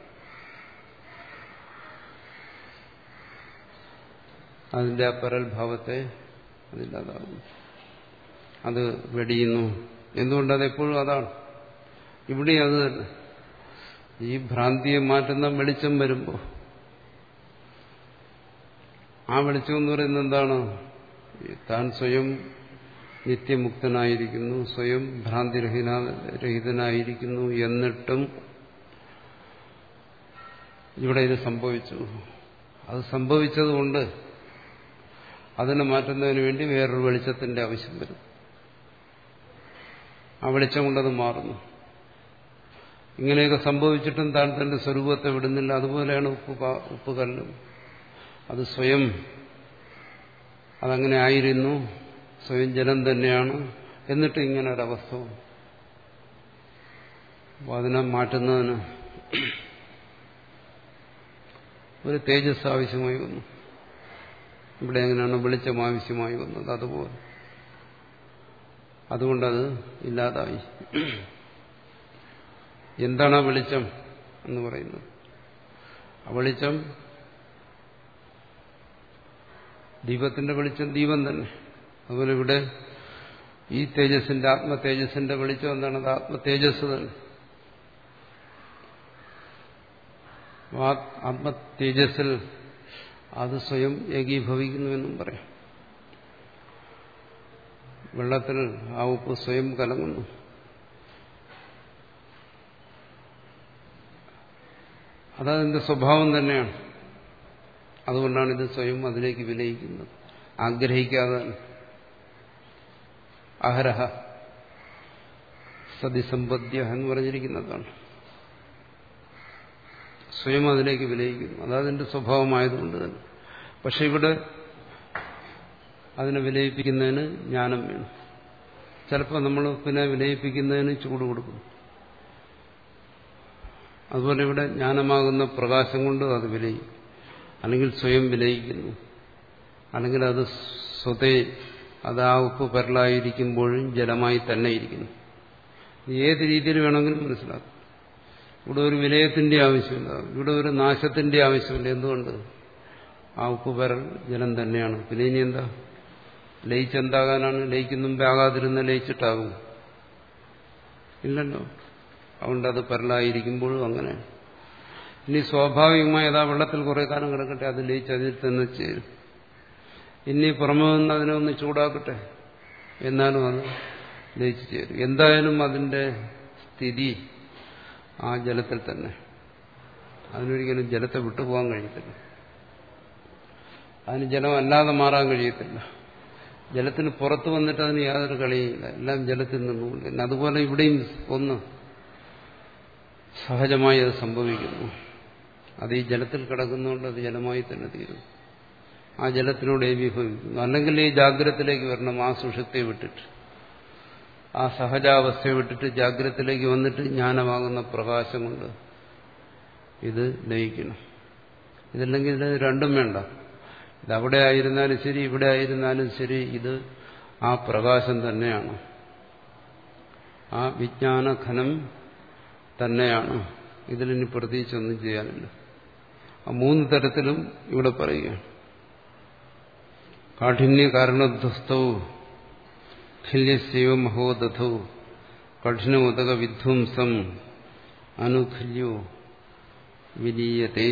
അതിന്റെ ആ പരൽഭാവത്തെ അതില്ലാതാകുന്നു, അത് വെടിയുന്നു. എന്തുകൊണ്ടതെപ്പോഴും അതാണ്. ഇവിടെ അത് തന്നെ. ഈ ഭ്രാന്തിയെ മാറ്റുന്ന വെളിച്ചം വരുമ്പോൾ, ആ വെളിച്ചം എന്ന് പറയുന്നത് എന്താണ്? താൻ സ്വയം നിത്യമുക്തനായിരിക്കുന്നു, സ്വയം ഭ്രാന്തിരഹിതനായിരിക്കുന്നു, എന്നിട്ടും ഇവിടെ ഇത് സംഭവിച്ചു. അത് സംഭവിച്ചതുകൊണ്ട് അതിനെ മാറ്റുന്നതിന് വേണ്ടി വേറൊരു വെളിച്ചത്തിന്റെ ആവശ്യം വരും. ആ വെളിച്ചം കൊണ്ടത് മാറുന്നു. ഇങ്ങനെയൊക്കെ സംഭവിച്ചിട്ടും താൻ തന്റെ സ്വരൂപത്തെ വിടുന്നില്ല. അതുപോലെയാണ് ഉപ്പ് ഉപ്പുകല്ലും. അത് സ്വയം അതങ്ങനെ ആയിരുന്നു, സ്വയം ജലം തന്നെയാണ്, എന്നിട്ട് ഇങ്ങനെ ഒരവസ്ഥ. അപ്പോൾ അതിനെ മാറ്റുന്നതിന് ഒരു തേജസ് ആവശ്യമായി വന്നു. ഇവിടെ എങ്ങനെയാണ് വെളിച്ചം ആവശ്യമായി വന്നത്, അതുപോലെ. അതുകൊണ്ടത് ഇല്ലാതായി. എന്താണ് ആ വെളിച്ചം എന്ന് പറയുന്നത്? ആ വെളിച്ചം ദീപത്തിന്റെ വെളിച്ചം ദീപം തന്നെ. അതുപോലെ ഇവിടെ ഈ തേജസ്സിന്റെ ആത്മ തേജസ്സിന്റെ വെളിച്ചം എന്താണ്? അത് ആത്മ തേജസ് തന്നെ. ആത്മ തേജസ്സിൽ അത് സ്വയം ഏകീഭവിക്കുന്നുവെന്നും പറയാം. വെള്ളത്തിൽ ആ ഉപ്പ് സ്വയം കലങ്ങുന്നു. അതതിന്റെ സ്വഭാവം തന്നെയാണ്. അതുകൊണ്ടാണ് ഇത് സ്വയം അതിലേക്ക് വിലയിക്കുന്നത്, ആഗ്രഹിക്കാതെ. അഹരഹ സതിസമ്പദ്യ എന്ന് പറഞ്ഞിരിക്കുന്നതാണ്. സ്വയം അതിലേക്ക് വിലയിക്കുന്നു. അതതിന്റെ സ്വഭാവമായതുകൊണ്ട് തന്നെ. പക്ഷെ ഇവിടെ അതിനെ വിലയിപ്പിക്കുന്നതിന് ജ്ഞാനം വേണം. ചിലപ്പോൾ നമ്മൾ പിന്നെ വിലയിപ്പിക്കുന്നതിന് ചൂട് കൊടുക്കും. അതുപോലെ ഇവിടെ ജ്ഞാനമാകുന്ന പ്രകാശം കൊണ്ട് അത് വിലയിക്കും. അല്ലെങ്കിൽ സ്വയം വിലയിക്കുന്നു, അല്ലെങ്കിൽ അത് സ്വതേ അത് ആ ഉപ്പ് പരലായിരിക്കുമ്പോഴും ജലമായി തന്നെ ഇരിക്കുന്നു. ഏത് രീതിയിൽ വേണമെങ്കിലും മനസ്സിലാക്കും. ഇവിടെ ഒരു വിലയത്തിന്റെ ആവശ്യമില്ല, ഇവിടെ ഒരു നാശത്തിന്റെ ആവശ്യമില്ല. എന്തുകൊണ്ട്? ആ ഉപ്പ് പരൽ ജലം തന്നെയാണ്. പിന്നെ ഇനി എന്താ? ലയിച്ചെന്താകാനാണ്? ലയിക്കുന്ന മുമ്പേ ആകാതിരുന്ന ലയിച്ചിട്ടാകും? ഇല്ലല്ലോ. അതുകൊണ്ട് അത് പരലായിരിക്കുമ്പോഴും അങ്ങനെ. ഇനി സ്വാഭാവികമായി അതാ വെള്ളത്തിൽ കുറെ കാലം കിടക്കട്ടെ, അത് ലയിച്ച് അതിൽ തന്നെ ചേരും. ഇനി പുറമെ നിന്ന് അതിനെ ഒന്ന് ചൂടാക്കട്ടെ, എന്നാലും അത് ലയിച്ചു ചേരും. എന്തായാലും അതിന്റെ സ്ഥിതി ആ ജലത്തിൽ തന്നെ. അതിനൊരിക്കലും ജലത്തെ വിട്ടുപോകാൻ കഴിയത്തില്ല. അതിന് ജലം അല്ലാതെ മാറാൻ കഴിയത്തില്ല. ജലത്തിന് പുറത്ത് വന്നിട്ട് അതിന് യാതൊരു കളിയില്ല. എല്ലാം ജലത്തിൽ നിന്നുകൊണ്ട്. പിന്നെ അതുപോലെ ഇവിടെയും ഒന്ന് സഹജമായി അത് സംഭവിക്കുന്നു. അത് ഈ ജലത്തിൽ കിടക്കുന്നതുകൊണ്ട് അത് ജലമായി തന്നെ തീരും. ആ ജലത്തിനോട് ഏകീഭവിക്കുന്നു. അല്ലെങ്കിൽ ഈ ജാഗ്രതത്തിലേക്ക് വരണം, ആ സുഷുപ്തിയെ വിട്ടിട്ട്, ആ സഹജാവസ്ഥയെ വിട്ടിട്ട് ജാഗ്രതത്തിലേക്ക് വന്നിട്ട് ജ്ഞാനമാകുന്ന പ്രകാശം കൊണ്ട് ഇത് ലയിക്കണം. ഇതല്ലെങ്കിൽ ഇത് രണ്ടും വേണ്ട. ഇതവിടെ ആയിരുന്നാലും ശരി, ഇവിടെ ആയിരുന്നാലും ശരി, ഇത് ആ പ്രകാശം തന്നെയാണ്, ആ വിജ്ഞാനഘനം തന്നെയാണ്. ഇതിലിനി പ്രത്യേകിച്ചൊന്നും ചെയ്യാനില്ല. ആ മൂന്ന് തരത്തിലും ഇവിടെ പറയുകയാണ്. കാഠിന്യ കാരണധ്വസ്തവും ഖില്യസ്യൈവ മഹോദധൗ കഠിനോദക വിധ്വംസം അനുഖില്യോ വിലീയതേ.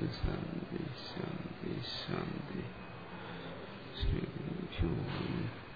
ശാന്തി ശാന്തി ശാന്തി.